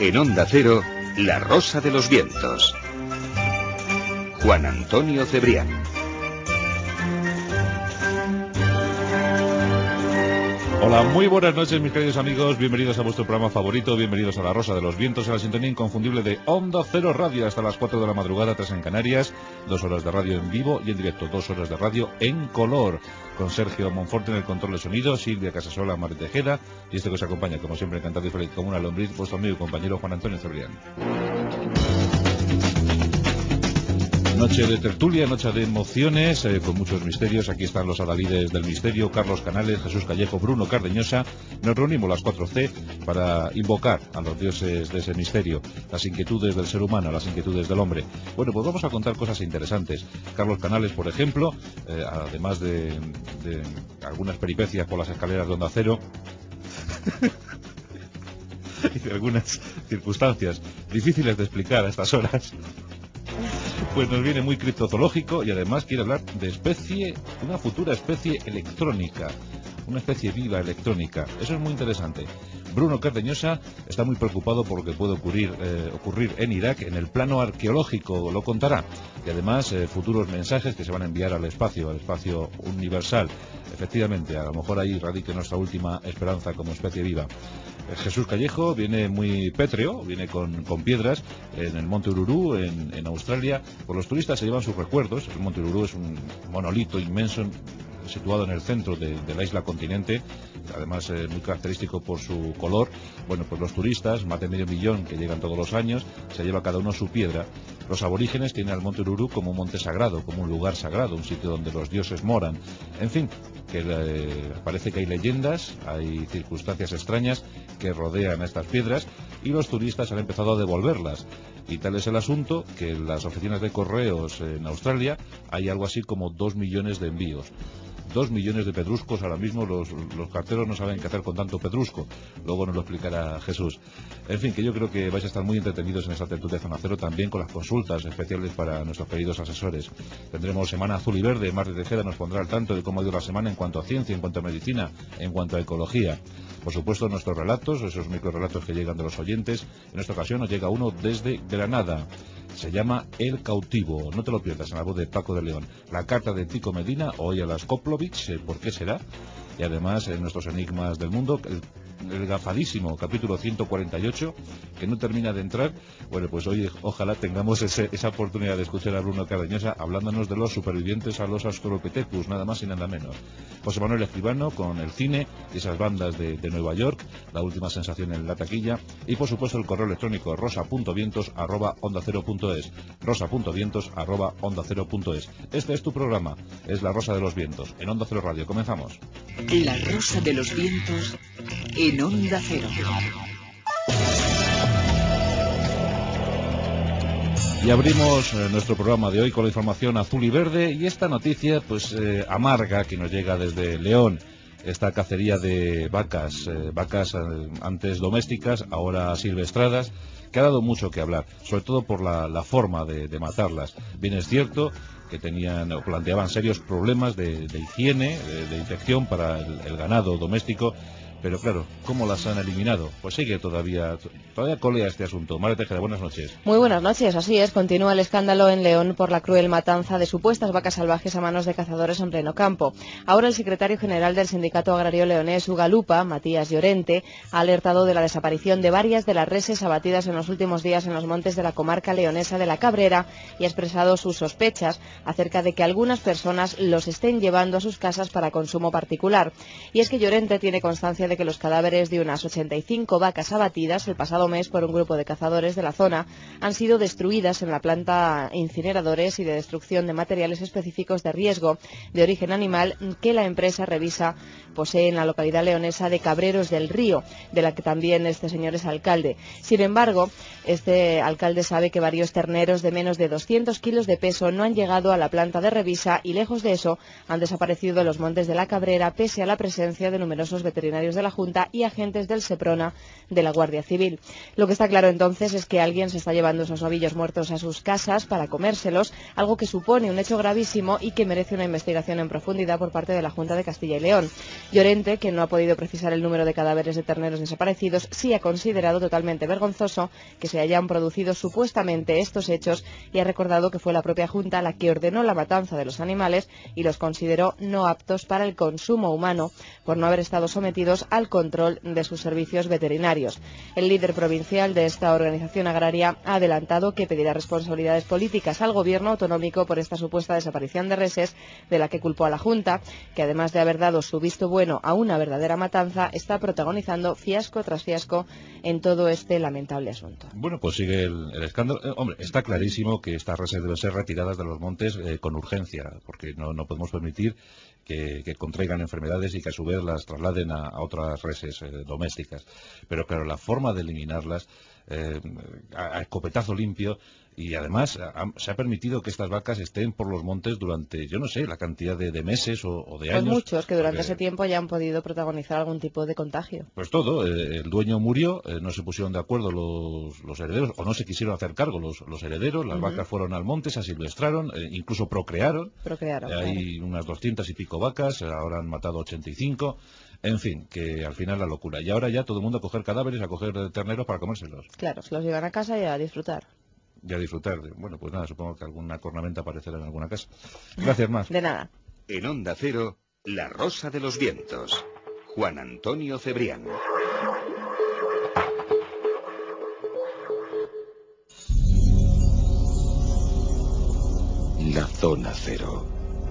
En Onda Cero, La Rosa de los Vientos. Juan Antonio Cebrián. Hola, muy buenas noches mis queridos amigos, bienvenidos a vuestro programa favorito, bienvenidos a La Rosa de los Vientos, a la sintonía inconfundible de Onda Cero Radio hasta las 4 de la madrugada, 3 en Canarias, 2 horas de radio en vivo y en directo, 2 horas de radio en color, con Sergio Monforte en el control de sonido, Silvia Casasola, María Tejeda, y este que os acompaña, como siempre, encantado y feliz como una lombriz, vuestro amigo y compañero Juan Antonio Cebrián. Noche de tertulia, noche de emociones, con muchos misterios. Aquí están los adalides del misterio, Carlos Canales, Jesús Callejo, Bruno Cardeñosa. Nos reunimos las 4C para invocar a los dioses de ese misterio, las inquietudes del ser humano, las inquietudes del hombre. Bueno, pues vamos a contar cosas interesantes. Carlos Canales, por ejemplo, además de algunas peripecias por las escaleras de Onda Cero y de algunas circunstancias difíciles de explicar a estas horas, pues nos viene muy criptozoológico y además quiere hablar de una futura especie electrónica, una especie viva electrónica. Eso es muy interesante. Bruno Cardeñosa está muy preocupado por lo que puede ocurrir en Irak en el plano arqueológico, lo contará. Y además futuros mensajes que se van a enviar al espacio universal. Efectivamente, a lo mejor ahí radica nuestra última esperanza como especie viva. Jesús Callejo viene muy pétreo, viene con piedras en el Monte Ururú, en Australia. Pues los turistas se llevan sus recuerdos. El Monte Ururú es un monolito inmenso situado en el centro de la isla continente, además muy característico por su color. Bueno, pues los turistas, más de 500.000 que llegan todos los años, se lleva cada uno su piedra. Los aborígenes tienen al Monte Ururú como un monte sagrado, como un lugar sagrado, un sitio donde los dioses moran. En fin, que parece que hay leyendas, hay circunstancias extrañas que rodean a estas piedras y los turistas han empezado a devolverlas. Y tal es el asunto que en las oficinas de correos en Australia hay algo así como 2 millones de envíos. 2 millones de pedruscos ahora mismo, los carteros no saben qué hacer con tanto pedrusco. Luego nos lo explicará Jesús. En fin, que yo creo que vais a estar muy entretenidos en esta tertulia de Zona Cero, también con las consultas especiales para nuestros queridos asesores. Tendremos Semana Azul y Verde, María Tejeda nos pondrá al tanto de cómo ha ido la semana en cuanto a ciencia, en cuanto a medicina, en cuanto a ecología. Por supuesto, nuestros relatos, esos microrelatos que llegan de los oyentes. En esta ocasión nos llega uno desde Granada. Se llama El Cautivo. No te lo pierdas, en la voz de Paco de León. La carta de Tico Medina, hoy a las Koplovich, ¿por qué será? Y además, en nuestros enigmas del mundo, el gafadísimo capítulo 148, que no termina de entrar. Bueno, pues hoy ojalá tengamos esa oportunidad de escuchar a Bruno Cardeñosa hablándonos de los supervivientes a los Australopithecus, nada más y nada menos. José Manuel Escribano con el cine y esas bandas de Nueva York, la última sensación en la taquilla, y por supuesto el correo electrónico rosa.vientos@ondacero.es, rosa.vientos@ondacero.es. Este es tu programa, es La Rosa de los Vientos, en Onda Cero Radio. Comenzamos. La Rosa de los Vientos en Onda Cero. Y abrimos nuestro programa de hoy con la información azul y verde y esta noticia amarga que nos llega desde León. Esta cacería de vacas antes domésticas, ahora silvestradas, que ha dado mucho que hablar, sobre todo por la forma de matarlas. Bien es cierto que planteaban serios problemas de higiene, de infección para el ganado doméstico, pero claro, ¿cómo las han eliminado? Pues sigue todavía colea este asunto. María Tejeda, buenas noches. Muy buenas noches, así es, continúa el escándalo en León por la cruel matanza de supuestas vacas salvajes a manos de cazadores en pleno campo. Ahora el secretario general del Sindicato Agrario Leonés Ugalupa, Matías Llorente, ha alertado de la desaparición de varias de las reses abatidas en los últimos días en los montes de la comarca leonesa de la Cabrera y ha expresado sus sospechas acerca de que algunas personas los estén llevando a sus casas para consumo particular. Y es que Llorente tiene constancia de que los cadáveres de unas 85 vacas abatidas el pasado mes por un grupo de cazadores de la zona han sido destruidas en la planta incineradores y de destrucción de materiales específicos de riesgo de origen animal que la empresa Revisa posee en la localidad leonesa de Cabreros del Río, de la que también este señor es alcalde. Sin embargo, este alcalde sabe que varios terneros de menos de 200 kilos de peso no han llegado a la planta de Revisa y lejos de eso han desaparecido de los montes de la Cabrera pese a la presencia de numerosos veterinarios de la Junta y agentes del Seprona de la Guardia Civil. Lo que está claro entonces es que alguien se está llevando esos novillos muertos a sus casas para comérselos, algo que supone un hecho gravísimo y que merece una investigación en profundidad por parte de la Junta de Castilla y León. Llorente, que no ha podido precisar el número de cadáveres de terneros desaparecidos, sí ha considerado totalmente vergonzoso que se hayan producido supuestamente estos hechos y ha recordado que fue la propia Junta la que ordenó la matanza de los animales y los consideró no aptos para el consumo humano por no haber estado sometidos al control de sus servicios veterinarios. El líder provincial de esta organización agraria ha adelantado que pedirá responsabilidades políticas al gobierno autonómico por esta supuesta desaparición de reses, de la que culpó a la Junta, que además de haber dado su visto bueno a una verdadera matanza, está protagonizando fiasco tras fiasco en todo este lamentable asunto. Bueno, pues sigue el escándalo. Hombre, está clarísimo que estas reses deben ser retiradas de los montes con urgencia, porque no podemos permitir que contraigan enfermedades y que a su vez las trasladen a otras reses domésticas. Pero claro, la forma de eliminarlas a escopetazo limpio, y además se ha permitido que estas vacas estén por los montes durante, yo no sé, la cantidad de meses o de años. Pues muchos que durante ese tiempo ya han podido protagonizar algún tipo de contagio. Pues todo, el dueño murió, no se pusieron de acuerdo los herederos, o no se quisieron hacer cargo los herederos, las vacas fueron al monte, se asilvestraron, incluso procrearon. Hay unas 200 y pico vacas, ahora han matado 85. En fin, que al final la locura. Y ahora ya todo el mundo a coger cadáveres, a coger terneros para comérselos. Claro, se los llevan a casa y a disfrutar. Bueno, pues nada, supongo que alguna cornamenta aparecerá en alguna casa. Gracias, Mar. De nada. En Onda Cero, La Rosa de los Vientos. Juan Antonio Cebrián. La Zona Cero.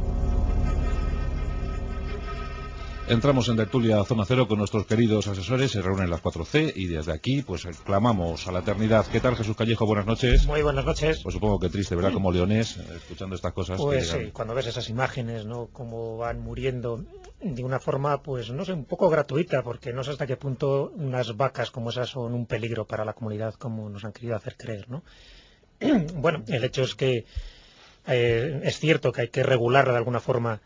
Entramos en tertulia Zona Cero con nuestros queridos asesores, se reúnen las 4C y desde aquí pues clamamos a la eternidad. ¿Qué tal, Jesús Callejo? Buenas noches. Muy buenas noches. Pues supongo que triste, ¿verdad? Como leonés, escuchando estas cosas. Pues sí, cuando ves esas imágenes, ¿no? Cómo van muriendo de una forma, pues no sé, un poco gratuita, porque no sé hasta qué punto unas vacas como esas son un peligro para la comunidad, como nos han querido hacer creer, ¿no? Bueno, el hecho es que es cierto que hay que regular de alguna forma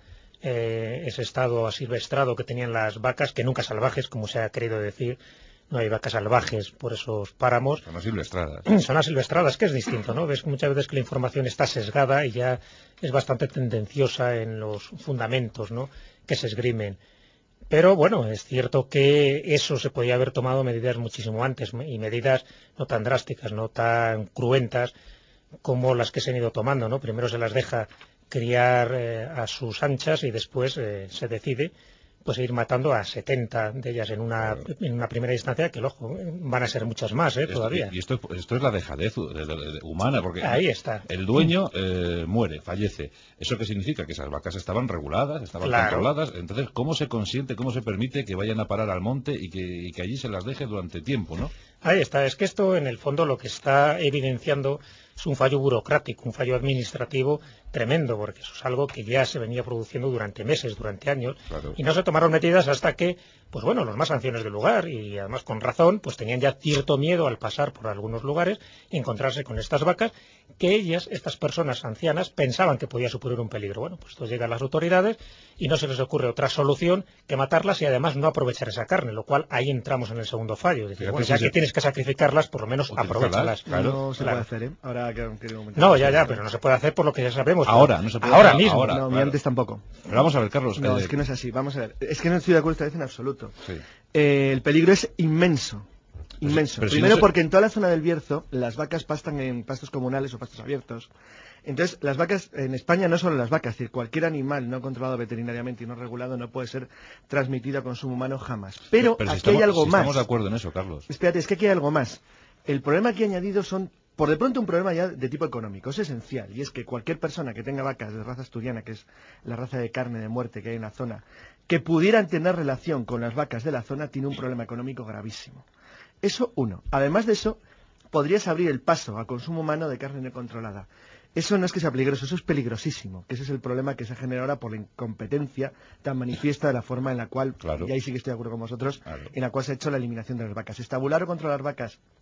ese estado asilvestrado que tenían las vacas, que nunca salvajes, como se ha querido decir. No hay vacas salvajes por esos páramos. Son asilvestradas. Son asilvestradas, que es distinto, ¿no? Ves muchas veces que la información está sesgada y ya es bastante tendenciosa en los fundamentos, ¿no?, que se esgrimen. Pero bueno, es cierto que eso se podía haber tomado medidas muchísimo antes, y medidas no tan drásticas, no tan cruentas como las que se han ido tomando, ¿no? Primero se las deja criar a sus anchas y después se decide pues ir matando a 70 de ellas en una primera instancia, que ojo, van a ser muchas más todavía. Y esto es la dejadez humana, porque ahí está. El dueño muere, fallece. ¿Eso qué significa? Que esas vacas estaban reguladas, estaban controladas. Entonces, ¿cómo se consiente, cómo se permite que vayan a parar al monte y que allí se las deje durante tiempo, ¿no? Ahí está. Es que esto, en el fondo, lo que está evidenciando es un fallo burocrático, un fallo administrativo tremendo, porque eso es algo que ya se venía produciendo durante meses, durante años, claro. Y no se tomaron medidas hasta que, pues bueno, los más ancianos del lugar, y además con razón, pues tenían ya cierto miedo al pasar por algunos lugares y encontrarse con estas vacas que estas personas ancianas, pensaban que podía suponer un peligro. Bueno, pues entonces llegan las autoridades y no se les ocurre otra solución que matarlas y además no aprovechar esa carne, lo cual ahí entramos en el segundo fallo. Es decir, bueno, ya que tienes que sacrificarlas, por lo menos aprovechalas. Claro, no se puede hacer, Ahora no, ya, pero no se puede hacer por lo que ya sabemos. Ahora, no se puede. Ahora mismo. No, ni antes tampoco. Pero vamos a ver, Carlos. No, es que no es así. Vamos a ver. Es que no estoy de acuerdo esta vez en absoluto. Sí. El peligro es inmenso. Inmenso. Pero Primero si no porque en toda la zona del Bierzo las vacas pastan en pastos comunales o pastos abiertos. Entonces, las vacas, en España no solo las vacas, es decir, cualquier animal no controlado veterinariamente y no regulado no puede ser transmitido a consumo humano jamás. Pero aquí hay algo más. Estamos de acuerdo en eso, Carlos. Espérate, es que aquí hay algo más. El problema que he añadido son, por de pronto, un problema ya de tipo económico. Es esencial, y es que cualquier persona que tenga vacas de raza asturiana, que es la raza de carne de muerte que hay en la zona, que pudieran tener relación con las vacas de la zona, tiene un problema económico gravísimo. Eso, uno. Además de eso, podrías abrir el paso al consumo humano de carne no controlada. Eso no es que sea peligroso, eso es peligrosísimo, que ese es el problema que se genera ahora por la incompetencia tan manifiesta de la forma en la cual, claro. Y ahí sí que estoy de acuerdo con vosotros, claro. En la cual se ha hecho la eliminación de las vacas. Estabular o controlar vacas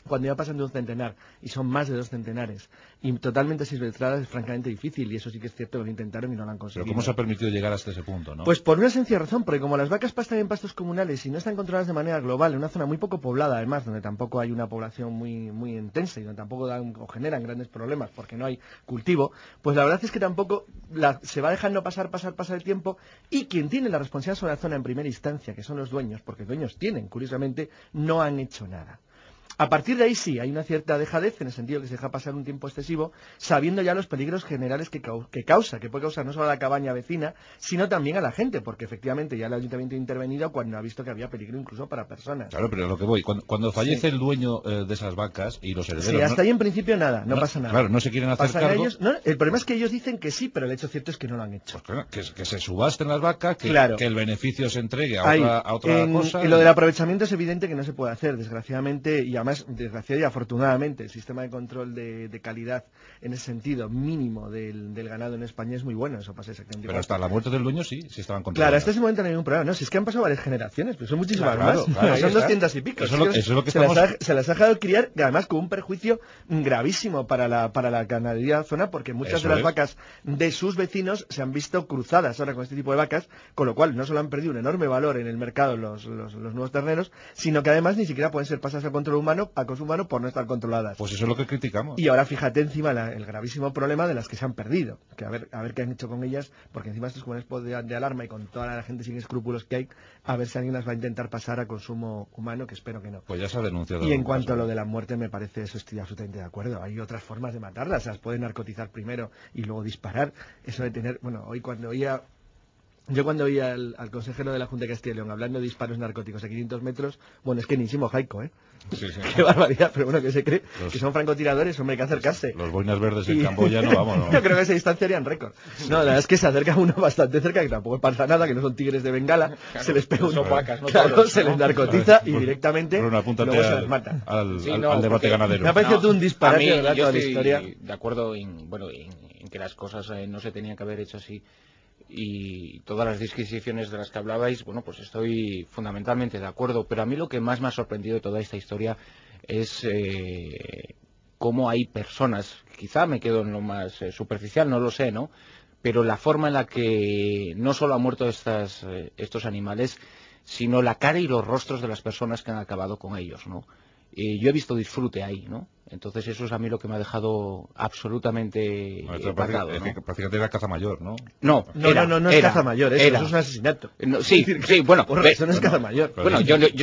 Cuando ya pasan de un centenar y son más de 2 centenares y totalmente silvestradas es francamente difícil, y eso sí que es cierto que lo intentaron y no lo han conseguido. Pero ¿cómo se ha permitido llegar hasta ese punto, no? Pues por una sencilla razón, porque como las vacas pastan en pastos comunales y no están controladas de manera global, en una zona muy poco poblada además, donde tampoco hay una población muy intensa y donde tampoco o generan grandes problemas porque no hay cultivo, pues la verdad es que tampoco se va dejando pasar el tiempo, y quien tiene la responsabilidad sobre la zona en primera instancia, que son los dueños, porque dueños tienen, curiosamente, no han hecho nada. A partir de ahí sí, hay una cierta dejadez, en el sentido que se deja pasar un tiempo excesivo, sabiendo ya los peligros generales que puede causar no solo a la cabaña vecina, sino también a la gente, porque efectivamente ya el ayuntamiento ha intervenido cuando ha visto que había peligro incluso para personas. Claro, pero a lo que voy, cuando fallece el dueño de esas vacas y los herederos... Sí, hasta ahí en principio nada, no pasa nada. Claro, no se quieren hacer cargo... El problema es que ellos dicen que sí, pero el hecho cierto es que no lo han hecho. Pues claro, que se subasten las vacas, que el beneficio se entregue a otra cosa... Lo del aprovechamiento es evidente que no se puede hacer, desgraciadamente, y además, afortunadamente, el sistema de control de calidad en ese sentido mínimo del ganado en España es muy bueno. Eso pasa exactamente. Pero hasta la muerte del dueño sí estaban controlados. Claro, hasta ese momento no hay ningún problema. No, si es que han pasado varias generaciones, pero son muchísimas más. Claro, son 200 y pico. Eso es lo que se las ha dejado criar, y además con un perjuicio gravísimo para la ganadería de la zona, porque muchas de las vacas de sus vecinos se han visto cruzadas ahora con este tipo de vacas, con lo cual no solo han perdido un enorme valor en el mercado los nuevos terneros, sino que además ni siquiera pueden ser pasadas a consumo humano por no estar controladas. Pues eso es lo que criticamos. Y ahora fíjate encima el gravísimo problema de las que se han perdido, que a ver qué han hecho con ellas, porque encima estos comunes de alarma y con toda la gente sin escrúpulos que hay, a ver si alguien las va a intentar pasar a consumo humano, que espero que no. Pues ya se ha denunciado. Y en cuanto a lo de la muerte, me parece, eso estoy absolutamente de acuerdo. Hay otras formas de matarlas, las pueden narcotizar primero y luego disparar. Eso de tener, yo cuando oía al consejero de la Junta de Castilla y León hablando de disparos narcóticos a 500 metros, bueno, es que ni Simo Jaico, ¿eh? Sí. Qué barbaridad, pero bueno, que se cree que son francotiradores, hombre, hay que acercarse. Los boinas verdes en Camboya no vamos, ¿no? Yo creo que esa distancia harían récord. No, la verdad es que se acerca uno bastante cerca, que tampoco pasa nada, que no son tigres de Bengala, se les pega son vacas, no claro, todos, se les narcotiza y directamente luego se les mata. Al debate ganadero. Me ha parecido tú un disparate, ¿verdad? Yo toda la historia. de acuerdo en que las cosas no se tenían que haber hecho así, y todas las disquisiciones de las que hablabais, bueno, pues estoy fundamentalmente de acuerdo, pero a mí lo que más me ha sorprendido de toda esta historia es cómo hay personas, quizá me quedo en lo más superficial, no lo sé, ¿no? Pero la forma en la que no solo han muerto estos animales, sino la cara y los rostros de las personas que han acabado con ellos, ¿no? Yo he visto disfrute ahí, ¿no? Entonces eso es a mí lo que me ha dejado absolutamente impactado, ¿no? Prácticamente era caza mayor, ¿no? No es caza mayor, eso es un asesinato. Bueno, eso no es caza mayor. Bueno,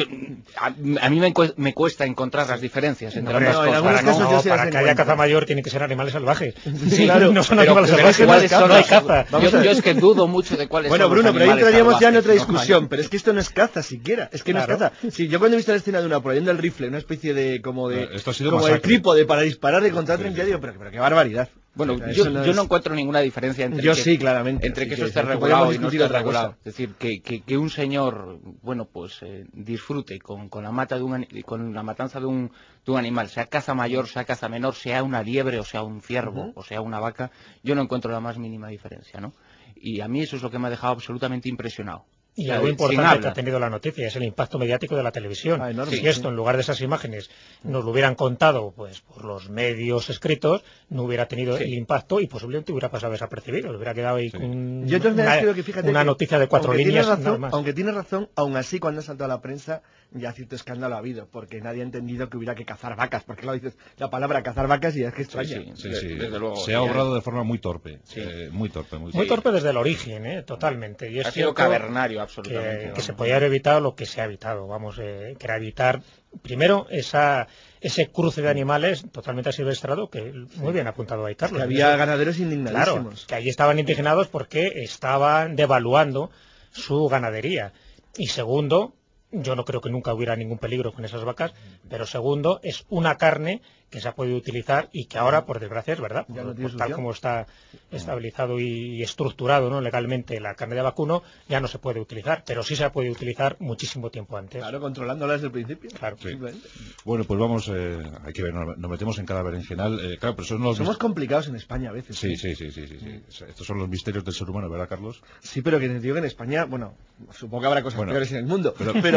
a mí me cuesta encontrar las diferencias entre ambas cosas. En algunos casos para que haya caza mayor tienen que ser animales salvajes. Sí, claro, no son animales salvajes, no hay caza. Yo es que dudo mucho de cuáles son los Bruno, pero ahí animales entraríamos ya en salvajes, otra discusión, pero es que esto no es caza siquiera, es que no es caza. Sí, yo cuando he visto la escena de una apoyando el rifle, una especie de como de trípode para disparar de contra otro, digo, pero qué barbaridad. Bueno, yo no encuentro ninguna diferencia entre entre que eso esté regulado y no esté regulado. Es decir, que un señor, bueno, pues disfrute con la matanza de un animal, sea caza mayor, sea caza menor, sea una liebre o sea un ciervo o sea una vaca, yo no encuentro la más mínima diferencia, ¿no? Y a mí eso es lo que me ha dejado absolutamente impresionado. Y algo importante que ha tenido la noticia es el impacto mediático de la televisión. Si esto, en lugar de esas imágenes, nos lo hubieran contado pues por los medios escritos, no hubiera tenido el impacto y posiblemente hubiera pasado desapercibido. Hubiera quedado ahí con una noticia de 4 líneas. Aunque tiene razón, aún así, cuando ha saltado a la prensa, ya cierto escándalo ha habido, porque nadie ha entendido que hubiera que cazar vacas. Porque claro, dices la palabra cazar vacas y es que extraña. Desde luego, se ha obrado de forma muy torpe. Muy torpe desde el origen, totalmente. Y ha sido cavernario. Absolutamente. Que se podía haber evitado lo que se ha evitado, que era evitar primero ese cruce de animales totalmente asilvestrado, que muy bien apuntado ahí, Carlos. Que había ganaderos indignadísimos. Claro, que allí estaban indignados porque estaban devaluando su ganadería. Y segundo, yo no creo que nunca hubiera ningún peligro con esas vacas, pero segundo, es una carne que se ha podido utilizar y que ahora, por desgracia, es verdad, por tal como está estabilizado y estructurado, ¿no?, legalmente la carne de vacuno, ya no se puede utilizar, pero sí se ha podido utilizar muchísimo tiempo antes. Claro, controlándola desde el principio. Claro. Sí. Bueno, pues vamos, hay que ver, nos metemos en cada berenjenal. Claro, pero somos complicados en España a veces. Sí. Estos son los misterios del ser humano, ¿verdad, Carlos? Sí, pero que te digo que en España, bueno, supongo que habrá cosas peores en el mundo, pero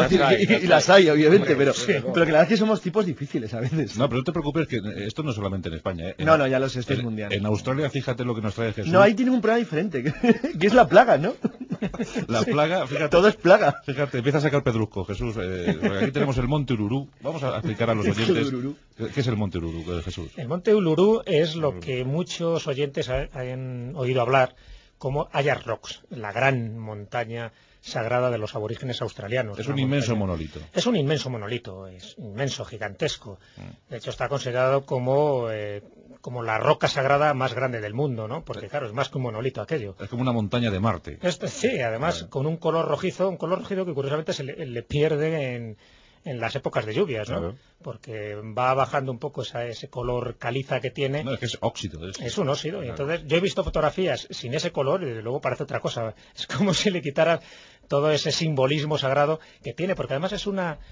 y las hay, obviamente, hombre, pero que la verdad es que somos tipos difíciles a veces. No, pero no te preocupes, que esto no es solamente en España. No, ya lo sé, esto es mundial. En Australia, fíjate lo que nos trae Jesús. No, ahí tienen un problema diferente, que es la plaga, ¿no? La plaga, fíjate. Todo es plaga. Fíjate, empieza a sacar pedrusco, Jesús. Aquí tenemos el Monte Uluru. Vamos a explicar a los oyentes qué es el Monte Uluru, Jesús. El Monte Uluru es lo que muchos oyentes han oído hablar como Ayers Rocks, la gran montaña sagrada de los aborígenes australianos. Es un inmenso monolito. Es un inmenso monolito, es inmenso, gigantesco. De hecho, está considerado como la roca sagrada más grande del mundo, ¿no? Porque, claro, es más que un monolito aquello. Es como una montaña de Marte. Sí, además, con un color rojizo que curiosamente se le pierde en las épocas de lluvias, ¿no? Claro. Porque va bajando un poco ese color caliza que tiene. No, es que es óxido. Es un óxido. Claro. Y entonces yo he visto fotografías sin ese color y desde luego parece otra cosa. Es como si le quitara todo ese simbolismo sagrado que tiene, porque además es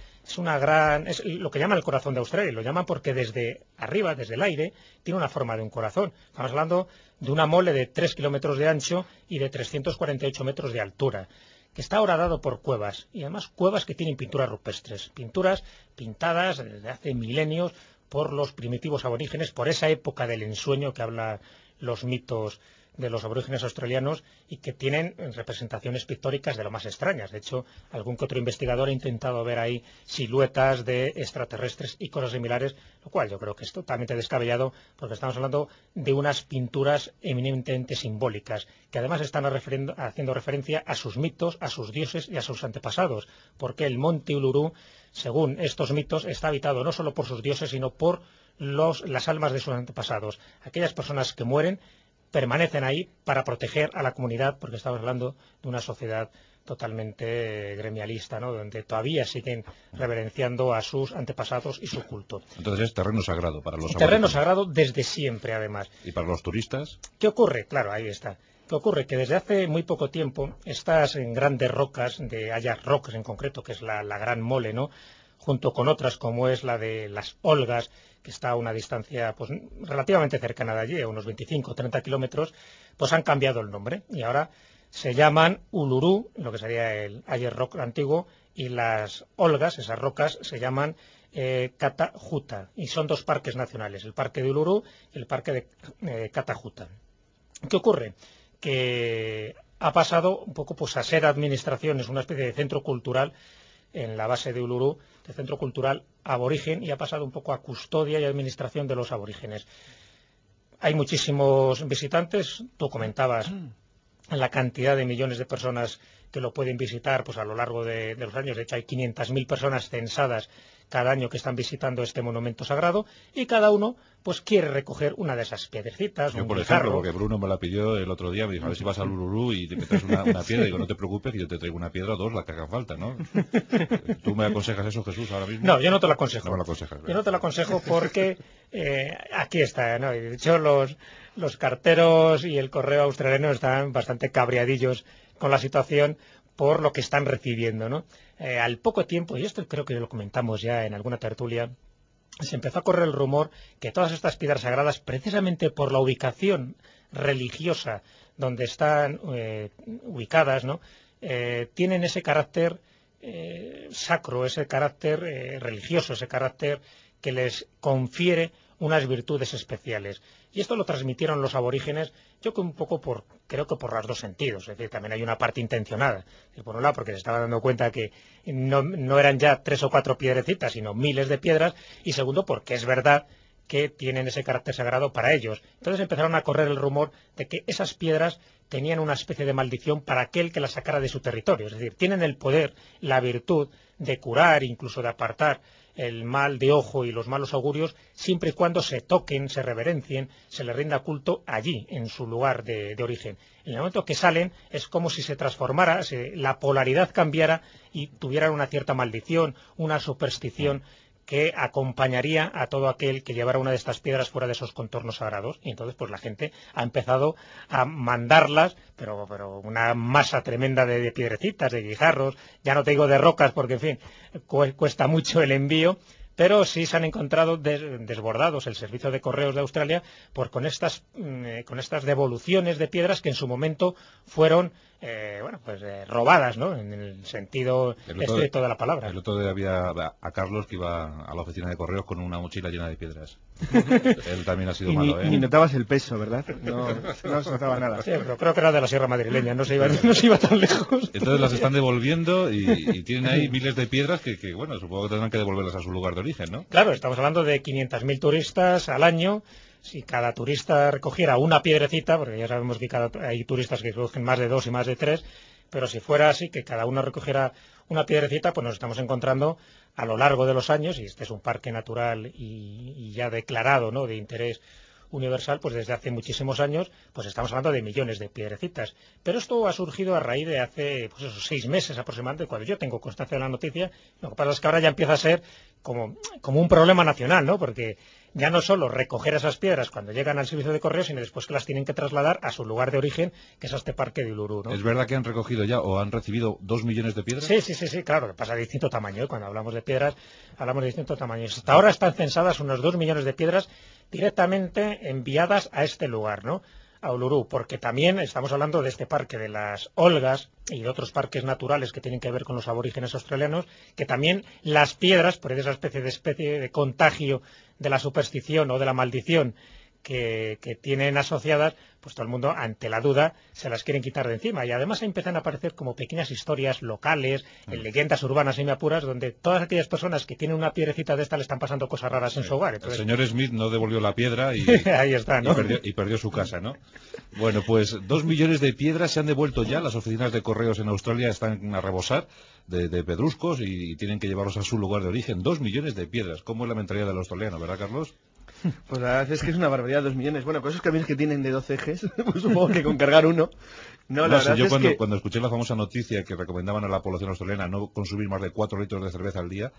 lo que llaman el corazón de Australia. Lo llaman porque desde arriba, desde el aire, tiene una forma de un corazón. Estamos hablando de una mole de 3 kilómetros de ancho y de 348 metros de altura, que está horadado por cuevas, y además cuevas que tienen pinturas rupestres, pinturas pintadas desde hace milenios por los primitivos aborígenes, por esa época del ensueño que hablan los mitos de los aborígenes australianos y que tienen representaciones pictóricas de lo más extrañas. De hecho, algún que otro investigador ha intentado ver ahí siluetas de extraterrestres y cosas similares, lo cual yo creo que es totalmente descabellado, porque estamos hablando de unas pinturas eminentemente simbólicas, que además están haciendo referencia a sus mitos, a sus dioses y a sus antepasados, porque el Monte Uluru, según estos mitos, está habitado no solo por sus dioses, sino por las almas de sus antepasados. Aquellas personas que mueren permanecen ahí para proteger a la comunidad, porque estamos hablando de una sociedad totalmente gremialista, ¿no? Donde todavía siguen reverenciando a sus antepasados y su culto. Entonces es terreno sagrado para los aborígenes. Terreno sagrado desde siempre, además. ¿Y para los turistas? ¿Qué ocurre? Claro, ahí está. ¿Qué ocurre? Que desde hace muy poco tiempo estas grandes rocas, de Ayers Rocks en concreto, que es la gran mole, ¿no?, junto con otras como es la de las Olgas, que está a una distancia pues relativamente cercana de allí, a unos 25 o 30 kilómetros, pues han cambiado el nombre y ahora se llaman Uluru, lo que sería el Ayers Rock antiguo, y las Olgas, esas rocas, se llaman Kata-Tjuta, y son dos parques nacionales, el parque de Uluru y el parque de Kata-Tjuta. ¿Qué ocurre? Que ha pasado un poco pues a ser administraciones, una especie de centro cultural en la base de Uluru, de centro cultural aborigen, y ha pasado un poco a custodia y administración de los aborígenes. Hay muchísimos visitantes, tú comentabas la cantidad de millones de personas que lo pueden visitar pues a lo largo de los años. De hecho, hay 500.000 personas censadas cada año que están visitando este monumento sagrado, y cada uno pues quiere recoger una de esas piedrecitas. Yo, por ejemplo, porque Bruno me la pidió el otro día, me dijo, a ver si vas al Uluru y te traes una piedra. Digo, no te preocupes, que yo te traigo una piedra o dos, la que haga falta, ¿no? ¿Tú me aconsejas eso, Jesús, ahora mismo? No, yo no te lo aconsejo. No me lo aconsejas. Yo no te lo aconsejo porque aquí está, ¿no? Y de hecho, los carteros y el correo australiano están bastante cabreadillos con la situación por lo que están recibiendo, ¿no? Al poco tiempo, y esto creo que lo comentamos ya en alguna tertulia, se empezó a correr el rumor que todas estas piedras sagradas, precisamente por la ubicación religiosa donde están ubicadas, ¿no?, tienen ese carácter sacro, ese carácter religioso, ese carácter que les confiere unas virtudes especiales. Y esto lo transmitieron los aborígenes, yo que un poco creo que por los dos sentidos. Es decir, también hay una parte intencionada. Por un lado, porque se estaban dando cuenta que no eran ya 3 o 4 piedrecitas, sino miles de piedras. Y segundo, porque es verdad que tienen ese carácter sagrado para ellos. Entonces empezaron a correr el rumor de que esas piedras tenían una especie de maldición para aquel que las sacara de su territorio. Es decir, tienen el poder, la virtud de curar, incluso de apartar el mal de ojo y los malos augurios, siempre y cuando se toquen, se reverencien, se les rinda culto allí, en su lugar de origen. En el momento que salen es como si se transformara, la polaridad cambiara y tuvieran una cierta maldición, una superstición que acompañaría a todo aquel que llevara una de estas piedras fuera de esos contornos sagrados. Y entonces pues la gente ha empezado a mandarlas, pero una masa tremenda de piedrecitas, de guijarros, ya no te digo de rocas porque en fin, cuesta mucho el envío, pero sí se han encontrado desbordados el servicio de correos de Australia con estas devoluciones de piedras que en su momento fueron robadas, ¿no? En el sentido estricto de la palabra. El otro día había a Carlos que iba a la oficina de correos con una mochila llena de piedras. Él también ha sido malo, ¿eh? Ni notabas el peso, ¿verdad? No se notaba nada. Sí, pero creo que era de la Sierra Madrileña, no se iba tan lejos. Entonces las están devolviendo y tienen ahí miles de piedras que, bueno, supongo que tendrán que devolverlas a su lugar de origen, ¿no? Claro, estamos hablando de 500.000 turistas al año. Si cada turista recogiera una piedrecita, porque ya sabemos que hay turistas que recogen más de 2 y más de 3, pero si fuera así, que cada uno recogiera una piedrecita, pues nos estamos encontrando a lo largo de los años, y este es un parque natural y ya declarado, ¿no?, de interés universal, pues desde hace muchísimos años, pues estamos hablando de millones de piedrecitas. Pero esto ha surgido a raíz de hace, pues esos 6 meses aproximadamente, cuando yo tengo constancia de la noticia. Lo que pasa es que ahora ya empieza a ser como un problema nacional, ¿no? Porque ya no solo recoger esas piedras cuando llegan al servicio de correos, sino después que las tienen que trasladar a su lugar de origen, que es este parque de Uluru, ¿no? ¿Es verdad que han recogido ya o han recibido 2 millones de piedras? Sí, claro, que pasa de distinto tamaño, ¿eh? Cuando hablamos de piedras, hablamos de distinto tamaño. Hasta ahora están censadas unos 2 millones de piedras directamente enviadas a este lugar, ¿no?, a Uluru, porque también estamos hablando de este parque de las Olgas y de otros parques naturales que tienen que ver con los aborígenes australianos, que también las piedras, por esa especie de contagio de la superstición o de la maldición que tienen asociadas, pues todo el mundo, ante la duda, se las quieren quitar de encima. Y además empiezan a aparecer como pequeñas historias locales, en leyendas urbanas y me apuras, donde todas aquellas personas que tienen una piedrecita de esta le están pasando cosas raras en su hogar. Entonces, el señor Smith no devolvió la piedra y, ahí está, ¿no?, y perdió su casa, ¿no? Bueno, pues 2 millones de piedras se han devuelto ya. Las oficinas de correos en Australia están a rebosar de pedruscos y tienen que llevarlos a su lugar de origen. 2 millones de piedras. ¿Cómo es la mentalidad del australiano, verdad, Carlos? Pues la verdad es que es una barbaridad, 2 millones. Bueno, con esos camiones que tienen de 12 ejes, pues supongo que con cargar uno. No, la verdad yo es cuando escuché la famosa noticia que recomendaban a la población australiana no consumir más de 4 litros de cerveza al día,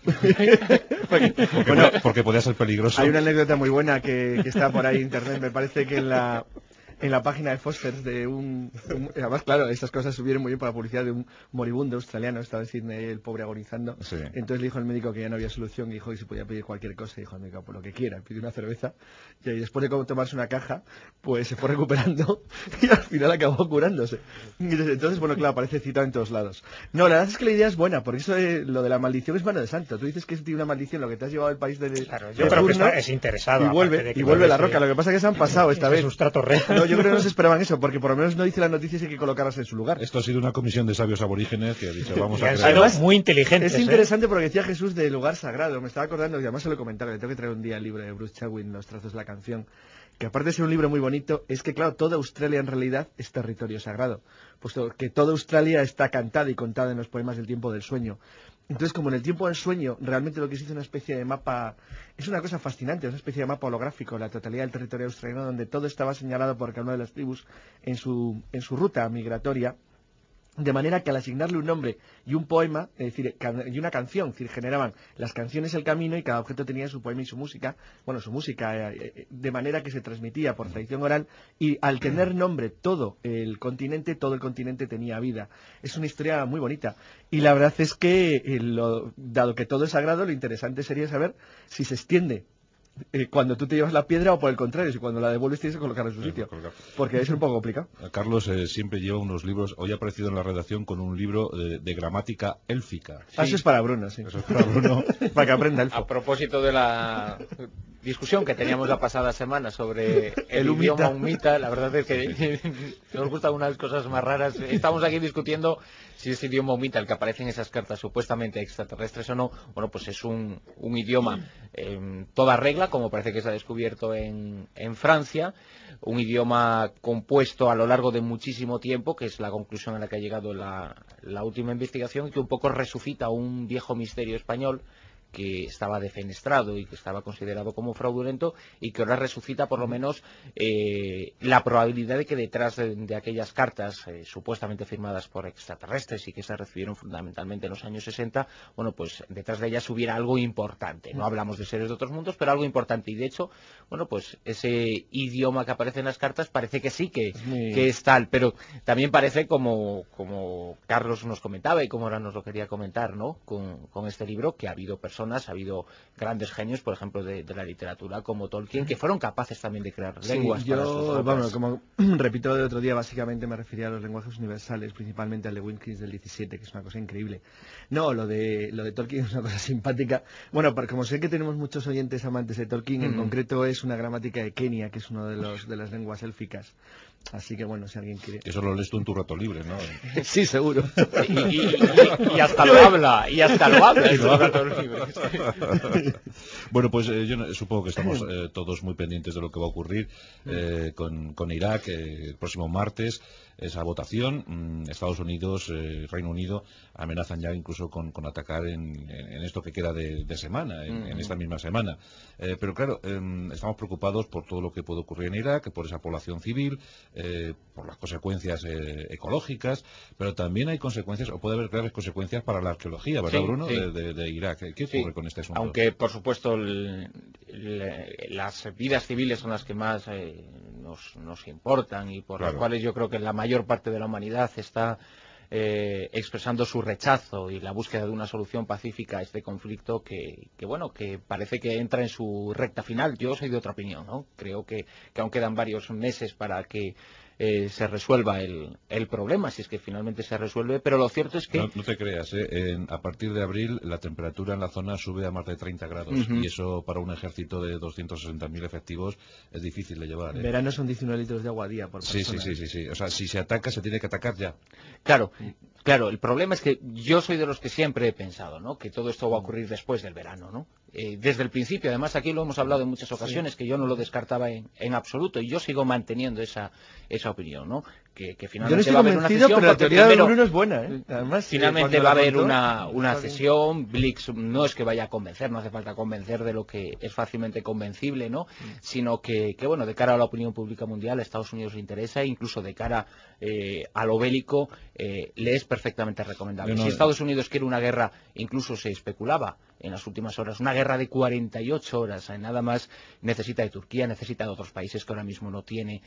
porque podía ser peligroso. Hay una anécdota muy buena que está por ahí en internet, me parece que en la página de Foster's además, claro, estas cosas subieron muy bien para la publicidad de un moribundo australiano, estaba en Sydney, el pobre agonizando. Sí. Entonces le dijo al médico que ya no había solución, y dijo que se podía pedir cualquier cosa, y dijo al médico, pues lo que quiera, pidió una cerveza, y ahí, después de tomarse una caja, pues se fue recuperando y al final acabó curándose. Entonces, bueno, claro, aparece citado en todos lados. No, la verdad es que la idea es buena, porque eso lo de la maldición es mano de santo. Tú dices que es una maldición lo que te has llevado al país de claro, yo creo turno, que es interesado. Y vuelve la roca. Lo que pasa es que se han pasado esta vez. Sustrato real. No, yo creo que no se esperaban eso, porque por lo menos no dice la noticia si hay que colocarlas en su lugar. Esto ha sido una comisión de sabios aborígenes que ha dicho, vamos a crear. Además, muy inteligentes. Es interesante porque decía Jesús del lugar sagrado. Me estaba acordando, y además se lo comentaba, le tengo que traer un día el libro de Bruce Chadwin, Los trazos de la canción, que aparte de ser un libro muy bonito, es que, claro, toda Australia en realidad es territorio sagrado, puesto que toda Australia está cantada y contada en los poemas del tiempo del sueño. Entonces, como en el tiempo del sueño, realmente lo que se hizo es una especie de mapa, es una cosa fascinante, es una especie de mapa holográfico, la totalidad del territorio australiano, donde todo estaba señalado por cada una de las tribus en su ruta migratoria, de manera que al asignarle un nombre y un poema, es decir, y una canción, es decir, generaban las canciones el camino y cada objeto tenía su poema y su música, de manera que se transmitía por tradición oral, y al tener nombre todo el continente tenía vida. Es una historia muy bonita. Y la verdad es que, dado que todo es sagrado, lo interesante sería saber si se extiende cuando tú te llevas la piedra o por el contrario, si cuando la devuelves tienes que colocarla en su sitio, porque es un poco complicado. Carlos siempre lleva unos libros, hoy ha aparecido en la redacción con un libro de gramática élfica. Sí. Eso es para Bruno, sí. Eso es para Bruno. Para que aprenda elfo. A propósito de la discusión que teníamos la pasada semana sobre el idioma humita, la verdad es que nos gustan unas cosas más raras. Estamos aquí discutiendo si ese idioma humita, el que aparece en esas cartas supuestamente extraterrestres o no. Bueno, pues es un idioma toda regla, como parece que se ha descubierto en Francia, un idioma compuesto a lo largo de muchísimo tiempo, que es la conclusión a la que ha llegado la última investigación, y que un poco resucita un viejo misterio español que estaba defenestrado y que estaba considerado como fraudulento, y que ahora resucita por lo menos la probabilidad de que detrás de aquellas cartas supuestamente firmadas por extraterrestres y que se recibieron fundamentalmente en los años 60, bueno, pues detrás de ellas hubiera algo importante. No hablamos de seres de otros mundos, pero algo importante. Y de hecho, bueno, pues ese idioma que aparece en las cartas parece que sí que es tal, pero también parece, como Carlos nos comentaba y como ahora nos lo quería comentar, ¿no?, con este libro, que ha habido personas personas, ha habido grandes genios, por ejemplo, de la literatura como Tolkien, que fueron capaces también de crear lenguas para sus obras. Bueno, como repito el otro día, básicamente me refería a los lenguajes universales, principalmente al de Wilkins del 17, que es una cosa increíble. No, lo de Tolkien es una cosa simpática. Bueno, como sé que tenemos muchos oyentes amantes de Tolkien, en concreto es una gramática de Kenia, que es una de las lenguas élficas. Así que bueno, si alguien quiere... Eso lo lees tú en tu rato libre, ¿no? Sí, seguro. Y hasta lo habla, en su rato libre. Bueno, pues yo supongo que estamos todos muy pendientes de lo que va a ocurrir con Irak el próximo martes. Esa votación, Estados Unidos, Reino Unido amenazan ya incluso con atacar en esto que queda de semana, en esta misma semana. Pero claro, estamos preocupados por todo lo que puede ocurrir en Irak, por esa población civil, por las consecuencias ecológicas, pero también hay consecuencias, o puede haber graves consecuencias para la arqueología, ¿verdad, Bruno? Sí. De Irak. ¿Qué ocurre con este asunto? Aunque, por supuesto, las vidas civiles son las que más nos importan y por las cuales yo creo que la mayor parte de la humanidad está expresando su rechazo y la búsqueda de una solución pacífica a este conflicto que parece que entra en su recta final. Yo soy de otra opinión, ¿no? Creo que aún quedan varios meses para que se resuelva el problema, si es que finalmente se resuelve, pero lo cierto es que... No te creas, a partir de abril la temperatura en la zona sube a más de 30 grados y eso para un ejército de 260.000 efectivos es difícil de llevar. En verano son 19 litros de agua a día por persona. Sí. O sea, si se ataca, se tiene que atacar ya. Claro, el problema es que yo soy de los que siempre he pensado, ¿no?, que todo esto va a ocurrir después del verano, ¿no? Desde el principio, además aquí lo hemos hablado en muchas ocasiones, que yo no lo descartaba en absoluto, y yo sigo manteniendo esa opinión, ¿no? Que finalmente va a haber una cesión, pero la teoría de Bruno es buena, ¿eh? Además, finalmente va a haber una cesión. Blix no es que vaya a convencer, no hace falta convencer de lo que es fácilmente convencible, ¿no? Sino que bueno, de cara a la opinión pública mundial, a Estados Unidos le interesa, e incluso de cara a lo bélico, le es perfectamente recomendable. Si Estados Unidos quiere una guerra, incluso se especulaba en las últimas horas, una guerra de 48 horas, nada más necesita de Turquía, necesita de otros países que ahora mismo no tiene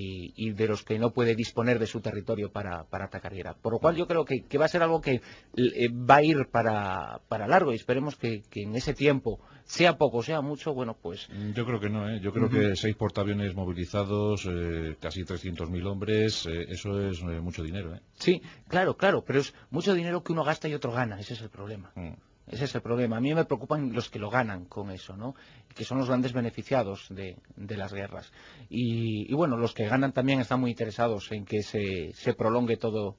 y de los que no puede disponer de su territorio para atacar Irak. Por lo cual yo creo que va a ser algo que va a ir para largo, y esperemos que en ese tiempo, sea poco, sea mucho, bueno, pues... Yo creo que no, Yo creo que 6 portaaviones movilizados, casi 300.000 hombres, eso es mucho dinero, Sí, claro, pero es mucho dinero que uno gasta y otro gana, ese es el problema. Ese es el problema. A mí me preocupan los que lo ganan con eso, ¿no? Que son los grandes beneficiados de las guerras. Y bueno, los que ganan también están muy interesados en que se prolongue todo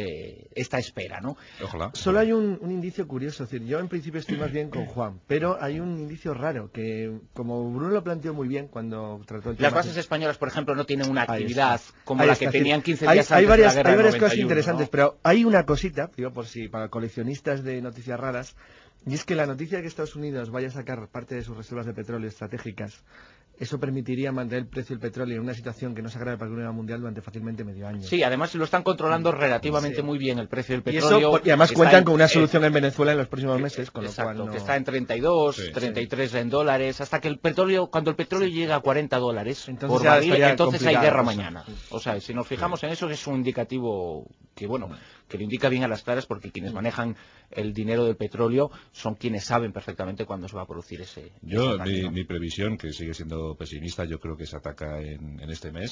esta espera, ¿no? Ojalá. Solo hay un indicio curioso, es decir, yo en principio estoy más bien con Juan, pero hay un indicio raro, que como Bruno lo planteó muy bien cuando trató el tema... Las bases españolas, por ejemplo, no tienen una actividad como la que tenían 15 días antes de la guerra. Hay varias 91, cosas interesantes, ¿no? pero hay una cosita, digo por si para coleccionistas de noticias raras, y es que la noticia de que Estados Unidos vaya a sacar parte de sus reservas de petróleo estratégicas, eso permitiría mantener el precio del petróleo en una situación que no se agrave para la economía mundial durante fácilmente medio año. Sí, además lo están controlando relativamente muy bien el precio del petróleo. Y además cuentan con una solución en Venezuela en los próximos meses, con lo cual no... que está en 32, 33 en dólares, hasta que cuando el petróleo llega a 40 dólares por barril, entonces hay guerra mañana. O sea, si nos fijamos en eso, es un indicativo que lo indica bien a las claras, porque quienes manejan el dinero del petróleo son quienes saben perfectamente cuándo se va a producir ese ataque, ¿no? Mi previsión, que sigue siendo pesimista, yo creo que se ataca en este mes.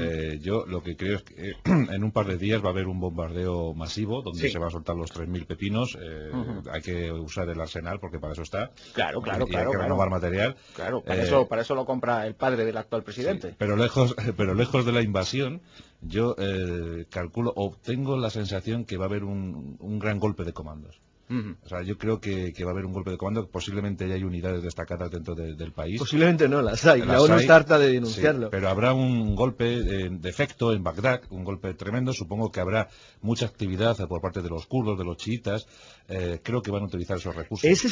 Yo lo que creo es que en un par de días va a haber un bombardeo masivo donde se van a soltar los 3.000 pepinos. Hay que usar el arsenal porque para eso está. Claro. Hay que renovar material. Claro, para eso lo compra el padre del actual presidente. Sí, pero lejos de la invasión, yo calculo o tengo la sensación que va a haber un gran golpe de comandos. O sea, yo creo que va a haber un golpe de comando, posiblemente ya hay unidades destacadas dentro del país. Posiblemente no, las hay. La ONU está harta de denunciarlo. Sí, pero habrá un golpe de efecto en Bagdad, un golpe tremendo. Supongo que habrá mucha actividad por parte de los kurdos, de los chiitas. Creo que van a utilizar esos recursos. Ese es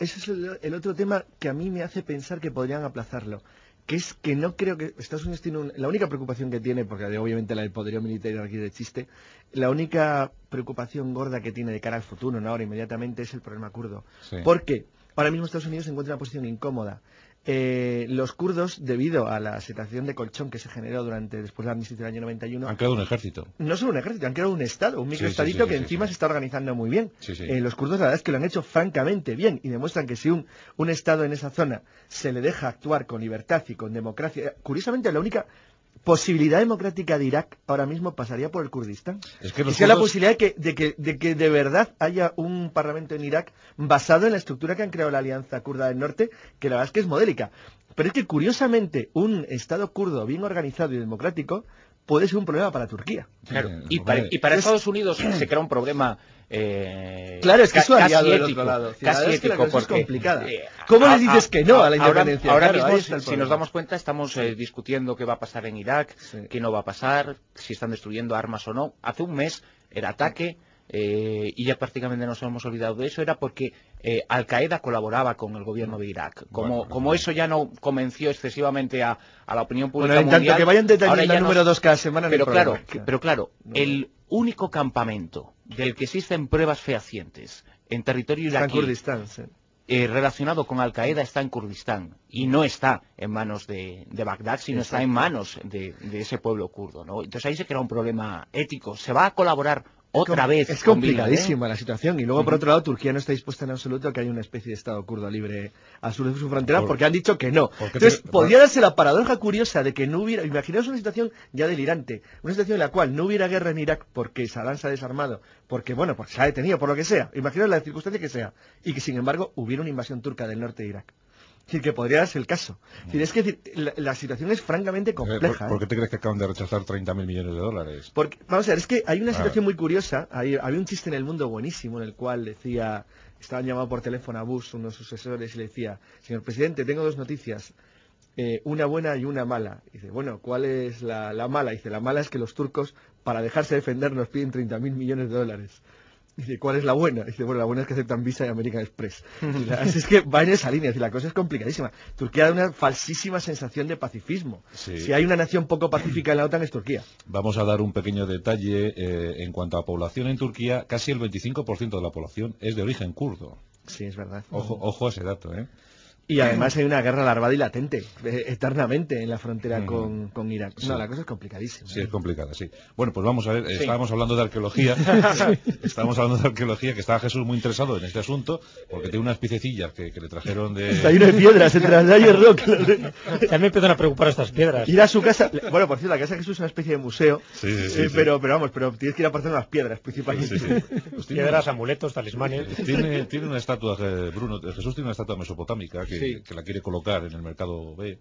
el otro tema que a mí me hace pensar que podrían aplazarlo. Que es que no creo que Estados Unidos tiene la única preocupación que tiene, porque obviamente la del poderío militar aquí de chiste, la única preocupación gorda que tiene de cara al futuro, no ahora inmediatamente, es el problema kurdo. Sí. Porque ahora mismo Estados Unidos se encuentra en una posición incómoda. los kurdos, debido a la situación de colchón que se generó después de la amnistía del año 91... Han creado un ejército. No solo un ejército, han creado un estado, un microestadito que encima se está organizando muy bien. Los kurdos la verdad es que lo han hecho francamente bien y demuestran que si un estado en esa zona se le deja actuar con libertad y con democracia... Curiosamente, la única posibilidad democrática de Irak ahora mismo pasaría por el Kurdistán. Es que la posibilidad de que de verdad haya un parlamento en Irak basado en la estructura que han creado la Alianza Kurda del Norte, que la verdad es que es modélica. Pero es que curiosamente un Estado kurdo bien organizado y democrático puede ser un problema para Turquía. Claro. Y para Estados Unidos se crea un problema claro, es que eso casi del ético, otro lado. Casi es que la ético, cosa porque es complicada. ¿Cómo les dices que no a la independencia? Ahora Claro, mismo, si nos damos cuenta, estamos discutiendo qué va a pasar en Irak, qué no va a pasar, si están destruyendo armas o no. Hace un mes el ataque, y ya prácticamente nos hemos olvidado de eso, era porque Al-Qaeda colaboraba con el gobierno de Irak. Como eso ya no convenció excesivamente a la opinión pública mundial... En tanto que vayan deteniendo el número 2 cada semana... Pero claro, el único campamento del que existen pruebas fehacientes en territorio iraquí relacionado con Al-Qaeda está en Kurdistán y no está en manos de Bagdad, sino está en manos de ese pueblo kurdo, ¿no? Entonces ahí se crea un problema ético. ¿Se va a colaborar otra vez? Es complicadísima la situación. Y luego, por otro lado, Turquía no está dispuesta en absoluto a que haya una especie de Estado kurdo libre al sur de su frontera, porque han dicho que no. Entonces, podría darse la paradoja curiosa de que no hubiera... Imaginaos una situación ya delirante, una situación en la cual no hubiera guerra en Irak porque Saddam se ha desarmado, porque se ha detenido, por lo que sea. Imaginaos la circunstancia que sea. Y que, sin embargo, hubiera una invasión turca del norte de Irak. Es decir, que podría darse el caso. Es decir, la situación es francamente compleja. ¿Por qué te crees que acaban de rechazar 30.000 millones de dólares? Porque, vamos a ver, es que hay una situación muy curiosa. Había un chiste en El Mundo buenísimo en el cual estaban llamados por teléfono a Bush, unos sucesores, y le decía: señor presidente, tengo 2 noticias, una buena y una mala. Y dice, bueno, ¿cuál es la mala? Dice, la mala es que los turcos, para dejarse defender, nos piden 30.000 millones de dólares. Dice, ¿cuál es la buena? Dice, bueno, la buena es que aceptan Visa y American Express. Es que va en esa línea, la cosa es complicadísima. Turquía da una falsísima sensación de pacifismo. Si hay una nación poco pacífica en la OTAN es Turquía. Vamos a dar un pequeño detalle en cuanto a población en Turquía. Casi el 25% de la población es de origen kurdo. Sí, es verdad. Ojo a ese dato, ¿eh? Y además hay una guerra larvada y latente, eternamente, en la frontera con Irak. No, la cosa es complicadísima. Sí, es complicada, sí. Bueno, pues vamos a ver, estábamos hablando de arqueología. Estábamos hablando de arqueología, que estaba Jesús muy interesado en este asunto, porque tiene unas piececillas que le trajeron de... Está lleno de piedras, entre las de rock. Ya me empiezan a preocupar estas piedras. Ir a su casa... Bueno, por cierto, la casa de Jesús es una especie de museo. Pero tienes que ir a apartar unas piedras, principalmente. Pues piedras, amuletos, talismanes... Tiene una estatua, Bruno, Jesús tiene una estatua mesopotámica que la quiere colocar en el mercado B.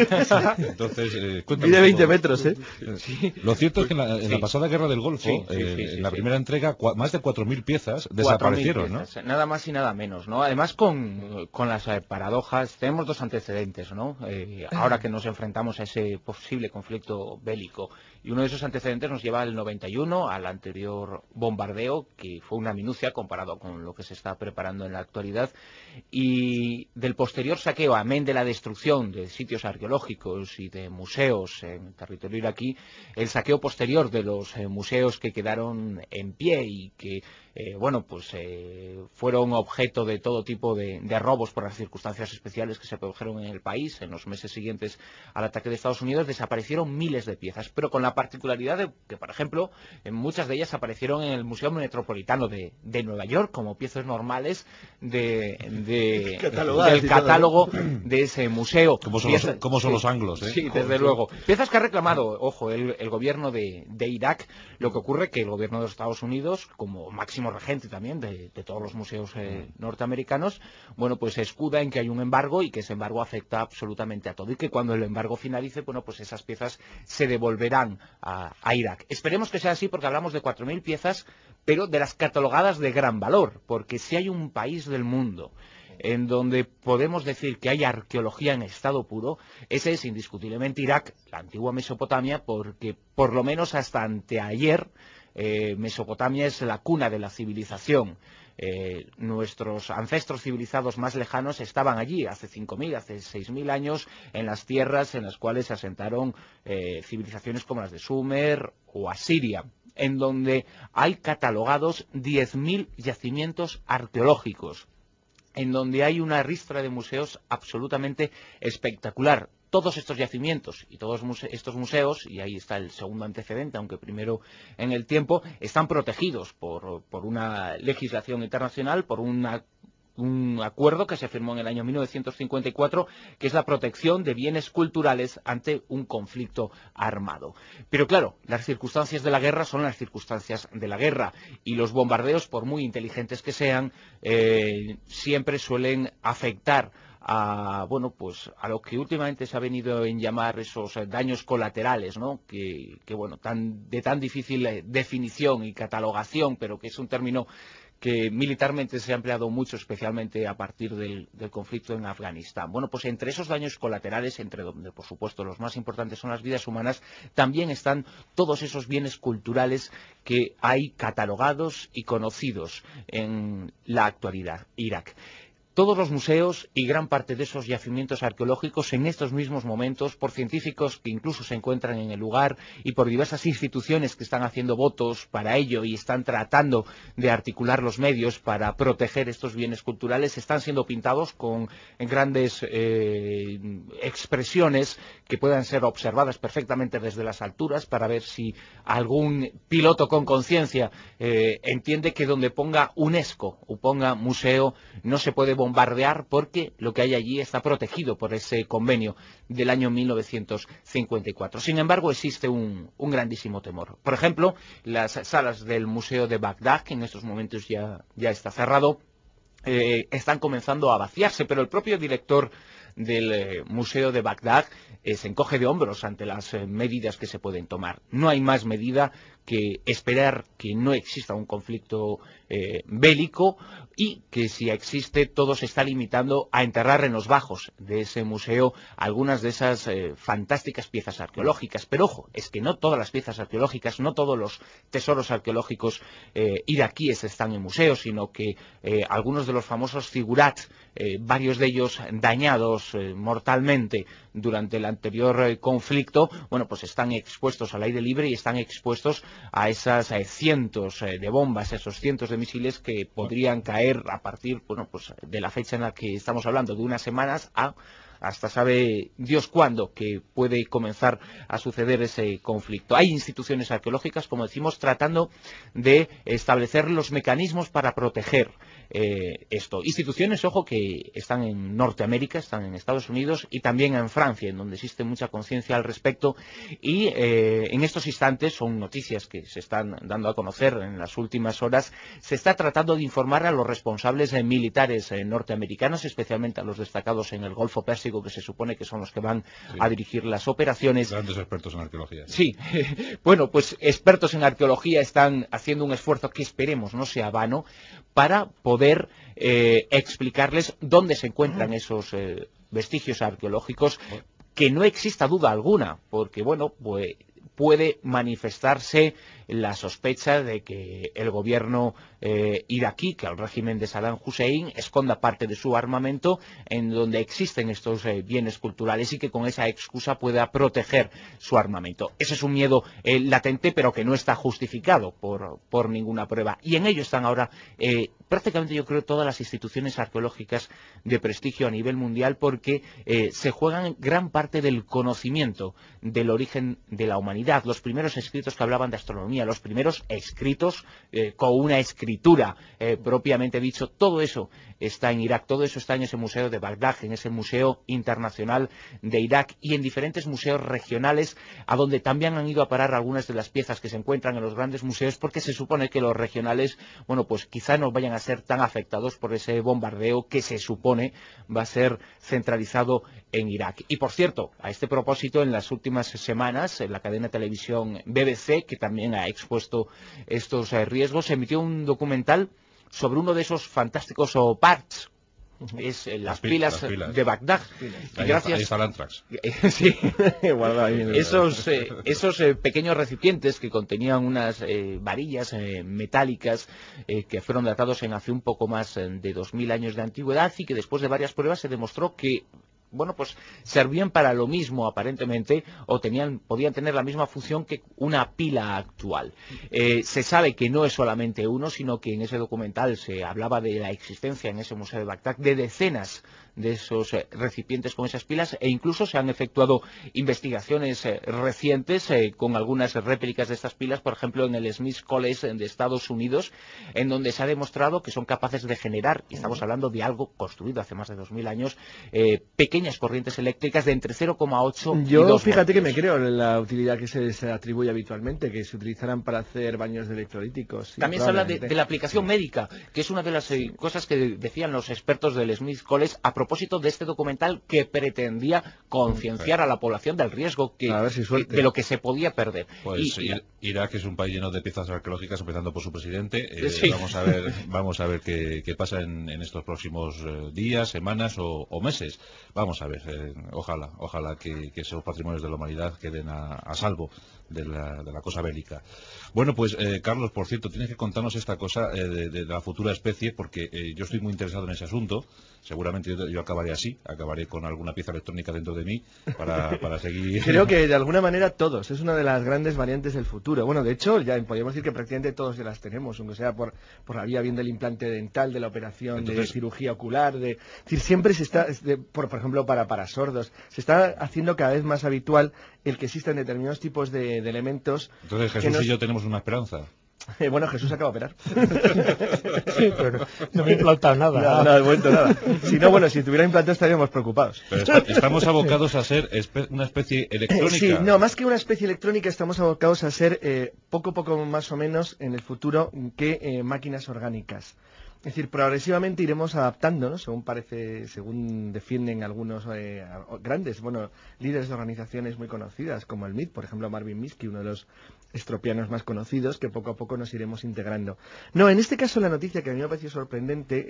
Entonces, mide 20 metros, ¿eh? Lo cierto es que en la pasada guerra del Golfo, en la primera entrega, más de 4.000 piezas desaparecieron, ¿no? Nada más y nada menos, ¿no? Además, con las paradojas, tenemos 2 antecedentes, ¿no? Ahora que nos enfrentamos a ese posible conflicto bélico. Y uno de esos antecedentes nos lleva al 91, al anterior bombardeo, que fue una minucia comparado con lo que se está preparando en la actualidad, y del posterior saqueo, amén de la destrucción de sitios arqueológicos y de museos en territorio iraquí, el saqueo posterior de los museos que quedaron en pie y que fueron objeto de todo tipo de robos por las circunstancias especiales que se produjeron en el país en los meses siguientes al ataque de Estados Unidos. Desaparecieron miles de piezas, pero con la particularidad de que, por ejemplo, muchas de ellas aparecieron en el Museo Metropolitano de Nueva York como piezas normales del catálogo de ese museo. ¿Cómo son los anglos? Sí, desde luego. Piezas que ha reclamado, ojo, el gobierno de Irak. Lo que ocurre que el gobierno de los Estados Unidos, como máximo regente también de todos los museos norteamericanos, bueno, pues se escuda en que hay un embargo y que ese embargo afecta absolutamente a todo y que cuando el embargo finalice, bueno, pues esas piezas se devolverán a Irak. Esperemos que sea así porque hablamos de 4.000 piezas, pero de las catalogadas de gran valor, porque si hay un país del mundo en donde podemos decir que hay arqueología en estado puro, ese es indiscutiblemente Irak, la antigua Mesopotamia, porque por lo menos hasta anteayer Mesopotamia es la cuna de la civilización. Nuestros ancestros civilizados más lejanos estaban allí hace 5.000, hace 6.000 años, en las tierras en las cuales se asentaron civilizaciones como las de Sumer o Asiria, en donde hay catalogados 10.000 yacimientos arqueológicos. en donde hay una ristra de museos absolutamente espectacular. Todos estos yacimientos y todos estos museos, y ahí está el segundo antecedente, aunque primero en el tiempo, están protegidos por una legislación internacional, por un acuerdo que se firmó en el año 1954, que es la protección de bienes culturales ante un conflicto armado. Pero claro, las circunstancias de la guerra son las circunstancias de la guerra, y los bombardeos, por muy inteligentes que sean, siempre suelen afectar a lo que últimamente se ha venido en llamar esos daños colaterales, ¿no? que de tan difícil definición y catalogación, pero que es un término que militarmente se ha empleado mucho, especialmente a partir del conflicto en Afganistán. Bueno, pues entre esos daños colaterales, entre donde por supuesto los más importantes son las vidas humanas, también están todos esos bienes culturales que hay catalogados y conocidos en la actualidad. Irak. Todos los museos y gran parte de esos yacimientos arqueológicos en estos mismos momentos, por científicos que incluso se encuentran en el lugar y por diversas instituciones que están haciendo votos para ello y están tratando de articular los medios para proteger estos bienes culturales, están siendo pintados con grandes expresiones que puedan ser observadas perfectamente desde las alturas para ver si algún piloto con conciencia entiende que donde ponga UNESCO o ponga museo no se puede bombardear, porque lo que hay allí está protegido por ese convenio del año 1954. Sin embargo, existe un grandísimo temor. Por ejemplo, las salas del Museo de Bagdad, que en estos momentos ya está cerrado, están comenzando a vaciarse, pero el propio director del Museo de Bagdad se encoge de hombros ante las medidas que se pueden tomar. No hay más medida que esperar que no exista un conflicto bélico, y que si existe todo se está limitando a enterrar en los bajos de ese museo algunas de esas fantásticas piezas arqueológicas. Pero ojo, es que no todas las piezas arqueológicas, no todos los tesoros arqueológicos iraquíes están en museos, sino que algunos de los famosos zigurat, varios de ellos dañados mortalmente durante el anterior conflicto, pues están expuestos al aire libre y están expuestos a esas cientos de bombas, esos cientos de misiles que podrían caer a partir de la fecha en la que estamos hablando, de unas semanas hasta sabe Dios cuándo que puede comenzar a suceder ese conflicto. Hay instituciones arqueológicas, como decimos, tratando de establecer los mecanismos para proteger esto. Instituciones, ojo, que están en Norteamérica, están en Estados Unidos y también en Francia, en donde existe mucha conciencia al respecto, y en estos instantes, son noticias que se están dando a conocer en las últimas horas, se está tratando de informar a los responsables militares norteamericanos, especialmente a los destacados en el Golfo Pérsico, que se supone que son los que van a dirigir las operaciones. Grandes expertos en arqueología. Sí, pues expertos en arqueología están haciendo un esfuerzo que esperemos no sea vano para poder explicarles dónde se encuentran esos vestigios arqueológicos, que no exista duda alguna, porque pues puede manifestarse la sospecha de que el gobierno iraquí, que el régimen de Saddam Hussein, esconda parte de su armamento en donde existen estos bienes culturales, y que con esa excusa pueda proteger su armamento. Ese es un miedo latente, pero que no está justificado por ninguna prueba. Y en ello están ahora prácticamente, yo creo, todas las instituciones arqueológicas de prestigio a nivel mundial, porque se juegan gran parte del conocimiento del origen de la humanidad. Los primeros escritos que hablaban de astronomía, los primeros escritos con una escritura propiamente dicho, todo eso está en Irak, todo eso está en ese museo de Bagdad, en ese museo internacional de Irak, y en diferentes museos regionales, a donde también han ido a parar algunas de las piezas que se encuentran en los grandes museos, porque se supone que los regionales, pues quizá no vayan a ser tan afectados por ese bombardeo que se supone va a ser centralizado en Irak. Y por cierto, a este propósito, en las últimas semanas, en la cadena de televisión BBC, que también ha expuesto estos riesgos, emitió un documental sobre uno de esos fantásticos parts, es las pilas de Bagdad. Y gracias, ahí está el Antrax. Sí, esos pequeños recipientes que contenían unas varillas metálicas que fueron datados en hace un poco más de 2000 años de antigüedad, y que después de varias pruebas se demostró que bueno, pues servían para lo mismo aparentemente, o podían tener la misma función que una pila actual. Se sabe que no es solamente uno, sino que en ese documental se hablaba de la existencia en ese museo de Bagdad de decenas de esos recipientes con esas pilas, e incluso se han efectuado investigaciones recientes con algunas réplicas de estas pilas, por ejemplo en el Smith College de Estados Unidos, en donde se ha demostrado que son capaces de generar, y estamos hablando de algo construido hace más de 2000 años, pequeñas corrientes eléctricas de entre 0,8 y 2 Yo fíjate que me voltios. creo en la utilidad que se atribuye habitualmente, que se utilizarán para hacer baños de electrolíticos. Sí, también se habla de la aplicación médica, que es una de las cosas que decían los expertos del Smith College a propósito de este documental, que pretendía concienciar a la población del riesgo de lo que se podía perder. Pues Irak es un país lleno de piezas arqueológicas, empezando por su presidente. Sí. Vamos a ver qué pasa en estos próximos días, semanas o meses. Vamos a ver, ojalá que esos patrimonios de la humanidad queden a salvo de la cosa bélica. Bueno, pues Carlos, por cierto, tienes que contarnos esta cosa de la futura especie, porque yo estoy muy interesado en ese asunto. Seguramente yo acabaré con alguna pieza electrónica dentro de mí para seguir. Creo que de alguna manera todos, es una de las grandes variantes del futuro. Bueno, de hecho, ya podríamos decir que prácticamente todos ya las tenemos, aunque sea por la vía bien del implante dental, de la operación de cirugía ocular, es decir, siempre se está, por ejemplo, para sordos, se está haciendo cada vez más habitual el que existan determinados tipos de elementos. Entonces Jesús y yo tenemos una esperanza. Bueno, Jesús acaba de operar. Sí, pero no me he implantado nada. No, de momento nada. Si no, bueno, si tuviera implantado estaríamos preocupados. Pero estamos abocados a ser una especie electrónica. Sí, no, más que una especie electrónica, estamos abocados a ser poco más o menos en el futuro que máquinas orgánicas. Es decir, progresivamente iremos adaptándonos, según defienden algunos grandes, líderes de organizaciones muy conocidas, como el MIT, por ejemplo, Marvin Minsky, uno de los estropianos más conocidos, que poco a poco nos iremos integrando. No, en este caso la noticia que a mí me pareció sorprendente,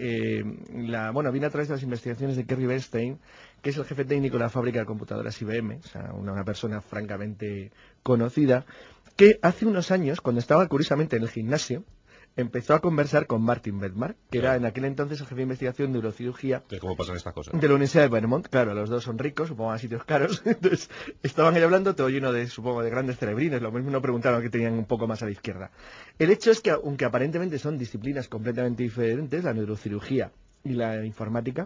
viene a través de las investigaciones de Kerry Bernstein, que es el jefe técnico de la fábrica de computadoras IBM, o sea, una persona francamente conocida, que hace unos años, cuando estaba curiosamente en el gimnasio, empezó a conversar con Martin Bednar, que era en aquel entonces el jefe de investigación de neurocirugía de cómo pasan estas cosas, de la Universidad de Vermont. Claro, los dos son ricos, supongo a sitios caros. Entonces estaban ahí hablando, todo lleno de grandes cerebrines. Lo mismo no preguntaron que tenían un poco más a la izquierda. El hecho es que, aunque aparentemente son disciplinas completamente diferentes, la neurocirugía y la informática,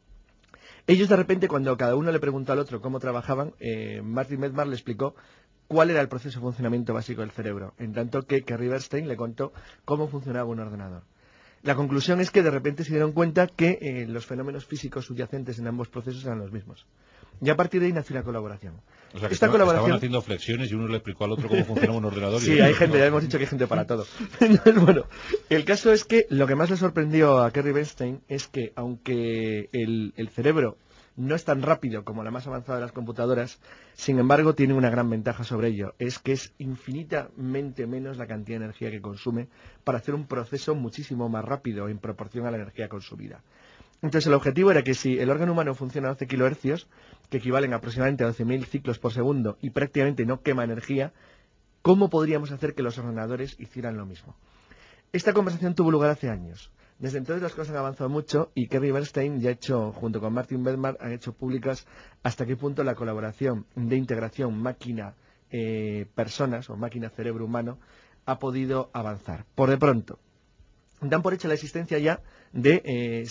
ellos de repente, cuando cada uno le preguntó al otro cómo trabajaban, Martin Bednar le explicó cuál era el proceso de funcionamiento básico del cerebro, en tanto que Kerry Bernstein le contó cómo funcionaba un ordenador. La conclusión es que de repente se dieron cuenta que los fenómenos físicos subyacentes en ambos procesos eran los mismos. Y a partir de ahí nació la colaboración. O sea, que estaban haciendo flexiones y uno le explicó al otro cómo funcionaba un ordenador. Sí, hay gente, ya hemos dicho que hay gente para todo. Bueno, el caso es que lo que más le sorprendió a Kerry Bernstein es que, aunque el cerebro no es tan rápido como la más avanzada de las computadoras, sin embargo tiene una gran ventaja sobre ello, es que es infinitamente menos la cantidad de energía que consume para hacer un proceso muchísimo más rápido en proporción a la energía consumida. Entonces el objetivo era que si el órgano humano funciona a 12 kHz, que equivalen aproximadamente a 12.000 ciclos por segundo y prácticamente no quema energía, ¿cómo podríamos hacer que los ordenadores hicieran lo mismo? Esta conversación tuvo lugar hace años. Desde entonces las cosas han avanzado mucho y Kerry Bernstein ya ha hecho, junto con Martin Bednar, han hecho públicas hasta qué punto la colaboración de integración máquina-personas o máquina-cerebro humano ha podido avanzar. Por de pronto, dan por hecha la existencia ya de...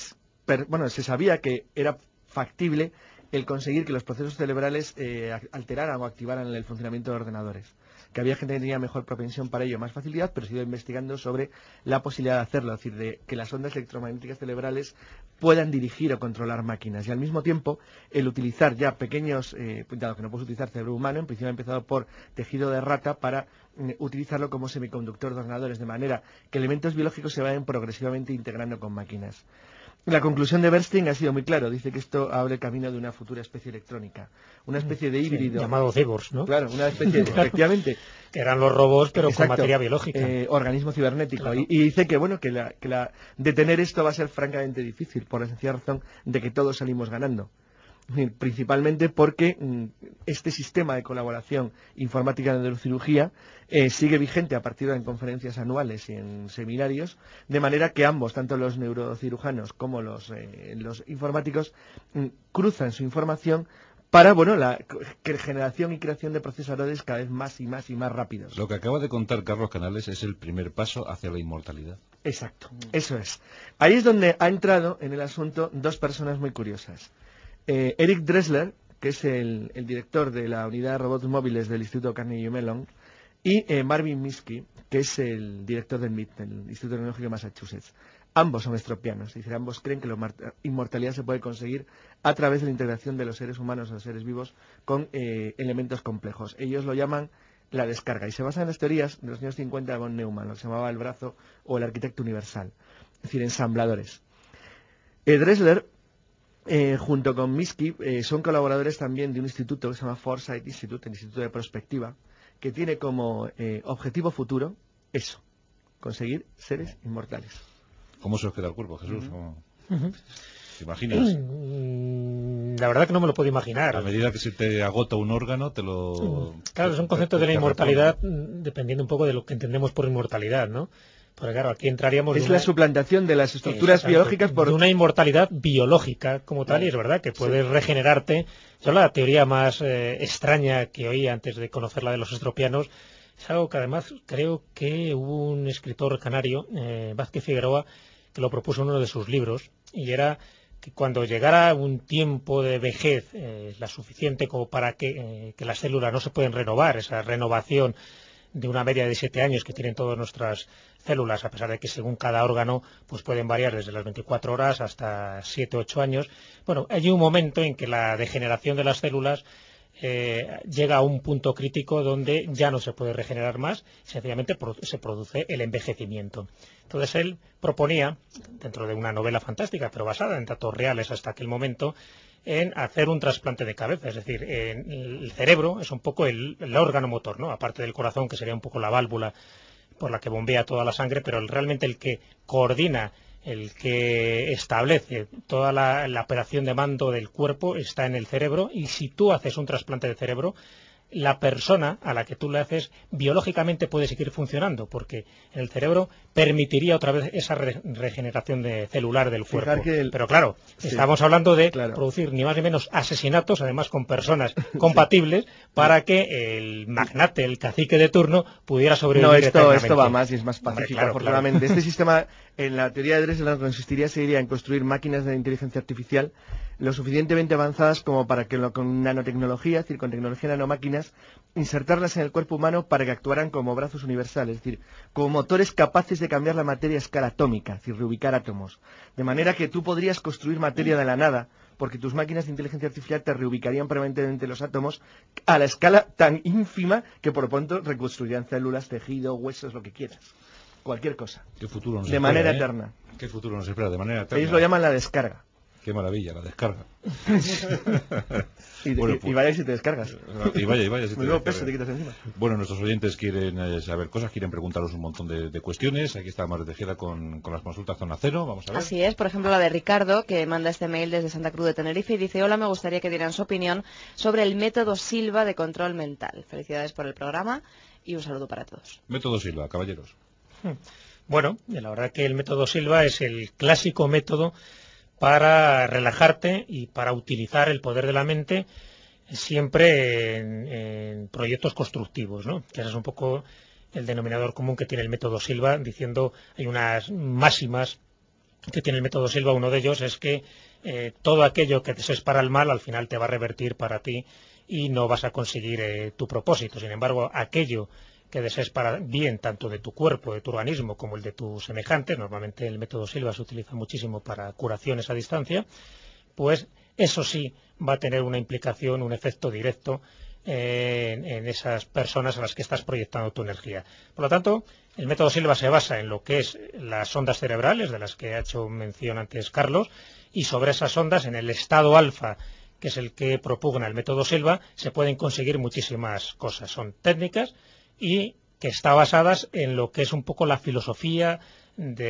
se sabía que era factible el conseguir que los procesos cerebrales alteraran o activaran el funcionamiento de ordenadores, que había gente que tenía mejor propensión para ello, más facilidad, pero se iba investigando sobre la posibilidad de hacerlo, es decir, de que las ondas electromagnéticas cerebrales puedan dirigir o controlar máquinas, y al mismo tiempo el utilizar ya pequeños, dado que no puedes utilizar cerebro humano, en principio ha empezado por tejido de rata para utilizarlo como semiconductor de ordenadores, de manera que elementos biológicos se vayan progresivamente integrando con máquinas. La conclusión de Bernstein ha sido muy clara. Dice que esto abre el camino de una futura especie electrónica, una especie de híbrido. Llamado cyborgs, ¿no? Claro, una especie, efectivamente. Que eran los robots, pero exacto, con materia biológica. Organismo cibernético. Claro. Y dice que, detener esto va a ser francamente difícil, por la sencilla razón de que todos salimos ganando. principalmente porque este sistema de colaboración informática en neurocirugía sigue vigente a partir de en conferencias anuales y en seminarios, de manera que ambos, tanto los neurocirujanos como los informáticos, cruzan su información para la generación y creación de procesadores cada vez más y más y más rápidos. Lo que acaba de contar Carlos Canales es el primer paso hacia la inmortalidad. Exacto, eso es. Ahí es donde ha entrado en el asunto dos personas muy curiosas. Eric Dressler, que es el director de la unidad de robots móviles del Instituto Carnegie Mellon, y Marvin Minsky, que es el director del MIT, del Instituto Tecnológico de Massachusetts. Ambos son estropianos, es decir, ambos creen que la inmortalidad se puede conseguir a través de la integración de los seres humanos o los seres vivos con elementos complejos. Ellos lo llaman la descarga y se basan en las teorías de los años 50 de von Neumann, lo que se llamaba el brazo o el arquitecto universal, es decir, ensambladores. Dressler, junto con Minsky, son colaboradores también de un instituto que se llama Foresight Institute, el Instituto de Prospectiva, que tiene como objetivo futuro eso, conseguir seres inmortales. ¿Cómo se os queda el cuerpo, Jesús? ¿Te imaginas? La verdad que no me lo puedo imaginar. A medida que se te agota un órgano, te lo... Claro, es un concepto de la inmortalidad dependiendo un poco de lo que entendemos por inmortalidad, ¿no? Porque claro, aquí entraríamos... Es la suplantación de las estructuras biológicas por... De una inmortalidad biológica como tal, y es verdad que puedes regenerarte. Yo la teoría más extraña que oí antes de conocer la de los estropianos es algo que además creo que hubo un escritor canario, Vázquez Figueroa, que lo propuso en uno de sus libros, y era que cuando llegara un tiempo de vejez la suficiente como para que las células no se pueden renovar, esa renovación de una media de 7 años que tienen todas nuestras células, a pesar de que según cada órgano pues pueden variar desde las 24 horas hasta 7 o 8 años. Bueno, hay un momento en que la degeneración de las células llega a un punto crítico donde ya no se puede regenerar más, sencillamente se produce el envejecimiento. Entonces él proponía, dentro de una novela fantástica, pero basada en datos reales hasta aquel momento, en hacer un trasplante de cabeza, es decir, el cerebro es un poco el órgano motor, ¿no? Aparte del corazón, que sería un poco la válvula por la que bombea toda la sangre, pero realmente el que coordina, el que establece toda la operación de mando del cuerpo está en el cerebro, y si tú haces un trasplante de cerebro, la persona a la que tú le haces biológicamente puede seguir funcionando, porque en el cerebro permitiría otra vez esa regeneración celular del cuerpo. Pero claro, estamos hablando de producir ni más ni menos asesinatos, además con personas compatibles, para que el magnate, el cacique de turno, pudiera sobrevivir eternamente. No, esto va más y es más pacífico, afortunadamente. Este sistema, en la teoría de Dressler, sería en construir máquinas de inteligencia artificial lo suficientemente avanzadas como para que con nanotecnología, es decir, con tecnología de nanomáquinas, insertarlas en el cuerpo humano para que actuaran como brazos universales, es decir, como motores capaces de cambiar la materia a escala atómica, es decir, reubicar átomos. De manera que tú podrías construir materia de la nada, porque tus máquinas de inteligencia artificial te reubicarían permanentemente los átomos a la escala tan ínfima que por lo pronto reconstruirían células, tejido, huesos, lo que quieras. Cualquier cosa. ¿Qué futuro nos de espera, manera eterna. ¿Qué futuro nos espera? De manera eterna. Ellos lo llaman la descarga. Qué maravilla, la descarga. y vaya si te descargas. Y vaya si te descargas. Peso te quitas encima. Bueno, nuestros oyentes quieren saber cosas, quieren preguntaros un montón de cuestiones. Aquí está Mar Tejeda con las consultas Zona Cero. Vamos a ver. Así es, por ejemplo, la de Ricardo, que manda este mail desde Santa Cruz de Tenerife y dice: hola, me gustaría que dieran su opinión sobre el método Silva de control mental. Felicidades por el programa y un saludo para todos. Método Silva, caballeros. Bueno, la verdad que el método Silva es el clásico método para relajarte y para utilizar el poder de la mente siempre en proyectos constructivos, ¿no? Que ese es un poco el denominador común que tiene el método Silva, diciendo, hay unas máximas que tiene el método Silva. Uno de ellos es que todo aquello que desees para el mal al final te va a revertir para ti y no vas a conseguir tu propósito. Sin embargo, aquello que desees para bien, tanto de tu cuerpo, de tu organismo, como el de tus semejantes, normalmente el método Silva se utiliza muchísimo para curaciones a distancia, pues eso sí va a tener una implicación, un efecto directo en esas personas a las que estás proyectando tu energía. Por lo tanto, el método Silva se basa en lo que es las ondas cerebrales, de las que ha hecho mención antes Carlos, y sobre esas ondas, en el estado alfa, que es el que propugna el método Silva, se pueden conseguir muchísimas cosas. Son técnicas y que está basadas en lo que es un poco la filosofía de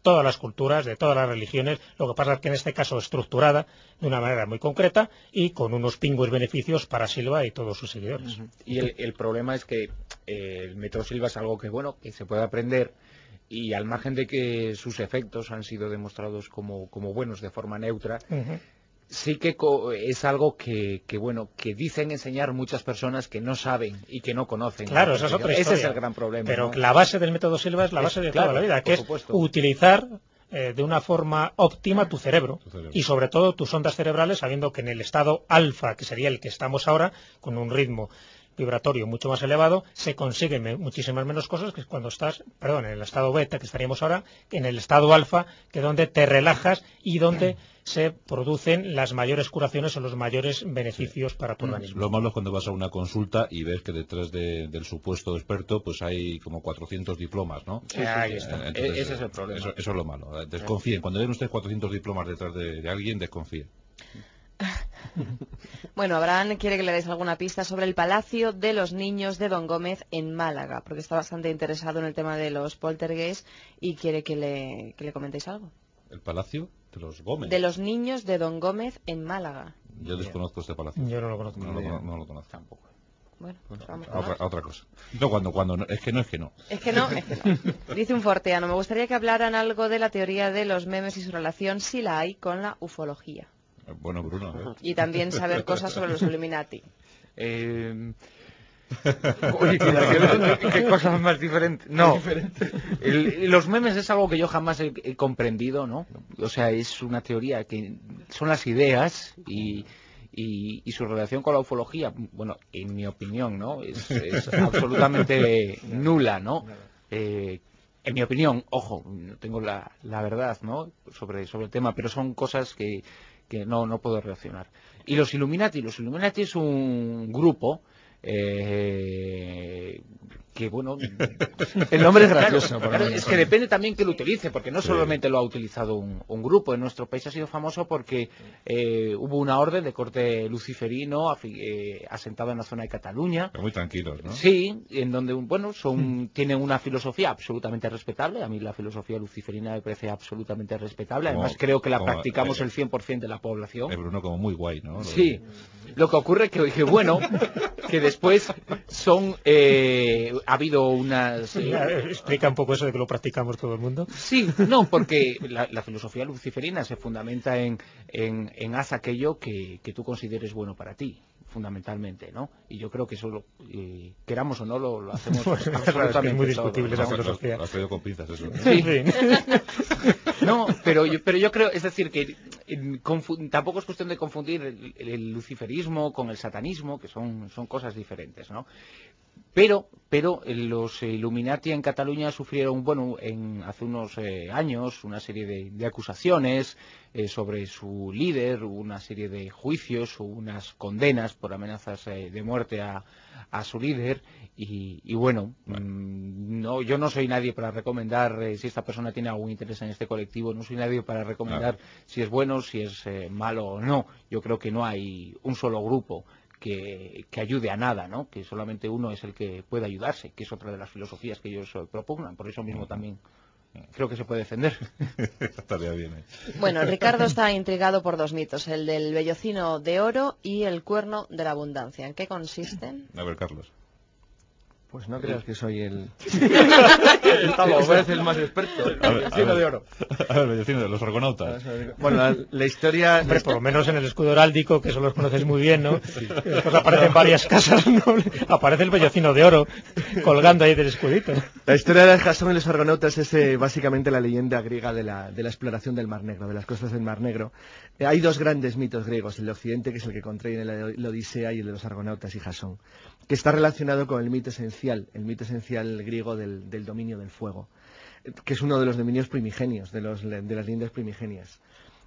todas las culturas, de todas las religiones, lo que pasa es que en este caso estructurada de una manera muy concreta y con unos pingües beneficios para Silva y todos sus seguidores. Y el problema es que el método Silva es algo que, bueno, que se puede aprender, y al margen de que sus efectos han sido demostrados como buenos de forma neutra, sí que es algo que dicen enseñar muchas personas que no saben y que no conocen. Claro, esa es otra historia. Ese es el gran problema. Pero ¿no? la base del método Silva es la base de toda la vida, que es utilizar de una forma óptima tu cerebro y sobre todo tus ondas cerebrales, sabiendo que en el estado alfa, que sería el que estamos ahora, con un ritmo vibratorio mucho más elevado, se consiguen muchísimas menos cosas que cuando estás, en el estado beta, que estaríamos ahora, en el estado alfa, que es donde te relajas y donde se producen las mayores curaciones o los mayores beneficios para tu organismo. Lo malo es cuando vas a una consulta y ves que detrás del supuesto experto pues hay como 400 diplomas, ¿no? Sí, ahí está. Entonces, ese es el problema. Eso es lo malo. Desconfíen. Cuando ven ustedes 400 diplomas detrás de alguien, desconfíen. Bueno, Abraham quiere que le deis alguna pista sobre el Palacio de los Niños de Don Gómez en Málaga, porque está bastante interesado en el tema de los poltergeist y quiere que le comentéis algo. ¿El Palacio de los Gómez? De los Niños de Don Gómez en Málaga. Yo desconozco este palacio. Yo no lo conozco. No lo conozco tampoco. Bueno, pues vamos a otra cosa. No, cuando no, es que no. Es que no. Dice un forteano, me gustaría que hablaran algo de la teoría de los memes y su relación, si la hay, con la ufología. Bueno, Bruno. Y también saber cosas sobre los Illuminati. Uy, qué cosas más diferentes. No, los memes es algo que yo jamás he comprendido, ¿no? O sea, es una teoría que son las ideas y su relación con la ufología, bueno, en mi opinión, ¿no? Es absolutamente nula, ¿no? En mi opinión, ojo, no tengo la verdad, ¿no? sobre el tema, pero son cosas que no puedo relacionar. Y los Illuminati es un grupo que, bueno, el nombre es gracioso. Claro, es que depende también que lo utilice, porque no solamente lo ha utilizado un grupo. En nuestro país ha sido famoso porque hubo una orden de corte luciferino asentada en la zona de Cataluña. Pero muy tranquilos, ¿no? Sí, en donde, bueno, tienen una filosofía absolutamente respetable. A mí la filosofía luciferina me parece absolutamente respetable. Además, creo que la practicamos el 100% de la población. Bruno, como muy guay, ¿no? Sí. Lo que ocurre que bueno, que después ha habido unas... ¿Explica un poco eso de que lo practicamos todo el mundo? Sí, no, porque la filosofía luciferina se fundamenta en haz aquello que tú consideres bueno para ti, fundamentalmente, ¿no? Y yo creo que eso, queramos o no, lo hacemos absolutamente. Es muy discutible esa filosofía. Lo has traído con pinzas, eso. Sí. No, pero yo creo, es decir, que tampoco es cuestión de confundir el luciferismo con el satanismo, que son cosas diferentes, ¿no? Pero los Illuminati en Cataluña sufrieron, bueno, hace unos años, una serie de acusaciones sobre su líder, una serie de juicios, unas condenas por amenazas de muerte a su líder, y bueno, no, yo no soy nadie para recomendar si esta persona tiene algún interés en este colectivo, no soy nadie para recomendar si es bueno, si es malo o no. Yo creo que no hay un solo grupo que ayude a nada, ¿no? Que solamente uno es el que puede ayudarse, que es otra de las filosofías que ellos propugnan. Por eso mismo también creo que se puede defender. Estaría bien. Bueno, Ricardo está intrigado por dos mitos, el del vellocino de oro y el cuerno de la abundancia. ¿En qué consisten? A ver, Carlos. Pues no creas que soy el... Eres el más experto. El vellocino de oro. A ver, vellocino de los argonautas. Bueno, la historia... Hombre, por lo menos en el escudo heráldico, que eso los conoces muy bien, ¿no? Sí. Después aparecen varias casas, ¿no? Aparece el vellocino de oro colgando ahí del escudito. La historia de Jasón y los argonautas es básicamente la leyenda griega de la exploración del Mar Negro, de las costas del Mar Negro. Hay dos grandes mitos griegos, el de Occidente, que es el que contrae la Odisea, y el de los argonautas y Jasón, que está relacionado con el mito esencial griego del dominio del fuego, que es uno de los dominios primigenios, de las leyendas primigenias.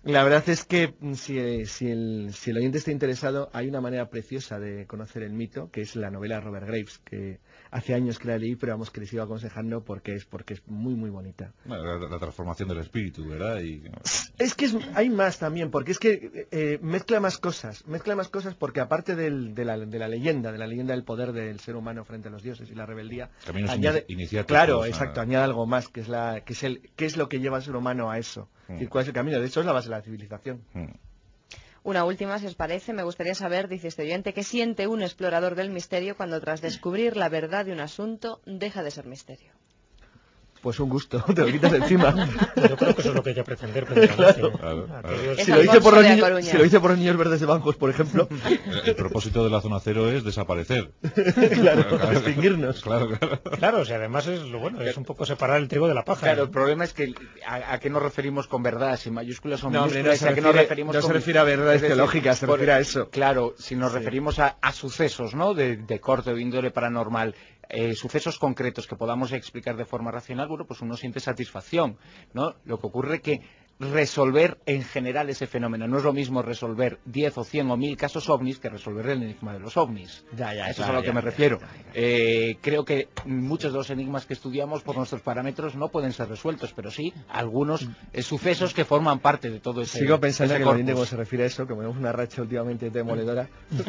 La verdad es que si el oyente está interesado, hay una manera preciosa de conocer el mito, que es la novela de Robert Graves, que hace años que la leí, pero vamos, que les sigo aconsejando porque es muy, muy bonita. Bueno, la transformación del espíritu, ¿verdad? Es que hay más también, porque es que mezcla más cosas porque aparte de la leyenda del poder del ser humano frente a los dioses y la rebeldía, añade, claro, exacto, añade algo más, que es lo que lleva al ser humano a eso. Es decir, ¿cuál es el camino? De hecho, es la base de la civilización. Una última, si os parece, me gustaría saber, dice este oyente, ¿qué siente un explorador del misterio cuando tras descubrir la verdad de un asunto deja de ser misterio? Pues un gusto, te lo quitas de encima. Yo creo que eso es lo que hay que pretender. Claro. Si lo hice por los niños verdes de Banjos, por ejemplo. El propósito de la zona cero es desaparecer. Claro, extinguirnos. Claro, o sea, además es lo bueno, es un poco separar el trigo de la paja. Claro, el problema es que ¿a qué nos referimos con verdad? Si mayúsculas o minúsculas, ¿a qué nos referimos? No se refiere a verdades teológicas, se refiere a eso. Claro, si nos referimos a sucesos, ¿no? De corte o índole paranormal, sucesos concretos que podamos explicar de forma racional, bueno, pues uno siente satisfacción, ¿no? Lo que ocurre que resolver en general ese fenómeno no es lo mismo resolver 10 o 100 o 1000 casos ovnis que resolver el enigma de los ovnis. Eso es a lo que me refiero. Creo que muchos de los enigmas que estudiamos por nuestros parámetros no pueden ser resueltos, pero sí algunos sucesos que forman parte de todo ese. Sigo pensando que el oyente cuando se refiere a eso, que tenemos una racha últimamente demoledora.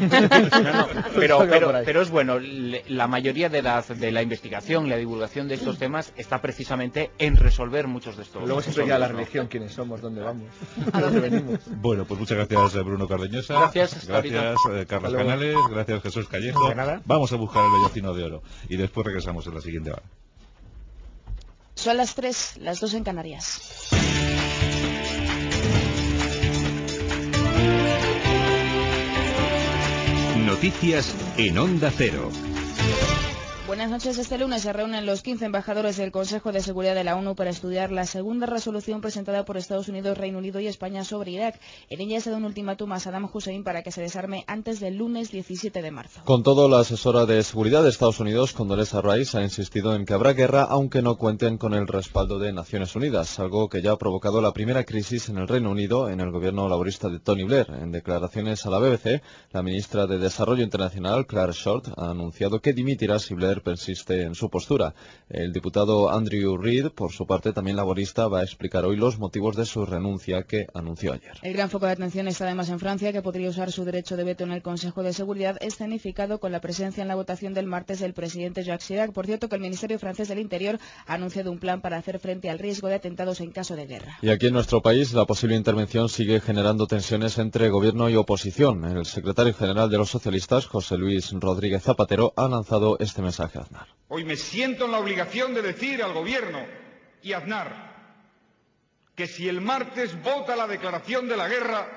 Pero es bueno, la mayoría de la investigación y la divulgación de estos temas está precisamente en resolver muchos de estos. Luego siempre queda la religión, quiénes somos, dónde vamos, a dónde venimos. Bueno, pues muchas gracias Bruno Cardeñosa. Gracias Carlos Canales. Gracias Jesús Callejo. Vamos a buscar el vellocino de oro y después regresamos en la siguiente hora. Son las 3, las 2 en Canarias. Noticias en Onda Cero. Buenas noches. Este lunes se reúnen los 15 embajadores del Consejo de Seguridad de la ONU para estudiar la segunda resolución presentada por Estados Unidos, Reino Unido y España sobre Irak. En ella se da un ultimátum a Saddam Hussein para que se desarme antes del lunes 17 de marzo. Con todo, la asesora de seguridad de Estados Unidos, Condoleezza Rice, ha insistido en que habrá guerra aunque no cuenten con el respaldo de Naciones Unidas, algo que ya ha provocado la primera crisis en el Reino Unido en el gobierno laborista de Tony Blair. En declaraciones a la BBC, la ministra de Desarrollo Internacional, Clare Short, ha anunciado que dimitirá si Blair persiste en su postura. El diputado Andrew Reid, por su parte también laborista, va a explicar hoy los motivos de su renuncia que anunció ayer. El gran foco de atención está además en Francia, que podría usar su derecho de veto en el Consejo de Seguridad, escenificado con la presencia en la votación del martes del presidente Jacques Chirac. Por cierto, que el Ministerio francés del Interior ha anunciado un plan para hacer frente al riesgo de atentados en caso de guerra. Y aquí en nuestro país, la posible intervención sigue generando tensiones entre gobierno y oposición. El secretario general de los socialistas, José Luis Rodríguez Zapatero, ha lanzado este mensaje a Aznar. Hoy me siento en la obligación de decir al Gobierno y a Aznar que si el martes vota la declaración de la guerra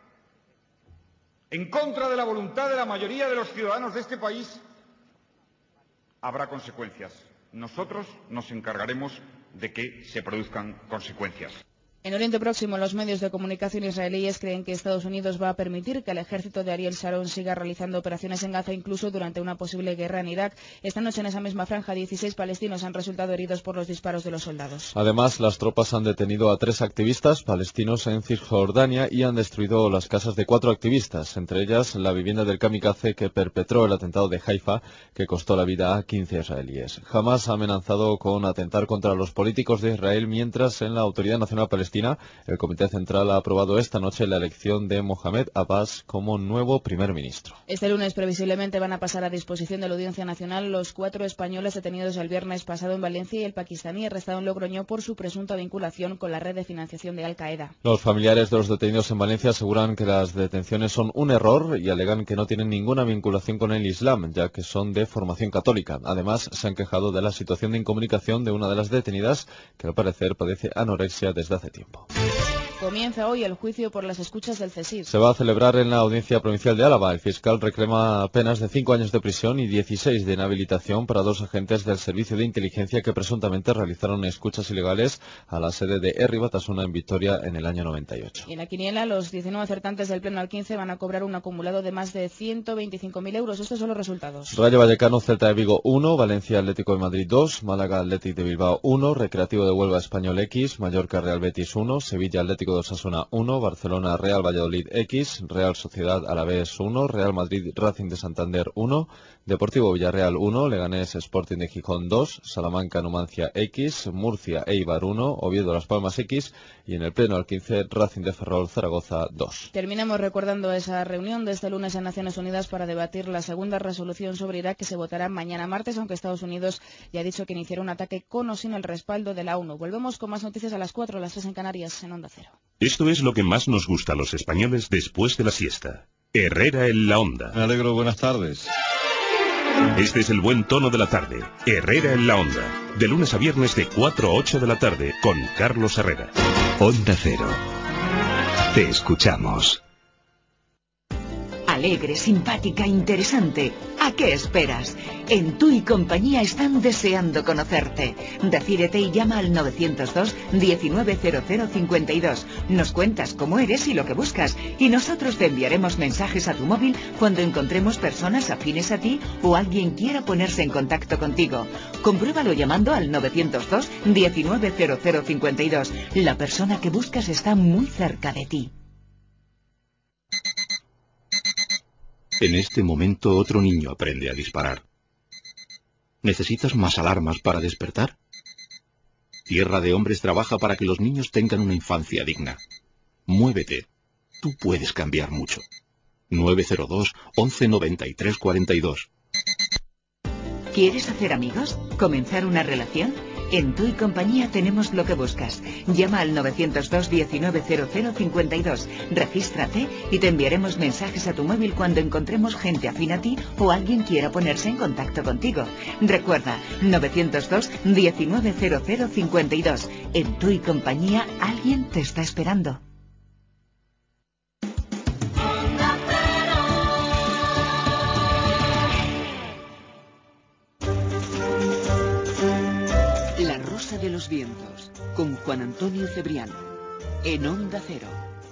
en contra de la voluntad de la mayoría de los ciudadanos de este país, habrá consecuencias. Nosotros nos encargaremos de que se produzcan consecuencias. En Oriente Próximo, los medios de comunicación israelíes creen que Estados Unidos va a permitir que el ejército de Ariel Sharon siga realizando operaciones en Gaza, incluso durante una posible guerra en Irak. Esta noche, en esa misma franja, 16 palestinos han resultado heridos por los disparos de los soldados. Además, las tropas han detenido a 3 activistas palestinos en Cisjordania y han destruido las casas de 4 activistas, entre ellas la vivienda del kamikaze que perpetró el atentado de Haifa, que costó la vida a 15 israelíes. Hamás ha amenazado con atentar contra los políticos de Israel, mientras en la Autoridad Nacional Palestina el Comité Central ha aprobado esta noche la elección de Mohamed Abbas como nuevo primer ministro. Este lunes previsiblemente van a pasar a disposición de la Audiencia Nacional los 4 españoles detenidos el viernes pasado en Valencia y el pakistaní arrestado en Logroño por su presunta vinculación con la red de financiación de Al-Qaeda. Los familiares de los detenidos en Valencia aseguran que las detenciones son un error y alegan que no tienen ninguna vinculación con el Islam, ya que son de formación católica. Además, se han quejado de la situación de incomunicación de una de las detenidas, que al parecer padece anorexia desde hace tiempo. Comienza hoy el juicio por las escuchas del CSIC. Se va a celebrar en la Audiencia Provincial de Álava. El fiscal reclama penas de 5 años de prisión y 16 de inhabilitación para 2 agentes del Servicio de Inteligencia que presuntamente realizaron escuchas ilegales a la sede de Herri Batasuna en Vitoria en el año 98. Y en la quiniela, los 19 acertantes del Pleno al 15 van a cobrar un acumulado de más de 125.000 euros. Estos son los resultados. Rayo Vallecano, Celta de Vigo 1, Valencia Atlético de Madrid 2, Málaga Athletic de Bilbao 1, Recreativo de Huelva Español X, Mallorca Real Betis 1, Sevilla Atlético Atlético de Osasuna 1, Barcelona Real Valladolid X, Real Sociedad Alavés 1, Real Madrid Racing de Santander 1, Deportivo Villarreal 1, Leganés Sporting de Gijón 2, Salamanca Numancia X, Murcia Eibar 1, Oviedo Las Palmas X y en el pleno al 15 Racing de Ferrol Zaragoza 2. Terminamos recordando esa reunión de este lunes en Naciones Unidas para debatir la segunda resolución sobre Irak que se votará mañana martes, aunque Estados Unidos ya ha dicho que iniciará un ataque con o sin el respaldo de la ONU. Volvemos con más noticias a las 4, a las 3 en Canarias, en Onda Cero. Esto es lo que más nos gusta a los españoles después de la siesta. Herrera en la Onda. Me alegro, buenas tardes. Este es el buen tono de la tarde. Herrera en la Onda. De lunes a viernes de 4 a 8 de la tarde con Carlos Herrera. Onda Cero. Te escuchamos. Alegre, simpática, interesante. ¿A qué esperas? En Tu y Compañía están deseando conocerte. Decídete y llama al 902 190052. Nos cuentas cómo eres y lo que buscas, y nosotros te enviaremos mensajes a tu móvil cuando encontremos personas afines a ti o alguien quiera ponerse en contacto contigo. Compruébalo llamando al 902 190052. La persona que buscas está muy cerca de ti. En este momento otro niño aprende a disparar. ¿Necesitas más alarmas para despertar? Tierra de Hombres trabaja para que los niños tengan una infancia digna. Muévete. Tú puedes cambiar mucho. 902 11 93 42. ¿Quieres hacer amigos? ¿Comenzar una relación? En Tu y Compañía tenemos lo que buscas. Llama al 902 190052. Regístrate y te enviaremos mensajes a tu móvil cuando encontremos gente afín a ti o alguien quiera ponerse en contacto contigo. Recuerda, 902 190052. En Tu y Compañía alguien te está esperando. De los vientos, con Juan Antonio Cebrián, en Onda Cero.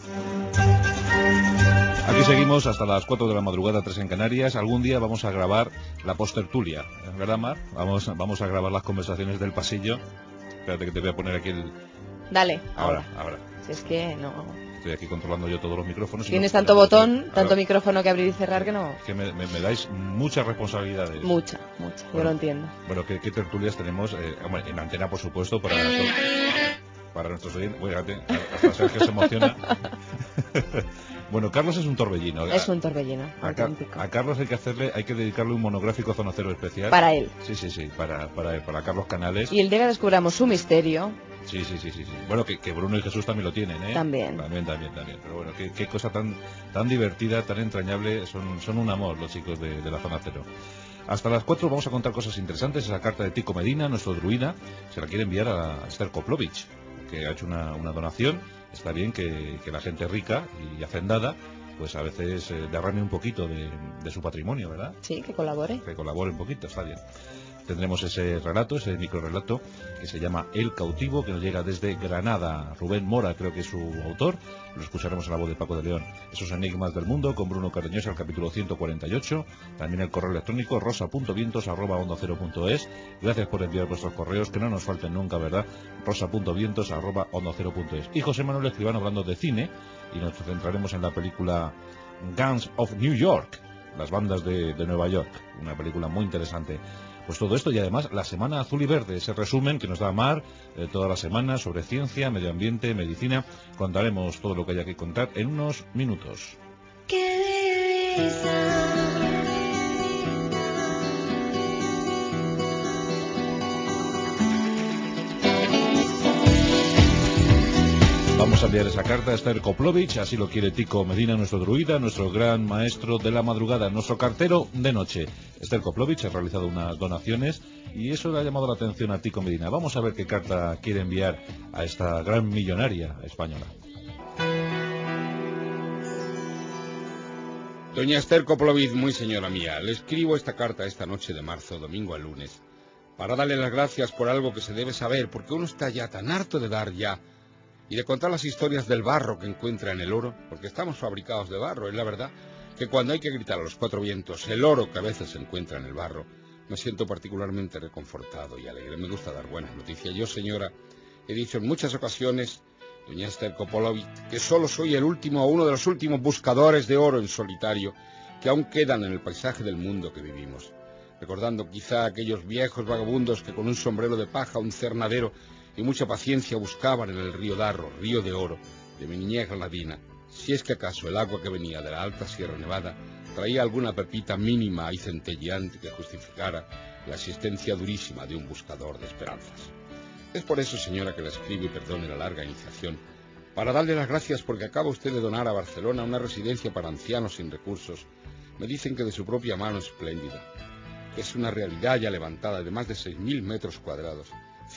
Aquí seguimos hasta las 4 de la madrugada, 3 en Canarias. Algún día vamos a grabar la postertulia, ¿verdad, Mar? Vamos a grabar las conversaciones del pasillo. Espérate que te voy a poner aquí el... Dale. Ahora. Si es que no... Estoy aquí controlando yo todos los micrófonos. Tienes tanto botón, tanto micrófono que abrir y cerrar que no... Es que me dais muchas responsabilidades. Mucha, bueno, yo lo entiendo. Bueno, ¿qué tertulias tenemos? Hombre, en antena, por supuesto, para nuestros oyentes. Fíjate, hasta Sergio se emociona. Bueno, Carlos es un torbellino. Es un torbellino, auténtico. A Carlos hay que dedicarle un monográfico Zona Cero especial. Para él. Sí, para Carlos Canales. Y el día que descubramos su misterio... Sí. Bueno, que Bruno y Jesús también lo tienen, ¿eh? También. Pero bueno, qué cosa tan divertida, tan entrañable. Son un amor los chicos de la Zona Cero. Hasta las 4 vamos a contar cosas interesantes. Esa carta de Tico Medina, nuestro druida, se la quiere enviar a Esther Koplovich, que ha hecho una donación. Está bien que la gente rica y hacendada pues a veces derrame un poquito de su patrimonio, ¿verdad? Sí, que colabore. Que colabore un poquito, está bien. Tendremos ese relato, ese microrelato que se llama El cautivo, que nos llega desde Granada. Rubén Mora creo que es su autor. Lo escucharemos en la voz de Paco de León. Esos enigmas del mundo con Bruno Cardeñosa, el capítulo 148. También el correo electrónico rosa.vientos@ondacero.es. Gracias por enviar vuestros correos, que no nos falten nunca, ¿verdad? rosa.vientos@ondacero.es. Y José Manuel Escribano hablando de cine, y nos centraremos en la película Guns of New York, las bandas de Nueva York. Una película muy interesante. Pues todo esto y además la Semana Azul y Verde, ese resumen que nos da Mar toda la semana sobre ciencia, medio ambiente, medicina. Contaremos todo lo que haya que contar en unos minutos. Vamos a enviar esa carta a Esther Koplovich, así lo quiere Tico Medina, nuestro druida, nuestro gran maestro de la madrugada, nuestro cartero de noche. Esther Koplovich ha realizado unas donaciones y eso le ha llamado la atención a Tico Medina. Vamos a ver qué carta quiere enviar a esta gran millonaria española. Doña Esther Koplovich, muy señora mía, le escribo esta carta esta noche de marzo, domingo a lunes, para darle las gracias por algo que se debe saber, porque uno está ya tan harto de dar ya y de contar las historias del barro que encuentra en el oro, porque estamos fabricados de barro. Es la verdad que cuando hay que gritar a los cuatro vientos el oro que a veces se encuentra en el barro, me siento particularmente reconfortado y alegre. Me gusta dar buenas noticias. Yo, señora, he dicho en muchas ocasiones doña Esther Kopolovich, que solo soy el último o uno de los últimos buscadores de oro en solitario que aún quedan en el paisaje del mundo que vivimos, recordando quizá aquellos viejos vagabundos que con un sombrero de paja, un cernadero y mucha paciencia buscaban en el río Darro, río de oro, de mi niñez granadina, si es que acaso el agua que venía de la alta Sierra Nevada traía alguna pepita mínima y centelleante que justificara la existencia durísima de un buscador de esperanzas. Es por eso, señora, que le escribo y perdone la larga iniciación, para darle las gracias porque acaba usted de donar a Barcelona una residencia para ancianos sin recursos. Me dicen que de su propia mano espléndida, que es una realidad ya levantada de más de 6.000 metros cuadrados,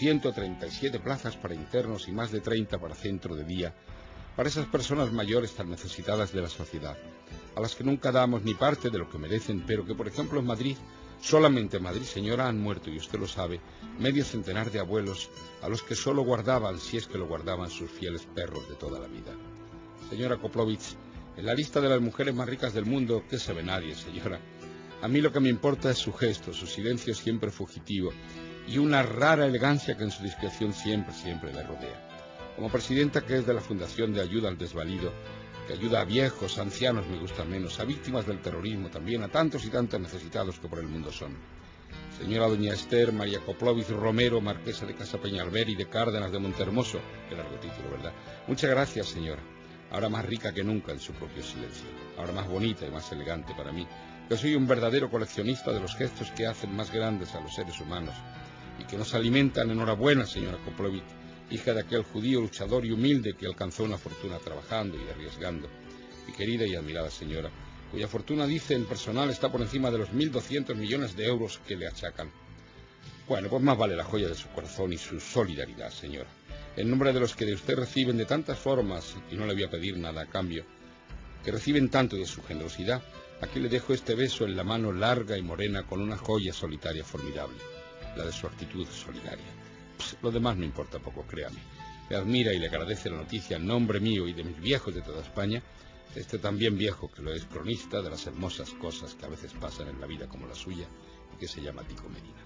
137 plazas para internos y más de 30 para centro de día, para esas personas mayores tan necesitadas de la sociedad, a las que nunca damos ni parte de lo que merecen, pero que, por ejemplo, en Madrid, solamente en Madrid, señora, han muerto, y usted lo sabe, medio centenar de abuelos a los que solo guardaban, si es que lo guardaban, sus fieles perros de toda la vida. Señora Kopolovich, en la lista de las mujeres más ricas del mundo, ¿qué sabe nadie, señora? A mí lo que me importa es su gesto, su silencio siempre fugitivo y una rara elegancia que en su discreción siempre le rodea. Como presidenta que es de la Fundación de Ayuda al Desvalido, que ayuda a viejos, ancianos, me gusta menos, a víctimas del terrorismo también, a tantos y tantos necesitados que por el mundo son. Señora doña Esther María Kopolovich Romero, marquesa de Casa Peñalver y de Cárdenas de Montehermoso, qué largo título, ¿verdad? Muchas gracias, señora. Ahora más rica que nunca en su propio silencio, ahora más bonita y más elegante para mí, que soy un verdadero coleccionista de los gestos que hacen más grandes a los seres humanos y que nos alimentan. Enhorabuena, señora Kopolovich, hija de aquel judío luchador y humilde que alcanzó una fortuna trabajando y arriesgando. Mi querida y admirada señora, cuya fortuna, dice, en personal está por encima de los 1.200 millones de euros que le achacan. Bueno, pues más vale la joya de su corazón y su solidaridad, señora. En nombre de los que de usted reciben de tantas formas, y no le voy a pedir nada a cambio, que reciben tanto de su generosidad, aquí le dejo este beso en la mano larga y morena con una joya solitaria formidable, la de su actitud solidaria. Lo demás no importa poco, créame. Le admira y le agradece la noticia en nombre mío y de mis viejos de toda España, este también viejo que lo es cronista de las hermosas cosas que a veces pasan en la vida como la suya y que se llama Tico Medina.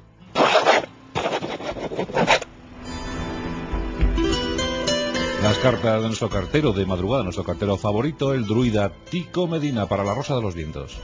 Las cartas de nuestro cartero de madrugada, nuestro cartero favorito, el druida Tico Medina, para la Rosa de los Vientos.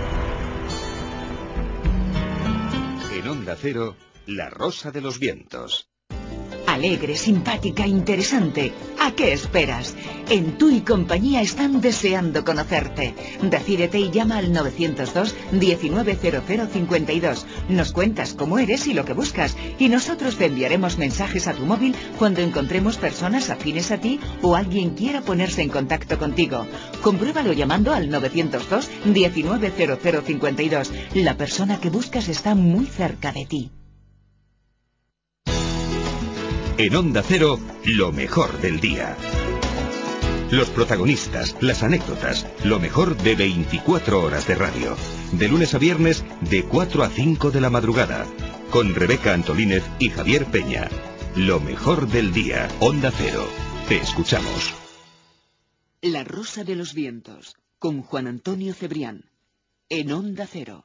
En Onda Cero, la Rosa de los Vientos. Alegre, simpática, interesante. ¿A qué esperas? En Tu y Compañía están deseando conocerte. Decídete y llama al 902 190052. Nos cuentas cómo eres y lo que buscas, y nosotros te enviaremos mensajes a tu móvil cuando encontremos personas afines a ti o alguien quiera ponerse en contacto contigo. Compruébalo llamando al 902 190052. La persona que buscas está muy cerca de ti. En Onda Cero, lo mejor del día. Los protagonistas, las anécdotas, lo mejor de 24 horas de radio. De lunes a viernes, de 4 a 5 de la madrugada. Con Rebeca Antolínez y Javier Peña. Lo mejor del día. Onda Cero. Te escuchamos. La Rosa de los Vientos, con Juan Antonio Cebrián. En Onda Cero.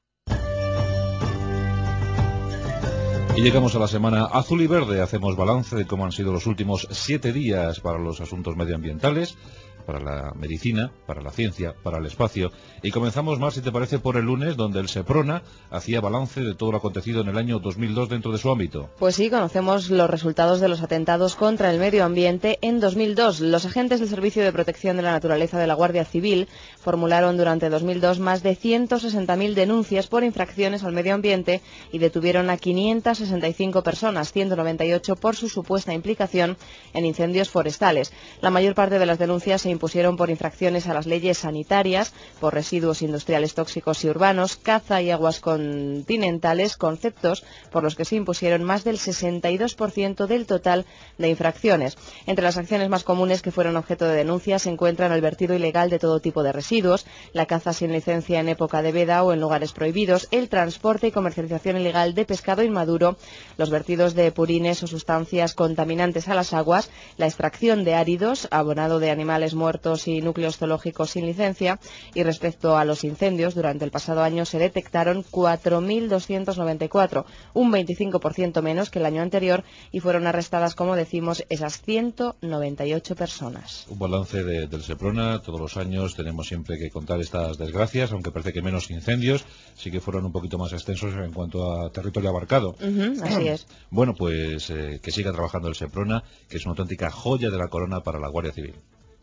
Y llegamos a la semana azul y verde. Hacemos balance de cómo han sido los últimos 7 días para los asuntos medioambientales, para la medicina, para la ciencia, para el espacio. Y comenzamos, Mar, si te parece, por el lunes, donde el Seprona hacía balance de todo lo acontecido en el año 2002 dentro de su ámbito. Pues sí, conocemos los resultados de los atentados contra el medio ambiente en 2002. Los agentes del Servicio de Protección de la Naturaleza de la Guardia Civil formularon durante 2002 más de 160.000 denuncias por infracciones al medio ambiente y detuvieron a 565 personas, 198 por su supuesta implicación en incendios forestales. La mayor parte de las denuncias se impusieron por infracciones a las leyes sanitarias, por residuos industriales tóxicos y urbanos, caza y aguas continentales, conceptos por los que se impusieron más del 62% del total de infracciones. Entre las acciones más comunes que fueron objeto de denuncia se encuentran el vertido ilegal de todo tipo de residuos, la caza sin licencia en época de veda o en lugares prohibidos, el transporte y comercialización ilegal de pescado inmaduro, los vertidos de purines o sustancias contaminantes a las aguas, la extracción de áridos, abonado de animales muertos y núcleos zoológicos sin licencia. Y respecto a los incendios, durante el pasado año se detectaron 4.294, un 25% menos que el año anterior, y fueron arrestadas, como decimos, esas 198 personas. Un balance del Seprona. Todos los años tenemos siempre que contar estas desgracias, aunque parece que menos incendios, sí que fueron un poquito más extensos en cuanto a territorio abarcado. Así es. Bueno, pues que siga trabajando el Seprona, que es una auténtica joya de la corona para la Guardia Civil.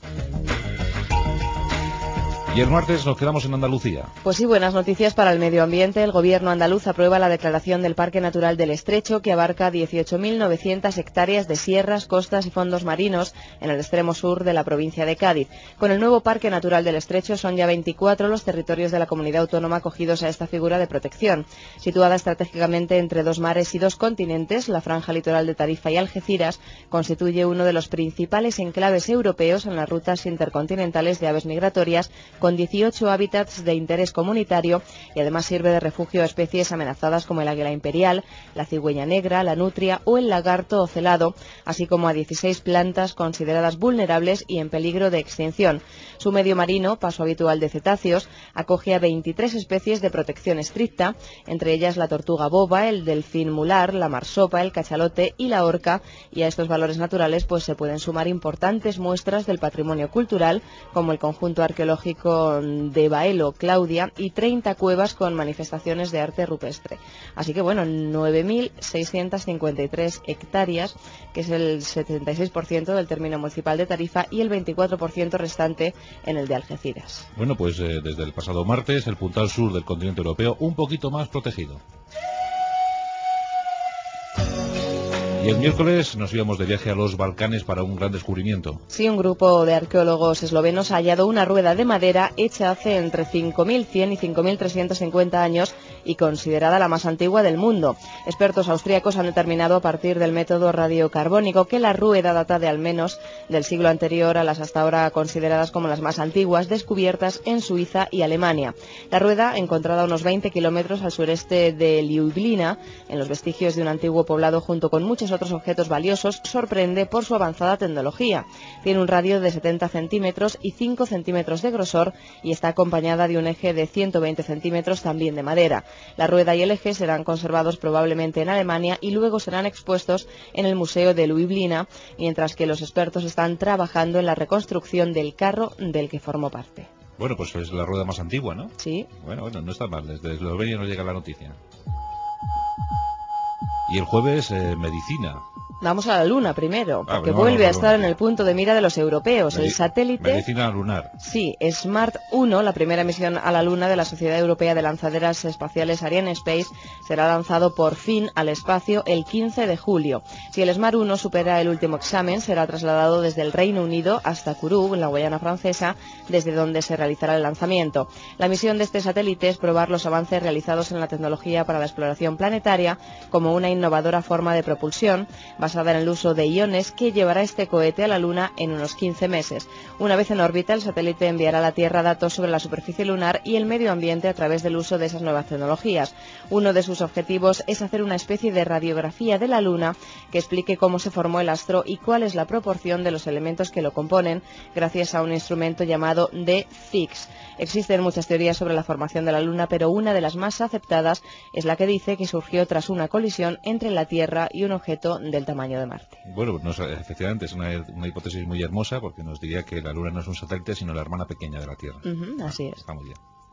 Y el martes nos quedamos en Andalucía. Pues sí, buenas noticias para el medio ambiente. El gobierno andaluz aprueba la declaración del Parque Natural del Estrecho, que abarca 18.900 hectáreas de sierras, costas y fondos marinos en el extremo sur de la provincia de Cádiz. Con el nuevo Parque Natural del Estrecho son ya 24 los territorios de la comunidad autónoma acogidos a esta figura de protección. Situada estratégicamente entre dos mares y dos continentes, la franja litoral de Tarifa y Algeciras constituye uno de los principales enclaves europeos en las rutas intercontinentales de aves migratorias, con 18 hábitats de interés comunitario, y además sirve de refugio a especies amenazadas como el águila imperial, la cigüeña negra, la nutria o el lagarto ocelado, así como a 16 plantas consideradas vulnerables y en peligro de extinción. Su medio marino, paso habitual de cetáceos, acoge a 23 especies de protección estricta, entre ellas la tortuga boba, el delfín mular, la marsopa, el cachalote y la orca, y a estos valores naturales pues se pueden sumar importantes muestras del patrimonio cultural, como el conjunto arqueológico de Baelo, Claudia, y 30 cuevas con manifestaciones de arte rupestre. Así que bueno, 9.653 hectáreas, que es el 76% del término municipal de Tarifa y el 24% restante en el de Algeciras. Bueno, pues desde el pasado martes, el puntal sur del continente europeo un poquito más protegido. Y el miércoles nos íbamos de viaje a los Balcanes para un gran descubrimiento. Sí, un grupo de arqueólogos eslovenos ha hallado una rueda de madera hecha hace entre 5.100 y 5.350 años y considerada la más antigua del mundo. Expertos austríacos han determinado a partir del método radiocarbónico que la rueda data de al menos del siglo anterior a las hasta ahora consideradas como las más antiguas descubiertas en Suiza y Alemania. La rueda, encontrada a unos 20 kilómetros al sureste de Ljubljana, en los vestigios de un antiguo poblado junto con muchos otros objetos valiosos, sorprende por su avanzada tecnología. Tiene un radio de 70 centímetros y 5 centímetros de grosor y está acompañada de un eje de 120 centímetros también de madera. La rueda y el eje serán conservados probablemente en Alemania y luego serán expuestos en el Museo de Ljubljana, mientras que los expertos están trabajando en la reconstrucción del carro del que formó parte. Bueno, pues es la rueda más antigua, ¿no? Sí. Bueno, no está mal. Desde Eslovenia nos llega la noticia. Y el jueves, medicina. Vamos a la Luna primero, porque vuelve a estar en el punto de mira de los europeos. El satélite... Medicina lunar. Sí, Smart 1, la primera misión a la Luna de la Sociedad Europea de Lanzaderas Espaciales Arianespace, será lanzado por fin al espacio el 15 de julio. Si el Smart 1 supera el último examen, será trasladado desde el Reino Unido hasta Kourou, en la Guayana Francesa, desde donde se realizará el lanzamiento. La misión de este satélite es probar los avances realizados en la tecnología para la exploración planetaria como una innovadora forma de propulsión, basada en el uso de iones, que llevará este cohete a la Luna en unos 15 meses. Una vez en órbita, el satélite enviará a la Tierra datos sobre la superficie lunar y el medio ambiente a través del uso de esas nuevas tecnologías. Uno de sus objetivos es hacer una especie de radiografía de la Luna que explique cómo se formó el astro y cuál es la proporción de los elementos que lo componen, gracias a un instrumento llamado DFIX. Existen muchas teorías sobre la formación de la Luna, pero una de las más aceptadas es la que dice que surgió tras una colisión entre la Tierra y un objeto del tamaño de Marte. Bueno, efectivamente es una hipótesis muy hermosa, porque nos diría que la Luna no es un satélite, sino la hermana pequeña de la Tierra. Así es. Está muy bien.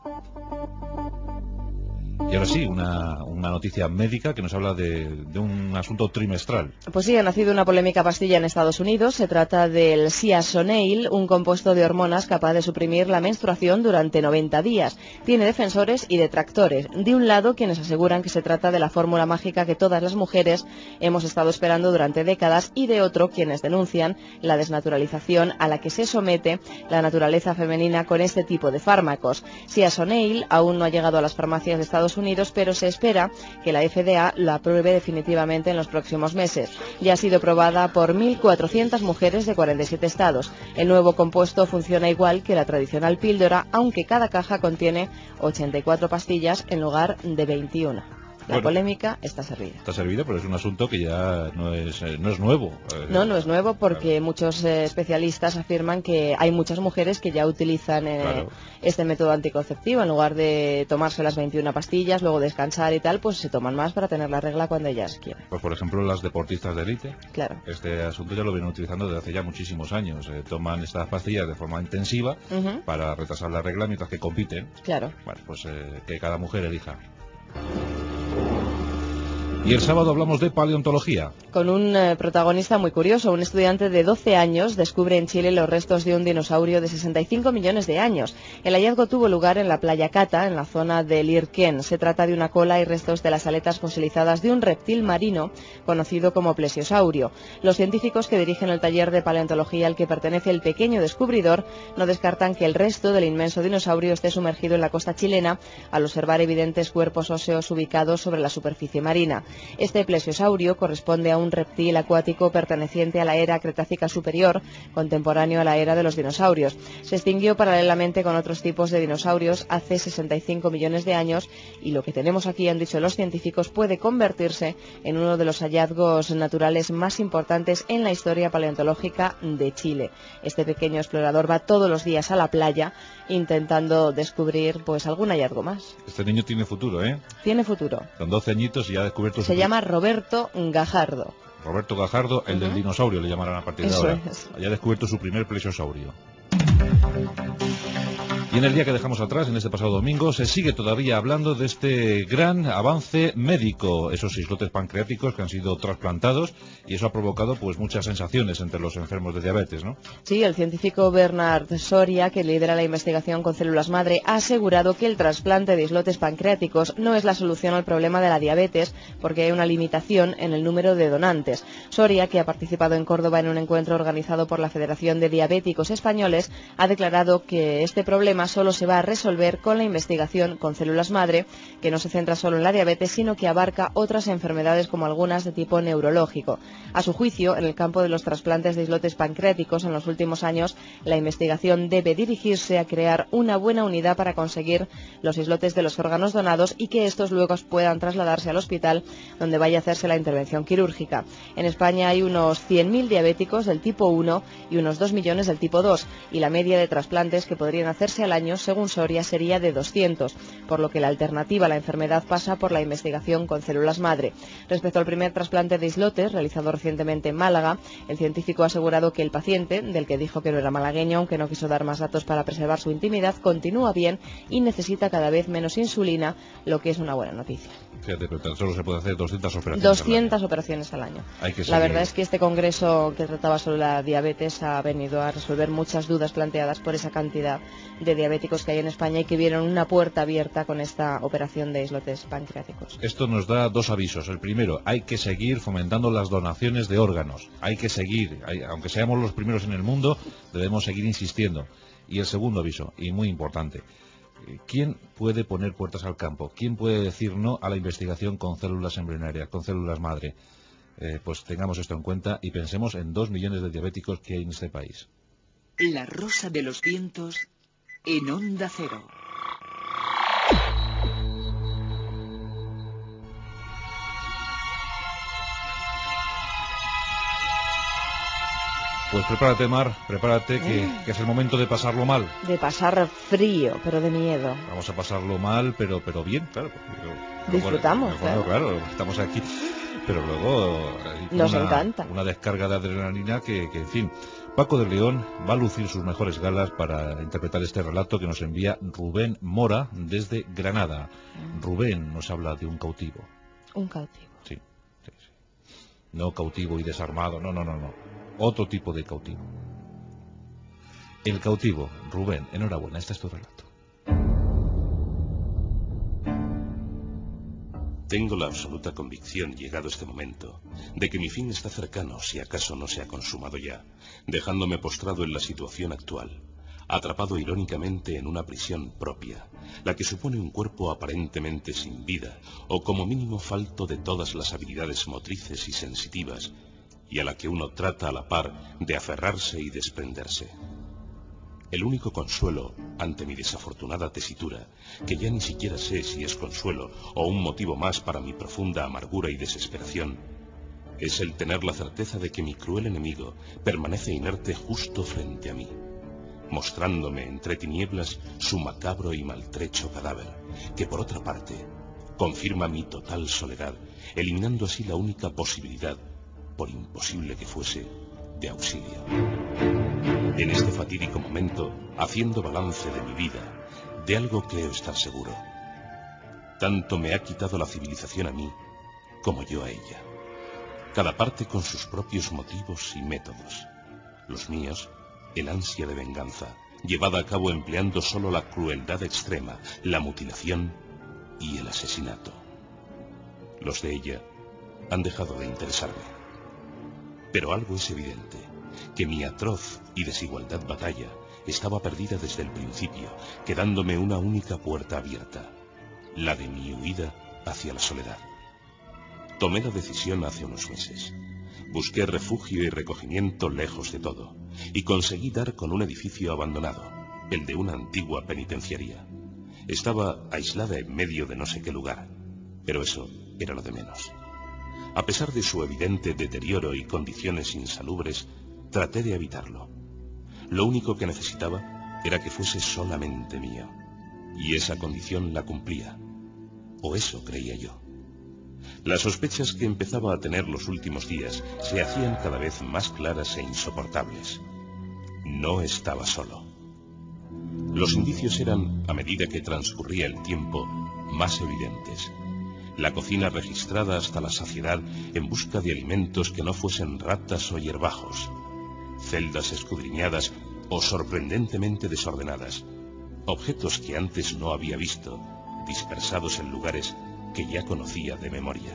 Y ahora sí, una noticia médica que nos habla de un asunto trimestral. Pues sí, ha nacido una polémica pastilla en Estados Unidos. Se trata del Ciasonale, un compuesto de hormonas capaz de suprimir la menstruación durante 90 días. Tiene defensores y detractores. De un lado, quienes aseguran que se trata de la fórmula mágica que todas las mujeres hemos estado esperando durante décadas, y de otro, quienes denuncian la desnaturalización a la que se somete la naturaleza femenina con este tipo de fármacos. Ciasonale aún no ha llegado a las farmacias de Estados Unidos, pero se espera que la FDA la apruebe definitivamente en los próximos meses. Ya ha sido probada por 1.400 mujeres de 47 estados. El nuevo compuesto funciona igual que la tradicional píldora, aunque cada caja contiene 84 pastillas en lugar de 21. La polémica está servida. Está servida, pero es un asunto que ya no es nuevo. No es nuevo porque muchos especialistas afirman que hay muchas mujeres que ya utilizan este método anticonceptivo. En lugar de tomarse las 21 pastillas, luego descansar y tal, pues se toman más para tener la regla cuando ellas quieren. Pues por ejemplo las deportistas de élite. Claro. Este asunto ya lo vienen utilizando desde hace ya muchísimos años. Toman estas pastillas de forma intensiva para retrasar la regla mientras que compiten. Claro. Bueno, pues que cada mujer elija. Y el sábado hablamos de paleontología. Con un protagonista muy curioso. Un estudiante de 12 años descubre en Chile los restos de un dinosaurio de 65 millones de años. El hallazgo tuvo lugar en la playa Cata, en la zona de Lirquén. Se trata de una cola y restos de las aletas fosilizadas de un reptil marino conocido como plesiosaurio. Los científicos que dirigen el taller de paleontología al que pertenece el pequeño descubridor no descartan que el resto del inmenso dinosaurio esté sumergido en la costa chilena al observar evidentes cuerpos óseos ubicados sobre la superficie marina. Este plesiosaurio corresponde a un reptil acuático perteneciente a la era Cretácica superior, contemporáneo a la era de los dinosaurios. Se extinguió paralelamente con otros tipos de dinosaurios hace 65 millones de años y lo que tenemos aquí, han dicho los científicos, puede convertirse en uno de los hallazgos naturales más importantes en la historia paleontológica de Chile. Este pequeño explorador va todos los días a la playa intentando descubrir pues algún hallazgo más. Este niño tiene futuro, ¿eh? Tiene futuro. Con 12 añitos y ya ha descubierto... Se llama Roberto Gajardo. Roberto Gajardo, el del dinosaurio le llamarán a partir de ahora. Ya ha descubierto su primer plesiosaurio. Y en el día que dejamos atrás, en este pasado domingo, se sigue todavía hablando de este gran avance médico, esos islotes pancreáticos que han sido trasplantados, y eso ha provocado pues muchas sensaciones entre los enfermos de diabetes, ¿no? Sí, el científico Bernard Soria, que lidera la investigación con células madre, ha asegurado que el trasplante de islotes pancreáticos no es la solución al problema de la diabetes, porque hay una limitación en el número de donantes. Soria, que ha participado en Córdoba en un encuentro organizado por la Federación de Diabéticos Españoles, ha declarado que este problema solo se va a resolver con la investigación con células madre, que no se centra solo en la diabetes, sino que abarca otras enfermedades como algunas de tipo neurológico. A su juicio, en el campo de los trasplantes de islotes pancreáticos en los últimos años, la investigación debe dirigirse a crear una buena unidad para conseguir los islotes de los órganos donados y que estos luego puedan trasladarse al hospital donde vaya a hacerse la intervención quirúrgica. En España hay unos 100.000 diabéticos del tipo 1 y unos 2 millones del tipo 2, y la media de trasplantes que podrían hacerse al año, según Soria, sería de 200, por lo que la alternativa a la enfermedad pasa por la investigación con células madre. Respecto al primer trasplante de islotes, realizado recientemente en Málaga, el científico ha asegurado que el paciente, del que dijo que no era malagueño, aunque no quiso dar más datos para preservar su intimidad, continúa bien y necesita cada vez menos insulina, lo que es una buena noticia. Fíjate, pero solo se puede hacer 200 operaciones 200 operaciones al año. La verdad es que este congreso que trataba sobre la diabetes ha venido a resolver muchas dudas planteadas por esa cantidad de diabéticos que hay en España y que vieron una puerta abierta con esta operación de islotes pancreáticos. Esto nos da dos avisos. El primero, hay que seguir fomentando las donaciones de órganos. Hay que seguir, aunque seamos los primeros en el mundo, debemos seguir insistiendo. Y el segundo aviso, y muy importante, ¿quién puede poner puertas al campo? ¿Quién puede decir no a la investigación con células embrionarias, con células madre? Pues tengamos esto en cuenta y pensemos en 2 millones de diabéticos que hay en este país. La Rosa de los Vientos en Onda Cero. Pues prepárate, Mar, prepárate, que es el momento de pasarlo mal. De pasar frío, pero de miedo. Vamos a pasarlo mal, pero bien, claro. Disfrutamos, claro, estamos aquí. Pero luego nos encanta una descarga de adrenalina que, en fin, Paco de León va a lucir sus mejores galas para interpretar este relato que nos envía Rubén Mora desde Granada. Rubén nos habla de un cautivo. Un cautivo. Sí. No cautivo y desarmado, no. Otro tipo de cautivo. El cautivo. Rubén, enhorabuena, este es tu relato. Tengo la absoluta convicción, llegado este momento, de que mi fin está cercano, si acaso no se ha consumado ya, dejándome postrado en la situación actual, atrapado irónicamente en una prisión propia, la que supone un cuerpo aparentemente sin vida, o como mínimo falto de todas las habilidades motrices y sensitivas, y a la que uno trata a la par de aferrarse y desprenderse. El único consuelo ante mi desafortunada tesitura, que ya ni siquiera sé si es consuelo o un motivo más para mi profunda amargura y desesperación, es el tener la certeza de que mi cruel enemigo permanece inerte justo frente a mí, mostrándome entre tinieblas su macabro y maltrecho cadáver, que por otra parte confirma mi total soledad, eliminando así la única posibilidad, por imposible que fuese, de auxilio. En este fatídico momento, haciendo balance de mi vida, de algo creo estar seguro. Tanto me ha quitado la civilización a mí, como yo a ella. Cada parte con sus propios motivos y métodos. Los míos, el ansia de venganza, llevada a cabo empleando solo la crueldad extrema, la mutilación y el asesinato. Los de ella han dejado de interesarme. Pero algo es evidente, que mi atroz y desigualdad batalla estaba perdida desde el principio, quedándome una única puerta abierta, la de mi huida hacia la soledad. Tomé la decisión hace unos meses. Busqué refugio y recogimiento lejos de todo, y conseguí dar con un edificio abandonado, el de una antigua penitenciaría. Estaba aislada en medio de no sé qué lugar, pero eso era lo de menos. A pesar de su evidente deterioro y condiciones insalubres, traté de evitarlo. Lo único que necesitaba era que fuese solamente mío, y esa condición la cumplía, o eso creía yo. Las sospechas que empezaba a tener los últimos días se hacían cada vez más claras e insoportables. No estaba solo. Los indicios eran, a medida que transcurría el tiempo, más evidentes. La cocina registrada hasta la saciedad en busca de alimentos que no fuesen ratas o hierbajos. Celdas escudriñadas o sorprendentemente desordenadas. Objetos que antes no había visto, dispersados en lugares que ya conocía de memoria.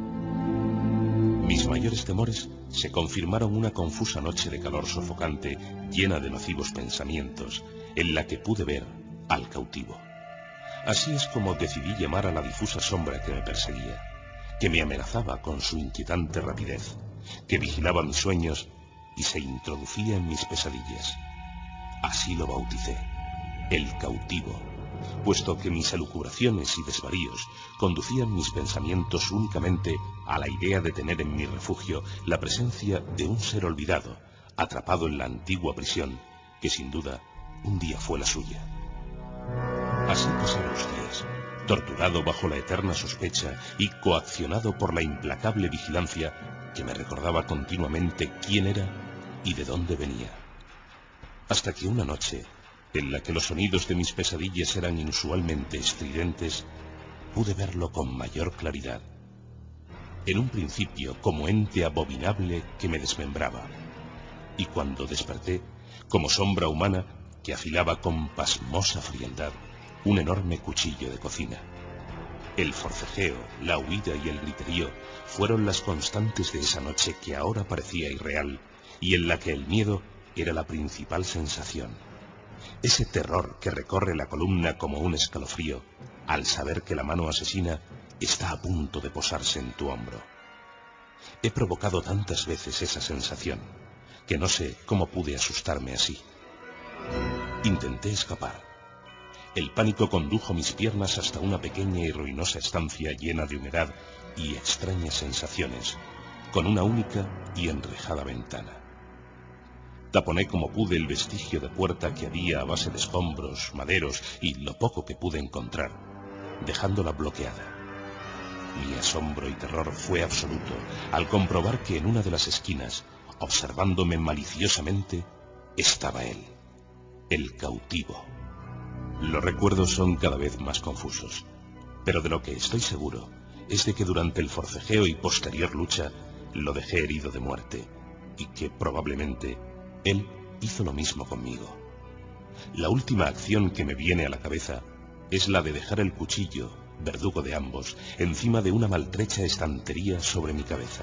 Mis mayores temores se confirmaron una confusa noche de calor sofocante, llena de nocivos pensamientos, en la que pude ver al cautivo. Así es como decidí llamar a la difusa sombra que me perseguía, que me amenazaba con su inquietante rapidez, que vigilaba mis sueños y se introducía en mis pesadillas. Así lo bauticé, el cautivo, puesto que mis elucubraciones y desvaríos conducían mis pensamientos únicamente a la idea de tener en mi refugio la presencia de un ser olvidado, atrapado en la antigua prisión, que sin duda un día fue la suya. Así pasaron los días, torturado bajo la eterna sospecha y coaccionado por la implacable vigilancia que me recordaba continuamente quién era y de dónde venía. Hasta que una noche, en la que los sonidos de mis pesadillas eran inusualmente estridentes, pude verlo con mayor claridad. En un principio como ente abominable que me desmembraba, y cuando desperté, como sombra humana que afilaba con pasmosa frialdad un enorme cuchillo de cocina. El forcejeo, la huida y el griterío fueron las constantes de esa noche que ahora parecía irreal y en la que el miedo era la principal sensación. Ese terror que recorre la columna como un escalofrío al saber que la mano asesina está a punto de posarse en tu hombro. He provocado tantas veces esa sensación que no sé cómo pude asustarme así. Intenté escapar. El pánico condujo mis piernas hasta una pequeña y ruinosa estancia llena de humedad y extrañas sensaciones, con una única y enrejada ventana. Taponé como pude el vestigio de puerta que había a base de escombros, maderos y lo poco que pude encontrar, dejándola bloqueada. Mi asombro y terror fue absoluto al comprobar que en una de las esquinas, observándome maliciosamente, estaba él, el cautivo. Los recuerdos son cada vez más confusos, pero de lo que estoy seguro es de que durante el forcejeo y posterior lucha lo dejé herido de muerte, y que probablemente él hizo lo mismo conmigo. La última acción que me viene a la cabeza es la de dejar el cuchillo, verdugo de ambos, encima de una maltrecha estantería sobre mi cabeza.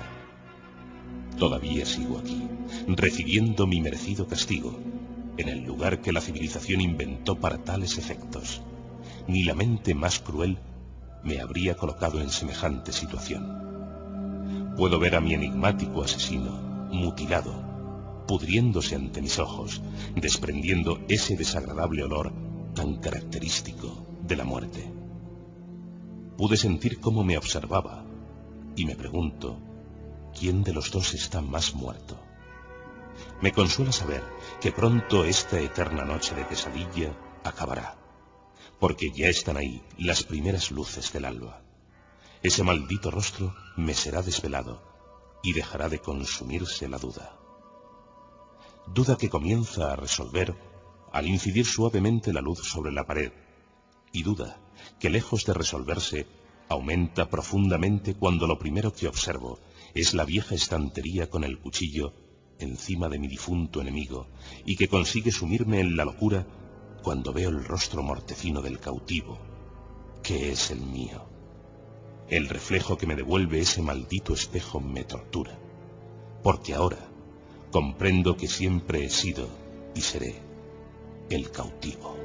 Todavía sigo aquí, recibiendo mi merecido castigo, en el lugar que la civilización inventó para tales efectos. Ni la mente más cruel me habría colocado en semejante situación. Puedo ver a mi enigmático asesino mutilado, pudriéndose ante mis ojos, desprendiendo ese desagradable olor tan característico de la muerte. Pude sentir cómo me observaba y me pregunto, ¿quién de los dos está más muerto? Me consuela saber que pronto esta eterna noche de pesadilla acabará, porque ya están ahí las primeras luces del alba. Ese maldito rostro me será desvelado y dejará de consumirse la duda. Duda que comienza a resolver al incidir suavemente la luz sobre la pared, y duda que lejos de resolverse aumenta profundamente cuando lo primero que observo es la vieja estantería con el cuchillo encima de mi difunto enemigo, y que consigue sumirme en la locura cuando veo el rostro mortecino del cautivo, que es el mío. El reflejo que me devuelve ese maldito espejo me tortura, porque ahora comprendo que siempre he sido y seré el cautivo.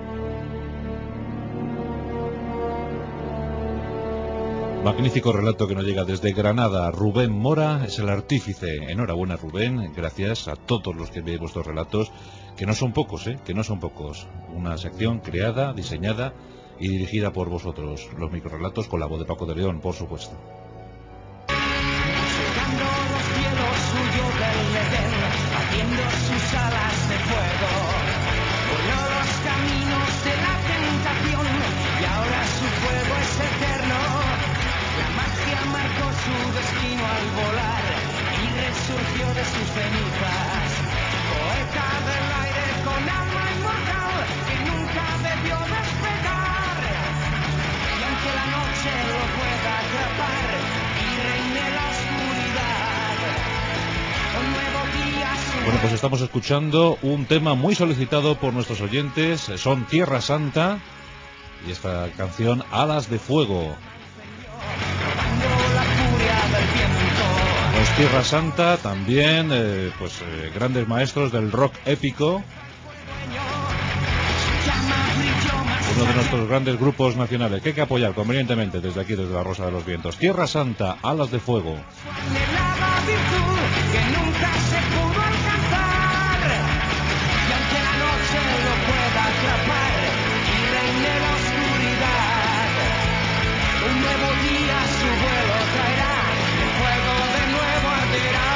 Magnífico relato que nos llega desde Granada. Rubén Mora es el artífice. Enhorabuena, Rubén. Gracias a todos los que veis vuestros relatos, que no son pocos, que no son pocos. Una sección creada, diseñada y dirigida por vosotros. Los microrelatos con la voz de Paco de León, por supuesto. Surcando los cielos huyó del Edén, batiendo sus alas de fuego. Voló los caminos de la tentación y ahora su fuego es eterno. La magia marcó su destino al volar y resurgió de sus cenizas. Poeta del aire con alma inmortal que nunca debió despegar. Y aunque la noche lo pueda atrapar y reine la oscuridad, un nuevo día su... Bueno, pues estamos escuchando un tema muy solicitado por nuestros oyentes. Son Tierra Santa y esta canción Alas de Fuego. Pues Tierra Santa también, grandes maestros del rock épico. Uno de nuestros grandes grupos nacionales que hay que apoyar convenientemente desde aquí, desde la Rosa de los Vientos. Tierra Santa, Alas de Fuego. Que nunca se pudo alcanzar, y aunque la noche lo pueda atrapar y reine la oscuridad, un nuevo día su vuelo traerá, el fuego de nuevo arderá.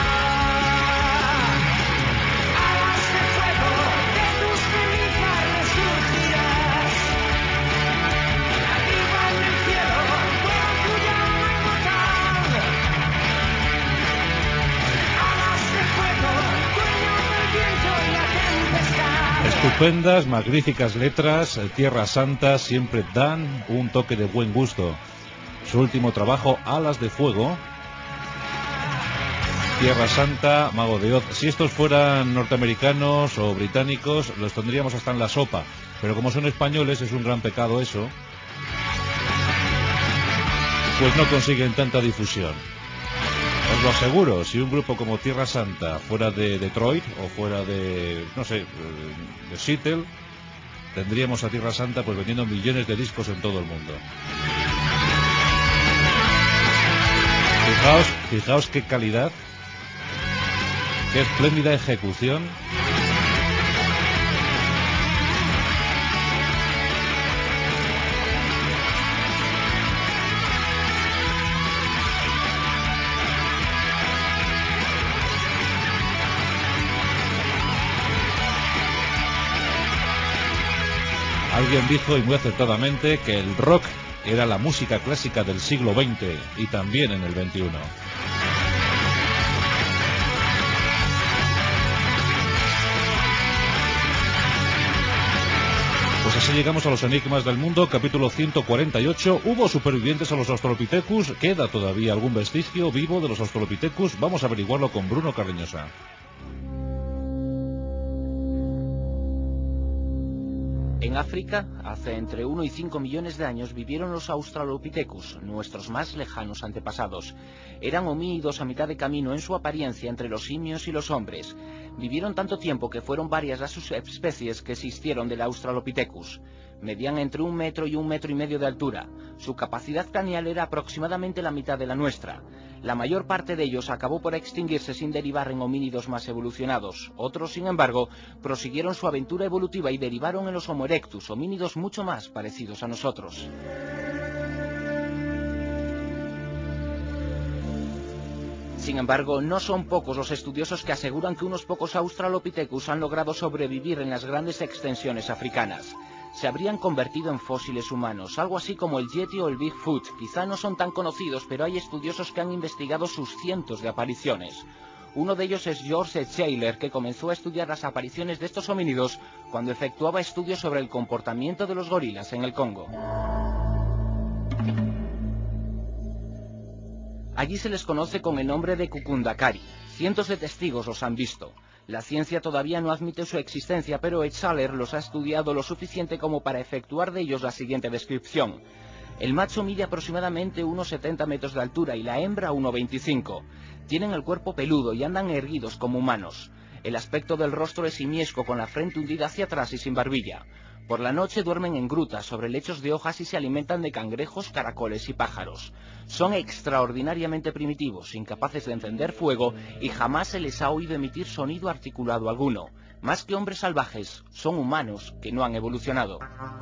Alas de fuego, de tus cenizas resurgirás, arriba en el cielo, vuela tu llama inmortal. Estupendas, magníficas letras. Tierra Santa siempre dan un toque de buen gusto. Su último trabajo, Alas de Fuego. Tierra Santa, Mago de Oz. Si estos fueran norteamericanos o británicos, los tendríamos hasta en la sopa. Pero como son españoles, es un gran pecado eso. Pues no consiguen tanta difusión. Os lo aseguro, si un grupo como Tierra Santa fuera de Detroit o fuera de, no sé, de Seattle, tendríamos a Tierra Santa pues vendiendo millones de discos en todo el mundo. Fijaos qué calidad, qué espléndida ejecución. Alguien dijo, y muy acertadamente, que el rock era la música clásica del siglo XX y también en el XXI. Pues así llegamos a los enigmas del mundo, capítulo 148. ¿Hubo supervivientes a los Australopithecus? ¿Queda todavía algún vestigio vivo de los Australopithecus? Vamos a averiguarlo con Bruno Cardeñosa. En África, hace entre 1 y 5 millones de años vivieron los Australopithecus, nuestros más lejanos antepasados. Eran homínidos a mitad de camino en su apariencia entre los simios y los hombres. Vivieron tanto tiempo que fueron varias las subespecies que existieron del Australopithecus. Medían entre 1 metro y 1,5 metros de altura. Su capacidad craneal era aproximadamente la mitad de la nuestra. La mayor parte de ellos acabó por extinguirse sin derivar en homínidos más evolucionados. Otros, sin embargo, prosiguieron su aventura evolutiva y derivaron en los Homo erectus, homínidos mucho más parecidos a nosotros. Sin embargo, no son pocos los estudiosos que aseguran que unos pocos Australopithecus han logrado sobrevivir en las grandes extensiones africanas. Se habrían convertido en fósiles humanos, algo así como el Yeti o el Bigfoot. Quizá no son tan conocidos, pero hay estudiosos que han investigado sus cientos de apariciones. Uno de ellos es George Etcheiller, que comenzó a estudiar las apariciones de estos homínidos cuando efectuaba estudios sobre el comportamiento de los gorilas en el Congo. Allí se les conoce con el nombre de Kukundakari. Cientos de testigos los han visto. La ciencia todavía no admite su existencia, pero Etcheller los ha estudiado lo suficiente como para efectuar de ellos la siguiente descripción. El macho mide aproximadamente unos 70 metros de altura y la hembra 1,25. Tienen el cuerpo peludo y andan erguidos como humanos. El aspecto del rostro es simiesco, con la frente hundida hacia atrás y sin barbilla. Por la noche duermen en grutas, sobre lechos de hojas y se alimentan de cangrejos, caracoles y pájaros. Son extraordinariamente primitivos, incapaces de encender fuego y jamás se les ha oído emitir sonido articulado alguno. Más que hombres salvajes, son humanos que no han evolucionado.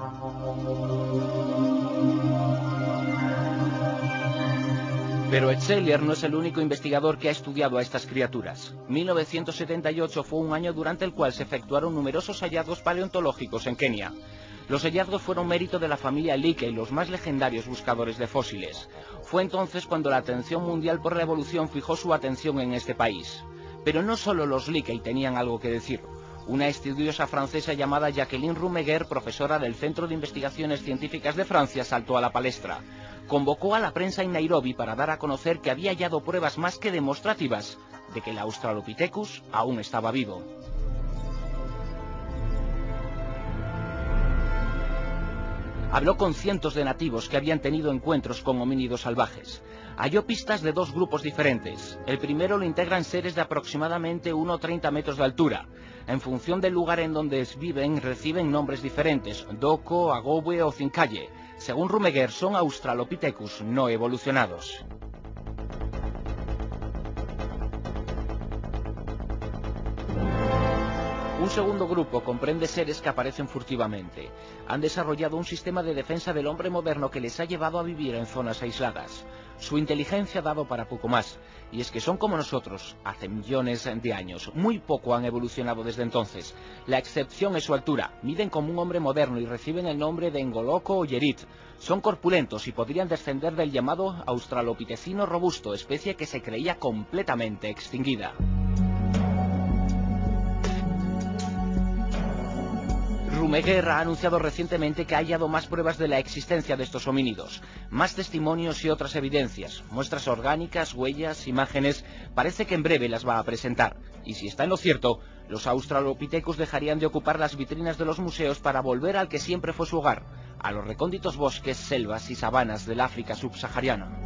Pero Etcheller no es el único investigador que ha estudiado a estas criaturas. 1978 fue un año durante el cual se efectuaron numerosos hallazgos paleontológicos en Kenia. Los hallazgos fueron mérito de la familia Leakey, los más legendarios buscadores de fósiles. Fue entonces cuando la atención mundial por la evolución fijó su atención en este país. Pero no solo los Leakey tenían algo que decir. Una estudiosa francesa llamada Jacqueline Rumeguer, profesora del Centro de Investigaciones Científicas de Francia, saltó a la palestra. Convocó a la prensa en Nairobi para dar a conocer que había hallado pruebas más que demostrativas de que el Australopithecus aún estaba vivo. Habló con cientos de nativos que habían tenido encuentros con homínidos salvajes. Halló pistas de dos grupos diferentes. El primero lo integran seres de aproximadamente 1,30 metros de altura. En función del lugar en donde viven, reciben nombres diferentes: Doko, Agobe o Zincaye. Según Rumeguer, son Australopithecus no evolucionados. Un segundo grupo comprende seres que aparecen furtivamente. Han desarrollado un sistema de defensa del hombre moderno que les ha llevado a vivir en zonas aisladas. Su inteligencia ha dado para poco más, y es que son como nosotros, hace millones de años. Muy poco han evolucionado desde entonces. La excepción es su altura. Miden como un hombre moderno y reciben el nombre de Ngoloko o Yerit. Son corpulentos y podrían descender del llamado australopitecino robusto, especie que se creía completamente extinguida. Rumeguer ha anunciado recientemente que ha hallado más pruebas de la existencia de estos homínidos, más testimonios y otras evidencias, muestras orgánicas, huellas, imágenes. Parece que en breve las va a presentar. Y si está en lo cierto, los Australopithecus dejarían de ocupar las vitrinas de los museos para volver al que siempre fue su hogar, a los recónditos bosques, selvas y sabanas del África subsahariana.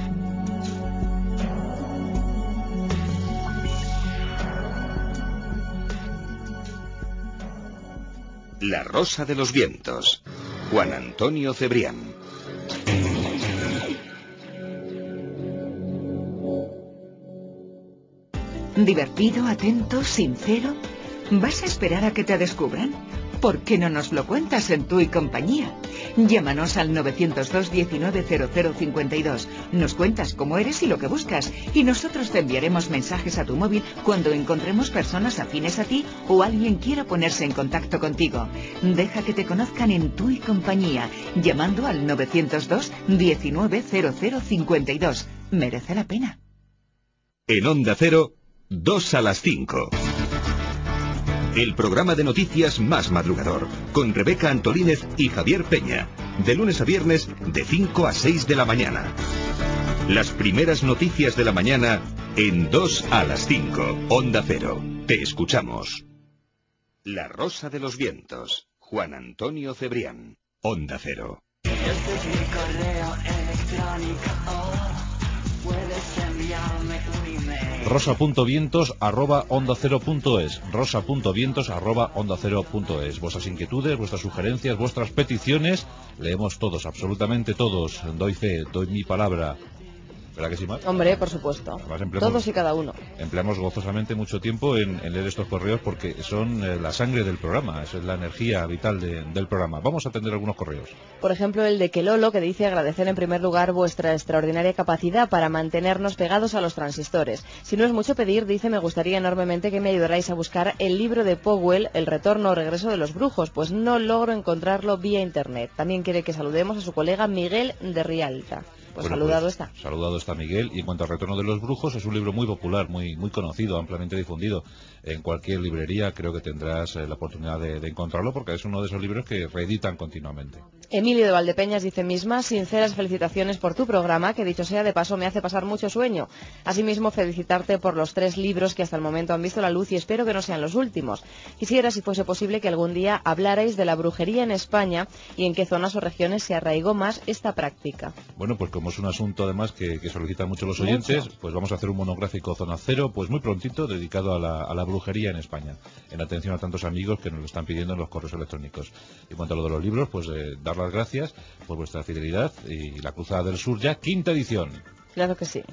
La Rosa de los Vientos. Juan Antonio Cebrián. ¿Divertido, atento, sincero? ¿Vas a esperar a que te descubran? ¿Por qué no nos lo cuentas en Tú y Compañía? Llámanos al 902 19 0052. Nos cuentas cómo eres y lo que buscas, y nosotros te enviaremos mensajes a tu móvil cuando encontremos personas afines a ti o alguien quiera ponerse en contacto contigo. Deja que te conozcan en Tú y Compañía, llamando al 902 19 0052. Merece la pena. En Onda Cero, 2 a las 5. El programa de noticias más madrugador, con Rebeca Antolínez y Javier Peña, de lunes a viernes de 5 a 6 de la mañana. Las primeras noticias de la mañana en 2 a las 5, Onda Cero. Te escuchamos. La Rosa de los Vientos, Juan Antonio Cebrián, Onda Cero. Este es mi correo electrónico, puedes enviarme un email. rosa.vientos@ondacero.es, rosa.vientos@ondacero.es. Vuestras inquietudes, vuestras sugerencias, vuestras peticiones, leemos todos, absolutamente todos. Doy fe, doy mi palabra. ¿Verdad que sí, Mar? Hombre, por supuesto. Todos y cada uno. Empleamos gozosamente mucho tiempo en leer estos correos porque son la sangre del programa, es la energía vital del programa. Vamos a atender algunos correos. Por ejemplo, el de Kelolo, que dice agradecer en primer lugar vuestra extraordinaria capacidad para mantenernos pegados a los transistores. Si no es mucho pedir, dice, me gustaría enormemente que me ayudarais a buscar el libro de Powell, El retorno o regreso de los brujos, pues no logro encontrarlo vía internet. También quiere que saludemos a su colega Miguel de Rialta. Pues saludado está. Saludado está Miguel. Y en cuanto al retorno de los brujos, es un libro muy popular, muy conocido, ampliamente difundido. En cualquier librería creo que tendrás la oportunidad de encontrarlo, porque es uno de esos libros que reeditan continuamente. Emilio de Valdepeñas dice misma, sinceras felicitaciones por tu programa, que dicho sea de paso me hace pasar mucho sueño. Asimismo, felicitarte por los 3 libros que hasta el momento han visto la luz y espero que no sean los últimos. Quisiera, si fuese posible, que algún día hablarais de la brujería en España y en qué zonas o regiones se arraigó más esta práctica. Bueno, pues como es un asunto además que solicitan mucho los oyentes, pues vamos a hacer un monográfico Zona Cero, pues muy prontito, dedicado a la brujería en España, en atención a tantos amigos que nos lo están pidiendo en los correos electrónicos. En cuanto a lo de los libros, pues dar las gracias por vuestra fidelidad y La Cruzada del Sur ya, 5ª edición. Claro que sí.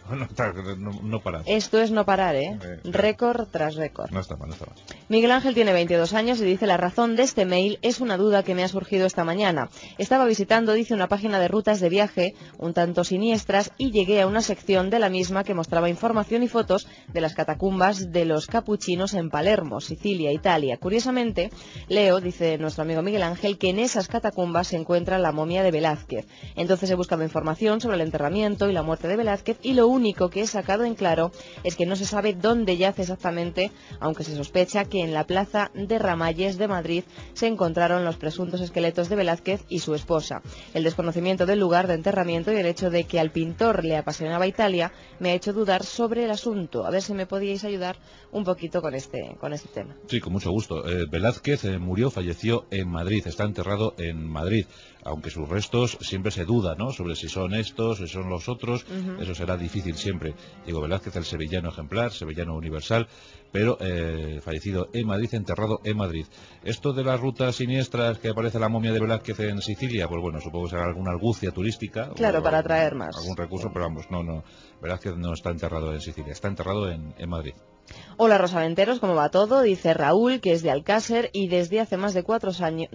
No parar. Esto es no parar, ¿eh? Récord tras récord. No está mal, no está mal. Miguel Ángel tiene 22 años y dice, la razón de este mail es una duda que me ha surgido esta mañana. Estaba visitando, dice, una página de rutas de viaje un tanto siniestras y llegué a una sección de la misma que mostraba información y fotos de las catacumbas de los capuchinos en Palermo, Sicilia, Italia. Curiosamente, leo, dice nuestro amigo Miguel Ángel, que en esas catacumbas se encuentra la momia de Velázquez. Entonces he buscado información sobre el enterramiento y la muerte de Velázquez y lo único que he sacado en claro es que no se sabe dónde yace exactamente, aunque se sospecha que en la plaza de Ramalles de Madrid se encontraron los presuntos esqueletos de Velázquez y su esposa. El desconocimiento del lugar de enterramiento y el hecho de que al pintor le apasionaba Italia me ha hecho dudar sobre el asunto. A ver si me podíais ayudar un poquito con este tema. Sí, con mucho gusto. Velázquez falleció en Madrid, está enterrado en Madrid, aunque sus restos siempre se duda, ¿no?, sobre si son estos, si son los otros. Eso será difícil siempre. Diego Velázquez, el sevillano ejemplar, sevillano universal, pero fallecido en Madrid, enterrado en Madrid. Esto de las rutas siniestras que aparece la momia de Velázquez en Sicilia, pues bueno, supongo que será alguna argucia turística. Claro, para atraer más. Algún recurso, pero vamos, no. Velázquez no está enterrado en Sicilia, está enterrado en Madrid. Hola Rosaventeros, ¿cómo va todo? Dice Raúl, que es de Alcácer y desde hace más de 4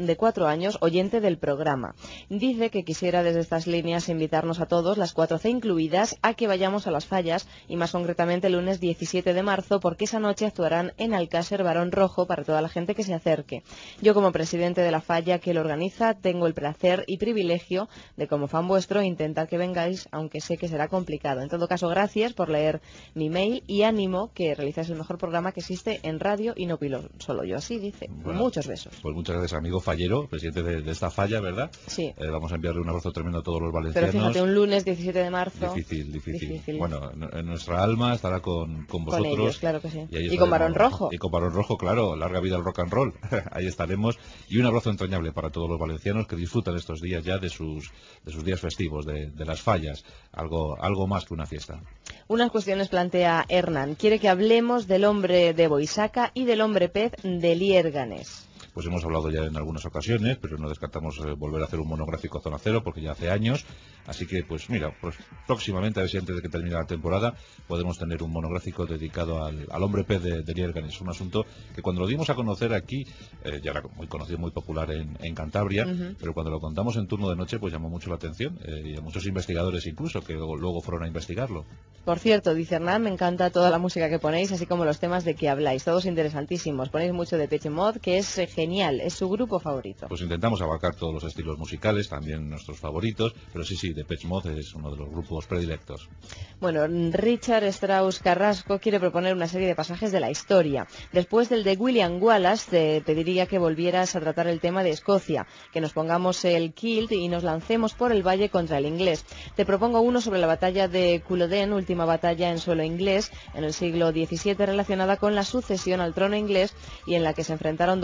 años oyente del programa. Dice que quisiera desde estas líneas invitarnos a todos, las 4C incluidas, a que vayamos a las fallas y más concretamente el lunes 17 de marzo porque esa noche actuarán en Alcácer Barón Rojo para toda la gente que se acerque. Yo como presidente de la falla que lo organiza tengo el placer y privilegio de como fan vuestro intentar que vengáis, aunque sé que será complicado. En todo caso, gracias por leer mi mail y ánimo que realizáis el mejor programa que existe en radio y no pilo solo yo, así dice. Bueno, muchos besos. Pues muchas gracias, amigo Fallero, presidente de esta falla, ¿verdad? Sí. Vamos a enviarle un abrazo tremendo a todos los valencianos. Pero fíjate, un lunes 17 de marzo. Difícil. Bueno, en nuestra alma estará con vosotros. Con ellos, claro que sí. Y con Barón Rojo. Y con Barón Rojo, claro, larga vida al rock and roll. Ahí estaremos. Y un abrazo entrañable para todos los valencianos que disfrutan estos días ya de sus días festivos, de las fallas. Algo más que una fiesta. Unas cuestiones plantea Hernán. Quiere que hablemos del hombre de Boisaca y del hombre pez de Liérganes. Pues hemos hablado ya en algunas ocasiones, pero no descartamos volver a hacer un monográfico Zona Cero porque ya hace años. Así que, pues mira, pues próximamente, a ver si antes de que termine la temporada, podemos tener un monográfico dedicado al hombre pez de Liérganes. Un asunto que cuando lo dimos a conocer aquí, ya era muy conocido, muy popular en Cantabria, pero cuando lo contamos en turno de noche, pues llamó mucho la atención, y a muchos investigadores incluso, que luego fueron a investigarlo. Por cierto, dice Hernán, me encanta toda la música que ponéis, así como los temas de que habláis, todos interesantísimos. Ponéis mucho de Depeche Mode, que es genial, es su grupo favorito. Pues intentamos abarcar todos los estilos musicales, también nuestros favoritos, pero sí, Depeche Mode es uno de los grupos predilectos. Bueno, Richard Strauss Carrasco quiere proponer una serie de pasajes de la historia. Después del de William Wallace, te pediría que volvieras a tratar el tema de Escocia, que nos pongamos el kilt y nos lancemos por el valle contra el inglés. Te propongo uno sobre la batalla de Culloden, última batalla en suelo inglés en el siglo XVII relacionada con la sucesión al trono inglés y en la que se enfrentaron dos bandos.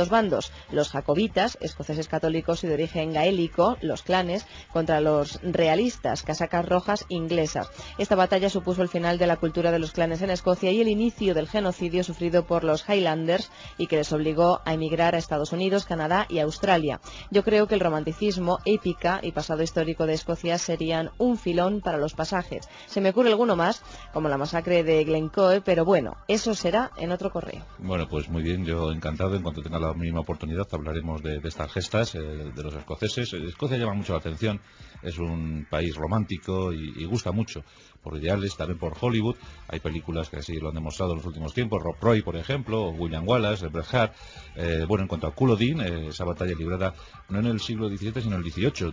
unidos los jacobitas, escoceses católicos y de origen gaélico, los clanes, contra los realistas, casacas rojas inglesas. Esta batalla supuso el final de la cultura de los clanes en Escocia y el inicio del genocidio sufrido por los Highlanders y que les obligó a emigrar a Estados Unidos, Canadá y Australia. Yo creo que el romanticismo, épica y pasado histórico de Escocia serían un filón para los pasajes. Se me ocurre alguno más, como la masacre de Glencoe, pero bueno, eso será en otro correo. Bueno, pues muy bien, yo encantado. En cuanto tenga la mínima oportunidad hablaremos de estas gestas de los escoceses. Escocia llama mucho la atención, es un país romántico y gusta mucho por ideales, también por Hollywood. Hay películas que así lo han demostrado en los últimos tiempos, Rob Roy, por ejemplo, o William Wallace, Bret Hart. Bueno, en cuanto a Culloden, esa batalla librada no en el siglo XVII, sino en el XVIII,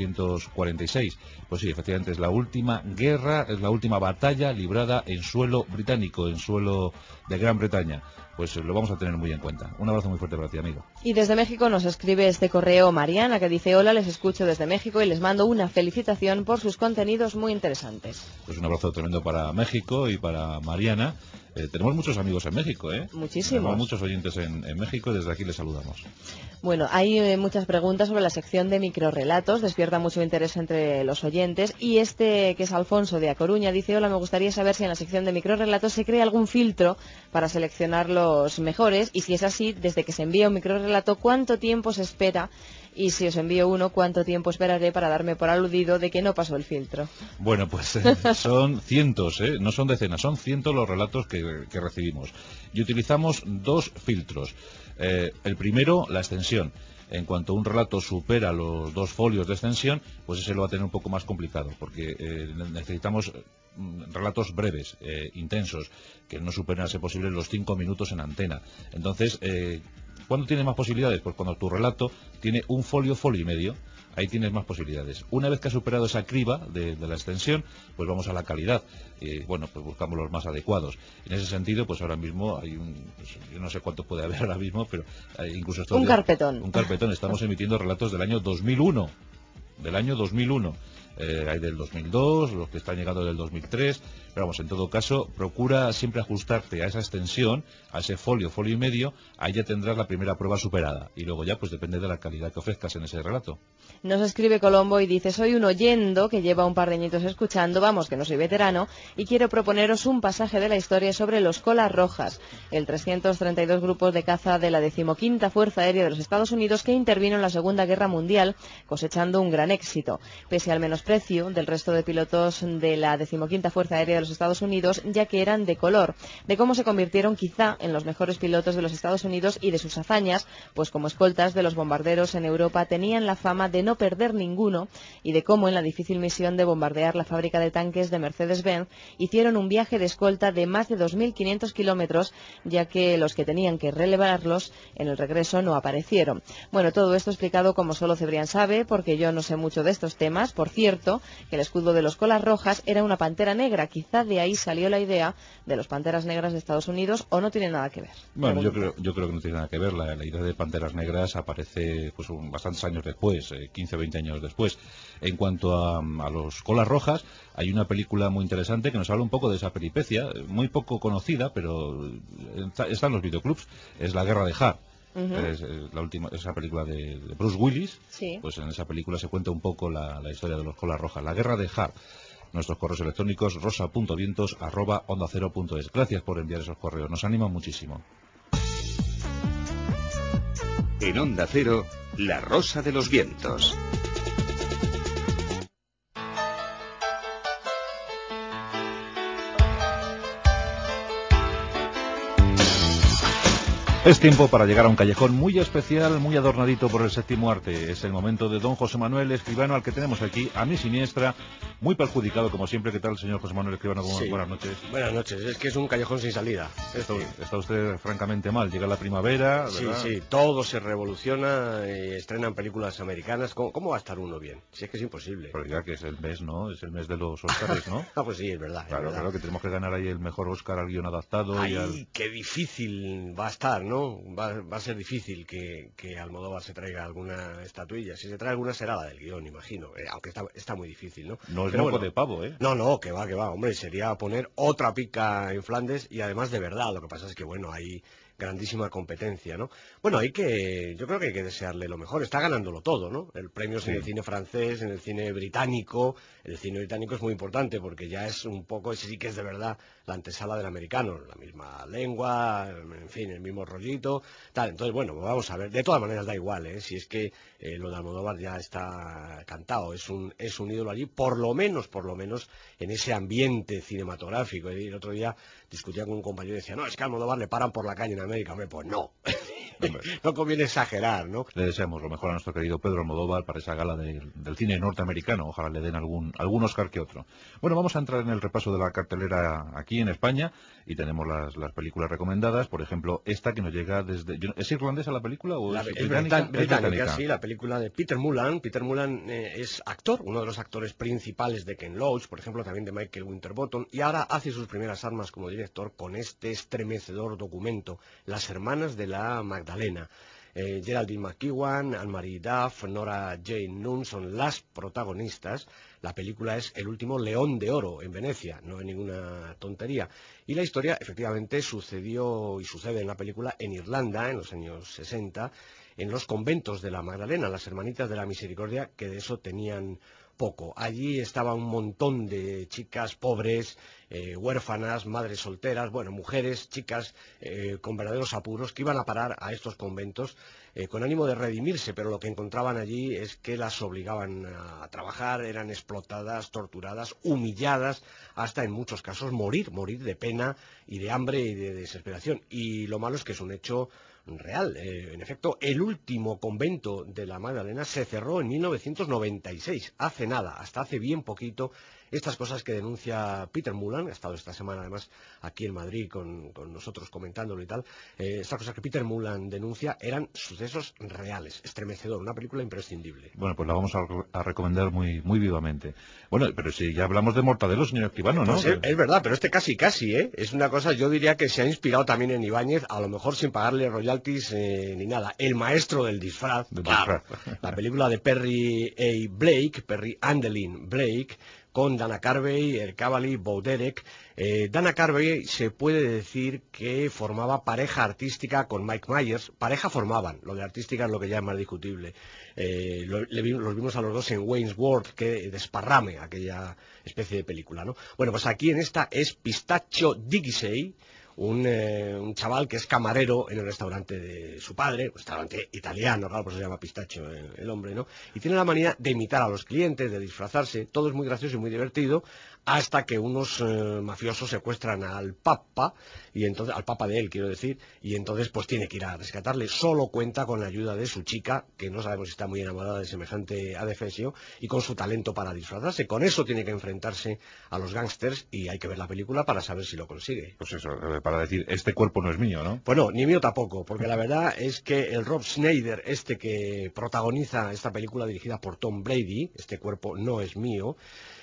1746. Pues sí, efectivamente es la última guerra, es la última batalla librada en suelo británico, en suelo de Gran Bretaña. Pues lo vamos a tener muy en cuenta. Un abrazo muy fuerte para ti, amigo. Y desde México nos escribe este correo Mariana, que dice: hola, les escucho desde México y les mando una felicitación por sus contenidos muy interesantes. Pues un abrazo tremendo para México y para Mariana. Tenemos muchos amigos en México, ¿eh? Muchísimos. Tenemos muchos oyentes en México y desde aquí les saludamos. Bueno, hay muchas preguntas sobre la sección de microrrelatos, despierta mucho interés entre los oyentes, y este, que es Alfonso de A Coruña, dice: hola, me gustaría saber si en la sección de microrrelatos se crea algún filtro para seleccionar los mejores, y si es así, desde que se envía un microrrelato, ¿cuánto tiempo se espera? Y si os envío uno, ¿cuánto tiempo esperaré para darme por aludido de que no pasó el filtro? Bueno, pues son cientos, no son decenas, son cientos los relatos que recibimos. Y utilizamos dos filtros. El primero, la extensión. En cuanto un relato supera los 2 folios de extensión, pues ese lo va a tener un poco más complicado, porque necesitamos relatos breves, intensos, que no superen a ser posible los 5 minutos en antena. Entonces, ¿cuándo tienes más posibilidades? Pues cuando tu relato tiene un folio, folio y medio. Ahí tienes más posibilidades. Una vez que has superado esa criba de la extensión, pues vamos a la calidad. Bueno, pues buscamos los más adecuados. En ese sentido, pues ahora mismo hay pues yo no sé cuánto puede haber ahora mismo, pero incluso estos un carpetón. Un carpetón. Estamos emitiendo relatos del año 2001. Hay del 2002, los que están llegando del 2003, pero vamos, en todo caso, procura siempre ajustarte a esa extensión, a ese folio, folio y medio, ahí ya tendrás la primera prueba superada, y luego ya pues depende de la calidad que ofrezcas en ese relato. Nos escribe Colombo y dice: soy un oyendo que lleva un par de añitos escuchando, vamos, que no soy veterano, y quiero proponeros un pasaje de la historia sobre los Colas Rojas, el 332 grupos de caza de la 15ª Fuerza Aérea de los Estados Unidos que intervino en la Segunda Guerra Mundial, cosechando un gran éxito, pese al menosprecio del resto de pilotos de la 15ª Fuerza Aérea de los Estados Unidos, ya que eran de color, de cómo se convirtieron quizá en los mejores pilotos de los Estados Unidos y de sus hazañas, pues como escoltas de los bombarderos en Europa tenían la fama de no perder ninguno, y de cómo en la difícil misión de bombardear la fábrica de tanques de Mercedes-Benz hicieron un viaje de escolta de más de 2.500 kilómetros, ya que los que tenían que relevarlos en el regreso no aparecieron. Bueno, todo esto explicado como solo Cebrián sabe, porque yo no sé mucho de estos temas. Por cierto, que el escudo de los Colas Rojas era una pantera negra, quizá de ahí salió la idea de los panteras negras de Estados Unidos, o no tiene nada que ver. Bueno, yo creo que no tiene nada que ver. La idea de panteras negras aparece pues bastantes años después, 15 o 20 años después. En cuanto a los Colas Rojas, hay una película muy interesante que nos habla un poco de esa peripecia, muy poco conocida, pero está en los videoclubs, es La Guerra de Hart. Es la última, esa película de Bruce Willis. Sí. Pues en esa película se cuenta un poco la historia de los Colas Rojas. La Guerra de Hart. Nuestros correos electrónicos rosa.vientos@ondacero.es. Gracias por enviar esos correos, nos animan muchísimo. En Onda Cero, La Rosa de los Vientos. Es tiempo para llegar a un callejón muy especial, muy adornadito por el séptimo arte. Es el momento de don José Manuel Escribano, al que tenemos aquí a mi siniestra, muy perjudicado como siempre. ¿Qué tal, señor José Manuel Escribano? Sí. Buenas noches. Buenas noches, es que es un callejón sin salida. Está usted francamente mal. Llega la primavera, ¿verdad? Sí, todo se revoluciona, estrenan películas americanas. ¿Cómo va a estar uno bien? Si es que es imposible. Pero ya que es el mes, ¿no? Es el mes de los Óscares, ¿no? Ah, pues sí, es verdad. Claro, que tenemos que ganar ahí el mejor Óscar al guión adaptado. Ay, qué difícil va a estar, ¿no? Va a ser difícil que Almodóvar se traiga alguna estatuilla. Si se trae alguna será la del guión, imagino. Aunque está muy difícil, ¿no? No es moco de pavo, ¿eh? No, que va. Hombre, sería poner otra pica en Flandes y además de verdad. Lo que pasa es que, bueno, hay grandísima competencia, ¿no? Bueno, yo creo que hay que desearle lo mejor. Está ganándolo todo, ¿no? El premio es en el cine francés, en el cine británico. El cine británico es muy importante porque ya es un poco, ese sí que es de verdad la antesala del americano, la misma lengua, en fin, el mismo rollito, tal. Entonces, bueno, vamos a ver. De todas maneras da igual, ¿eh? Si es que lo de Almodóvar ya está cantado, es un ídolo allí, por lo menos en ese ambiente cinematográfico. El otro día discutía con un compañero y decía, no, es que a Almodóvar le paran por la calle en América. Hombre, pues no. No conviene exagerar, ¿no? Le deseamos lo mejor a nuestro querido Pedro Almodóvar para esa gala del cine norteamericano. Ojalá le den algún Oscar que otro. Bueno, vamos a entrar en el repaso de la cartelera aquí en España y tenemos las películas recomendadas. Por ejemplo, esta que nos llega desde... ¿Es irlandesa la película o es británica? Es británica, sí, la película de Peter Mullan. Peter Mullan es actor, uno de los actores principales de Ken Loach, por ejemplo, también de Michael Winterbottom, y ahora hace sus primeras armas como director con este estremecedor documento, Las hermanas de la Magdalena. Geraldine McEwan, Anne-Marie Duff, Nora Jane Nunn son las protagonistas. La película es El último león de oro en Venecia, no es ninguna tontería. Y la historia efectivamente sucedió y sucede en la película en Irlanda en los años 60, en los conventos de la Magdalena, las hermanitas de la Misericordia, que de eso tenían poco. Allí estaba un montón de chicas pobres, huérfanas, madres solteras, bueno, mujeres, chicas con verdaderos apuros que iban a parar a estos conventos con ánimo de redimirse, pero lo que encontraban allí es que las obligaban a trabajar, eran explotadas, torturadas, humilladas, hasta en muchos casos morir de pena y de hambre y de desesperación. Y lo malo es que es un hecho real. En efecto, el último convento de la Magdalena se cerró en 1996, hace nada, hasta hace bien poquito. Estas cosas que denuncia Peter Mullan, ha estado esta semana además aquí en Madrid con nosotros comentándolo y tal, estas cosas que Peter Mullan denuncia eran sucesos reales, estremecedor, una película imprescindible. Bueno, pues la vamos a recomendar muy vivamente. Bueno, pero si ya hablamos de Mortadelo, señor Escribano, ¿no? Pues es verdad, pero casi, ¿eh? Es una cosa, yo diría que se ha inspirado también en Ibáñez, a lo mejor sin pagarle royalties ni nada. El maestro del disfraz, claro. La película de Perry Andelin Blake, con Dana Carvey, El Cavalli, Bo Derek. Dana Carvey se puede decir que formaba pareja artística con Mike Myers. Pareja formaban, lo de artística es lo que ya es más discutible. Los vimos a los dos en Wayne's World, que desparrame aquella especie de película, ¿no? Bueno, pues aquí en esta es Pistachio Digisey, un chaval que es camarero en el restaurante de su padre, un restaurante italiano, claro, por eso se llama Pistacho el hombre, ¿no? Y tiene la manía de imitar a los clientes, de disfrazarse, todo es muy gracioso y muy divertido, hasta que unos mafiosos secuestran al papa de él, quiero decir, y entonces pues tiene que ir a rescatarle. Solo cuenta con la ayuda de su chica, que no sabemos si está muy enamorada de semejante adefesio, y con su talento para disfrazarse. Con eso tiene que enfrentarse a los gángsters, y hay que ver la película para saber si lo consigue. Pues eso, para decir, este cuerpo no es mío, ¿no? Bueno, ni mío tampoco, porque la verdad es que el Rob Schneider, que protagoniza esta película dirigida por Tom Brady, este cuerpo no es mío,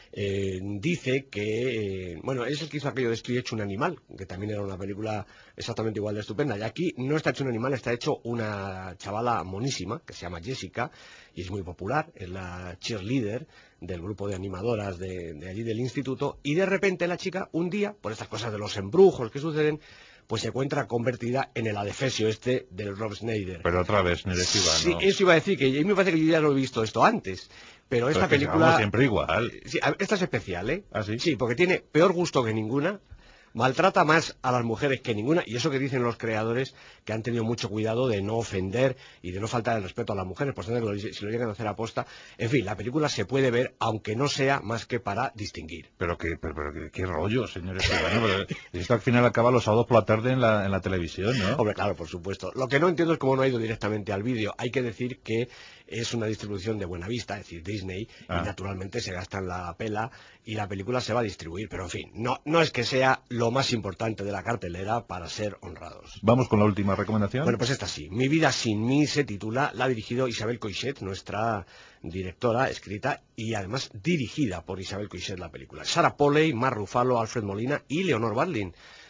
dice que, bueno, es el que hizo aquello de Estoy hecho un animal, que también era una película exactamente igual de estupenda, y aquí no está hecho un animal, está hecho una chavala monísima, que se llama Jessica, y es muy popular, es la cheerleader del grupo de animadoras de allí del instituto, y de repente la chica, un día, por estas cosas de los embrujos que suceden, pues se encuentra convertida en el adefesio del Rob Schneider. Pero otra vez, Nerechiva, ¿no? Sí, eso iba a decir, que a mí me parece que yo ya lo he visto esto antes. Pero esta película... siempre igual. Sí, esta es especial, ¿eh? ¿Ah, sí? Sí, porque tiene peor gusto que ninguna, maltrata más a las mujeres que ninguna, y eso que dicen los creadores, que han tenido mucho cuidado de no ofender y de no faltar el respeto a las mujeres, pues si lo llegan a hacer aposta. En fin, la película se puede ver, aunque no sea más que para distinguir. Pero qué rollo, señores. Esto al final acaba los sábados por la tarde en la televisión, ¿no? Hombre, claro, por supuesto. Lo que no entiendo es cómo no ha ido directamente al vídeo. Hay que decir que es una distribución de Buenavista, es decir, Disney, y naturalmente se gastan la pela y la película se va a distribuir. Pero en fin, no es que sea lo más importante de la cartelera, para ser honrados. ¿Vamos con la última recomendación? Bueno, pues esta sí. Mi vida sin mí se titula, la ha dirigido Isabel Coixet, nuestra directora, escrita y además dirigida por Isabel Coixet la película. Sarah Polley, Mark Ruffalo, Alfred Molina y Leonor Badlin.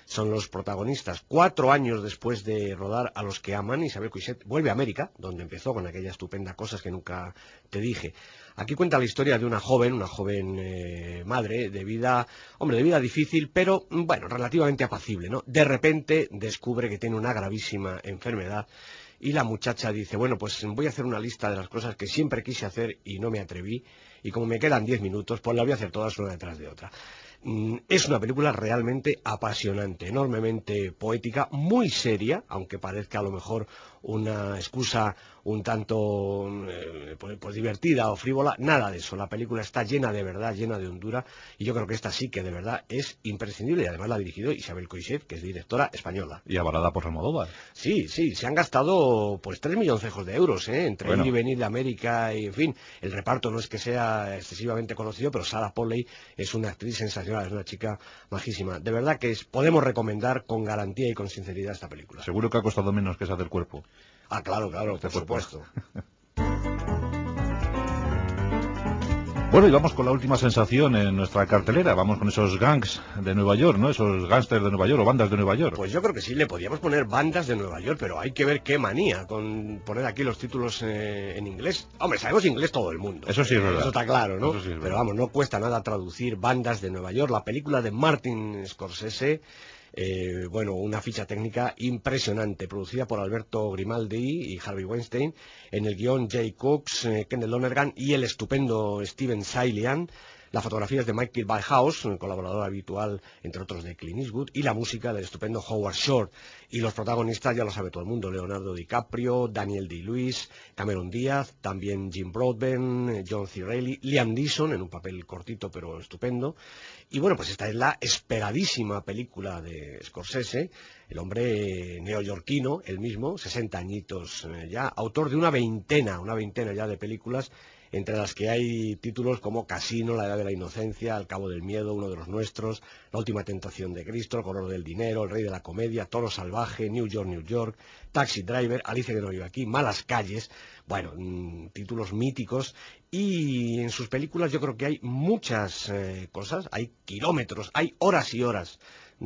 son los protagonistas. 4 años después de rodar A los que aman, Isabel Coixet vuelve a América, donde empezó con aquella estupenda Cosas que nunca te dije. Aquí cuenta la historia de una joven madre de vida difícil, pero bueno, relativamente apacible, ¿no? De repente descubre que tiene una gravísima enfermedad y la muchacha dice, bueno, pues voy a hacer una lista de las cosas que siempre quise hacer y no me atreví, y como me quedan 10 minutos, pues las voy a hacer todas una detrás de otra. Es una película realmente apasionante, enormemente poética, muy seria, aunque parezca a lo mejor una excusa un tanto pues divertida o frívola, nada de eso. La película está llena de verdad, llena de hondura, y yo creo que esta sí que de verdad es imprescindible, y además la ha dirigido Isabel Coixet, que es directora española. Y avalada por Almodóvar. Sí, se han gastado pues 3 milloncejos de euros, entre ir y venir de América, y en fin, el reparto no es que sea excesivamente conocido, pero Sarah Polley es una actriz sensacional, es una chica majísima. De verdad que podemos recomendar con garantía y con sinceridad esta película. Seguro que ha costado menos que esa del cuerpo. Ah, claro, por supuesto. Bueno, y vamos con la última sensación en nuestra cartelera. Vamos con esos gangs de Nueva York, ¿no? Esos gángsters de Nueva York o bandas de Nueva York. Pues yo creo que sí, le podíamos poner bandas de Nueva York, pero hay que ver qué manía con poner aquí los títulos en inglés. Hombre, sabemos inglés todo el mundo. Eso sí es verdad. Eso está claro, ¿no? Sí, pero vamos, no cuesta nada traducir Bandas de Nueva York, la película de Martin Scorsese. Una ficha técnica impresionante, producida por Alberto Grimaldi y Harvey Weinstein, en el guión Jay Cooks, Kenneth Lonergan y el estupendo Steven Salian. La fotografía es de Michael Ballhaus, un colaborador habitual, entre otros, de Clint Eastwood, y la música del estupendo Howard Shore. Y los protagonistas ya lo sabe todo el mundo: Leonardo DiCaprio, Daniel Day-Lewis, Cameron Díaz, también Jim Broadbent, John C. Reilly, Liam Neeson, en un papel cortito pero estupendo. Y bueno, pues esta es la esperadísima película de Scorsese, el hombre neoyorquino, el mismo, 60 añitos ya, autor de una veintena ya de películas, entre las que hay títulos como Casino, La Edad de la Inocencia, Al Cabo del Miedo, Uno de los Nuestros, La Última Tentación de Cristo, El Color del Dinero, El Rey de la Comedia, Toro Salvaje, New York, New York, Taxi Driver, Alicia que no vive aquí, Malas Calles. Bueno, títulos míticos, y en sus películas yo creo que hay muchas cosas, hay kilómetros, hay horas y horas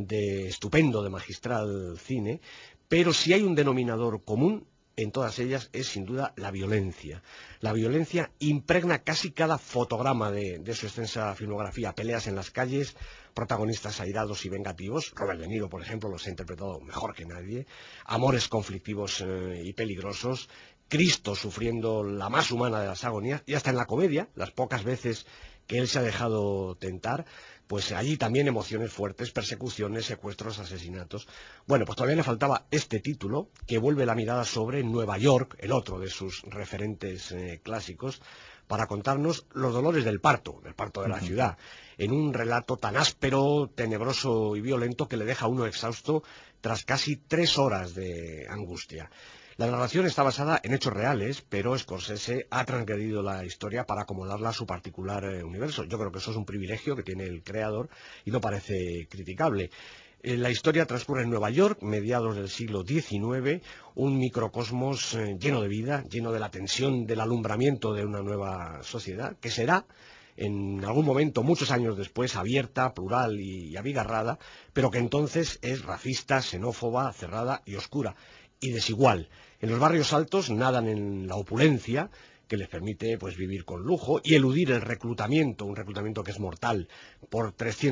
de estupendo, de magistral cine, pero si hay un denominador común en todas ellas es sin duda la violencia. La violencia impregna casi cada fotograma de su extensa filmografía. Peleas en las calles, protagonistas airados y vengativos. Robert De Niro, por ejemplo, los ha interpretado mejor que nadie. Amores conflictivos y peligrosos. Cristo sufriendo la más humana de las agonías. Y hasta en la comedia, las pocas veces que él se ha dejado tentar, pues allí también emociones fuertes, persecuciones, secuestros, asesinatos. Bueno, pues todavía le faltaba este título, que vuelve la mirada sobre Nueva York, el otro de sus referentes clásicos, para contarnos los dolores del parto de la ciudad, en un relato tan áspero, tenebroso y violento que le deja a uno exhausto tras casi 3 horas de angustia. La narración está basada en hechos reales, pero Scorsese ha transgredido la historia para acomodarla a su particular universo. Yo creo que eso es un privilegio que tiene el creador y no parece criticable. La historia transcurre en Nueva York, mediados del siglo XIX, un microcosmos lleno de vida, lleno de la tensión del alumbramiento de una nueva sociedad, que será, en algún momento, muchos años después, abierta, plural y abigarrada, pero que entonces es racista, xenófoba, cerrada y oscura, y desigual. En los barrios altos nadan en la opulencia, que les permite pues vivir con lujo y eludir el reclutamiento, un reclutamiento que es mortal, por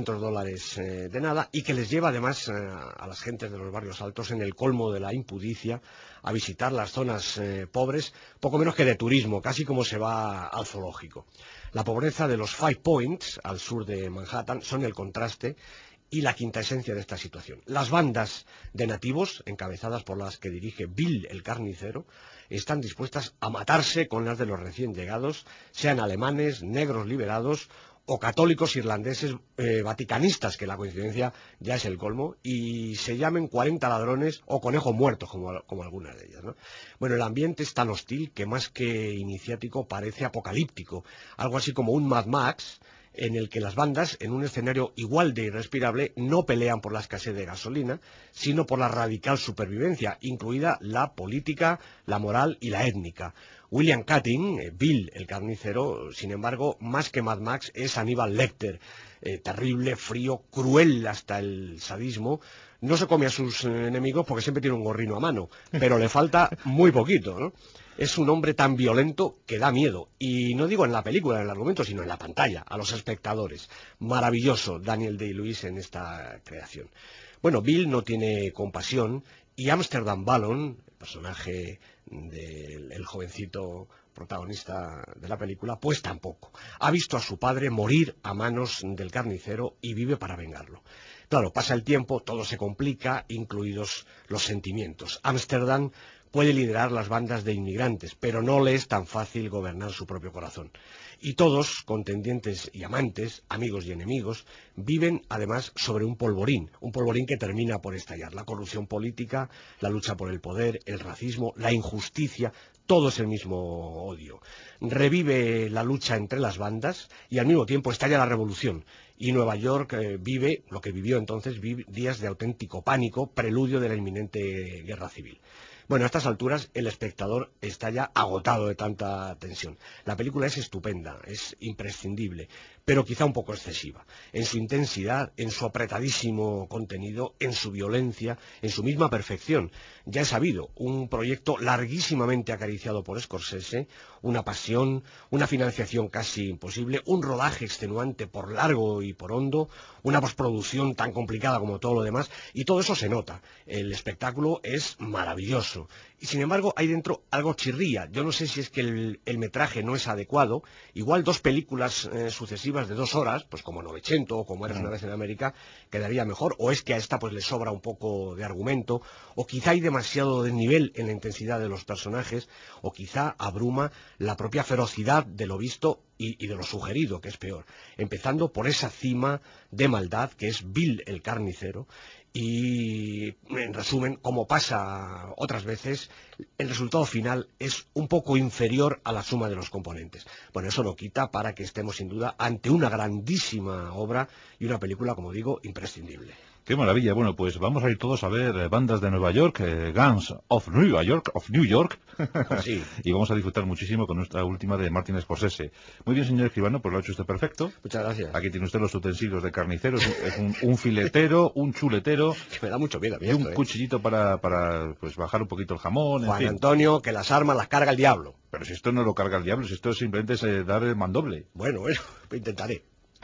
$300 de nada, y que les lleva además a las gentes de los barrios altos, en el colmo de la impudicia, a visitar las zonas pobres, poco menos que de turismo, casi como se va al zoológico. La pobreza de los Five Points, al sur de Manhattan, son el contraste y la quinta esencia de esta situación. Las bandas de nativos, encabezadas por las que dirige Bill el Carnicero, están dispuestas a matarse con las de los recién llegados, sean alemanes, negros liberados o católicos irlandeses vaticanistas, que la coincidencia ya es el colmo, y se llamen 40 ladrones o conejos muertos, como algunas de ellas, ¿no? Bueno, el ambiente es tan hostil que más que iniciático parece apocalíptico, algo así como un Mad Max, en el que las bandas, en un escenario igual de irrespirable, no pelean por la escasez de gasolina, sino por la radical supervivencia, incluida la política, la moral y la étnica. William Cutting, Bill el carnicero, sin embargo, más que Mad Max, es Aníbal Lecter, terrible, frío, cruel hasta el sadismo. No se come a sus enemigos porque siempre tiene un gorrino a mano, pero le falta muy poquito, ¿no? Es un hombre tan violento que da miedo. Y no digo en la película, en el argumento, sino en la pantalla, a los espectadores. Maravilloso Daniel Day-Lewis en esta creación. Bueno, Bill no tiene compasión y Amsterdam Ballon, el personaje del jovencito protagonista de la película, pues tampoco. Ha visto a su padre morir a manos del carnicero y vive para vengarlo. Claro, pasa el tiempo, todo se complica, incluidos los sentimientos. Ámsterdam puede liderar las bandas de inmigrantes, pero no le es tan fácil gobernar su propio corazón. Y todos, contendientes y amantes, amigos y enemigos, viven además sobre un polvorín que termina por estallar. La corrupción política, la lucha por el poder, el racismo, la injusticia, todo es el mismo odio. Revive la lucha entre las bandas y al mismo tiempo estalla la revolución. Y Nueva York vive, lo que vivió entonces, días de auténtico pánico, preludio de la inminente guerra civil. Bueno, a estas alturas el espectador está ya agotado de tanta tensión. La película es estupenda, es imprescindible, pero quizá un poco excesiva. En su intensidad, en su apretadísimo contenido, en su violencia, en su misma perfección. Ya es sabido, un proyecto larguísimamente acariciado por Scorsese, una pasión, una financiación casi imposible, un rodaje extenuante por largo y por hondo, una postproducción tan complicada como todo lo demás, y todo eso se nota. El espectáculo es maravilloso. Y sin embargo hay dentro algo chirría. Yo no sé si es que el metraje no es adecuado. Igual dos películas sucesivas de 2 horas, pues como Novecento o como Eras una vez en América, quedaría mejor. O es que a esta pues le sobra un poco de argumento, o quizá hay demasiado desnivel en la intensidad de los personajes, o quizá abruma la propia ferocidad de lo visto y de lo sugerido, que es peor. Empezando por esa cima de maldad que es Bill el carnicero. Y, en resumen, como pasa otras veces, el resultado final es un poco inferior a la suma de los componentes. Bueno, eso no quita para que estemos sin duda ante una grandísima obra y una película, como digo, imprescindible. Qué maravilla. Bueno, pues vamos a ir todos a ver bandas de Nueva York, Guns of New York. Sí. Y vamos a disfrutar muchísimo con nuestra última de Martin Scorsese. Muy bien, señor escribano, pues lo ha hecho usted perfecto. Muchas gracias. Aquí tiene usted los utensilios de carnicero, es un filetero, un chuletero. Que me da mucho miedo. Y un cuchillito para pues bajar un poquito el jamón, Juan en fin. Antonio, que las armas las carga el diablo. Pero si esto no lo carga el diablo, si esto simplemente es dar el mandoble. Bueno, intentaré.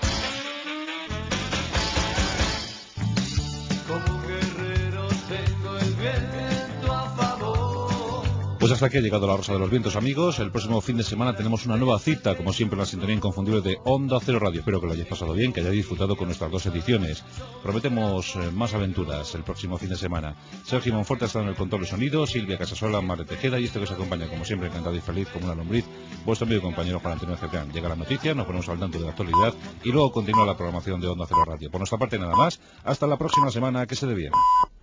Pues hasta aquí ha llegado la Rosa de los Vientos, amigos. El próximo fin de semana tenemos una nueva cita, como siempre, en la sintonía inconfundible de Onda Cero Radio. Espero que lo hayáis pasado bien, que hayáis disfrutado con nuestras 2 ediciones. Prometemos más aventuras el próximo fin de semana. Sergio Monforte ha estado en el control de sonido, Silvia Casasola, Mare Tejeda, y este que os acompaña, como siempre, encantado y feliz como una lombriz, vuestro amigo y compañero Juan Antonio Cebrián. Llega la noticia, nos ponemos al tanto de la actualidad y luego continúa la programación de Onda Cero Radio. Por nuestra parte, nada más. Hasta la próxima semana, que se dé bien.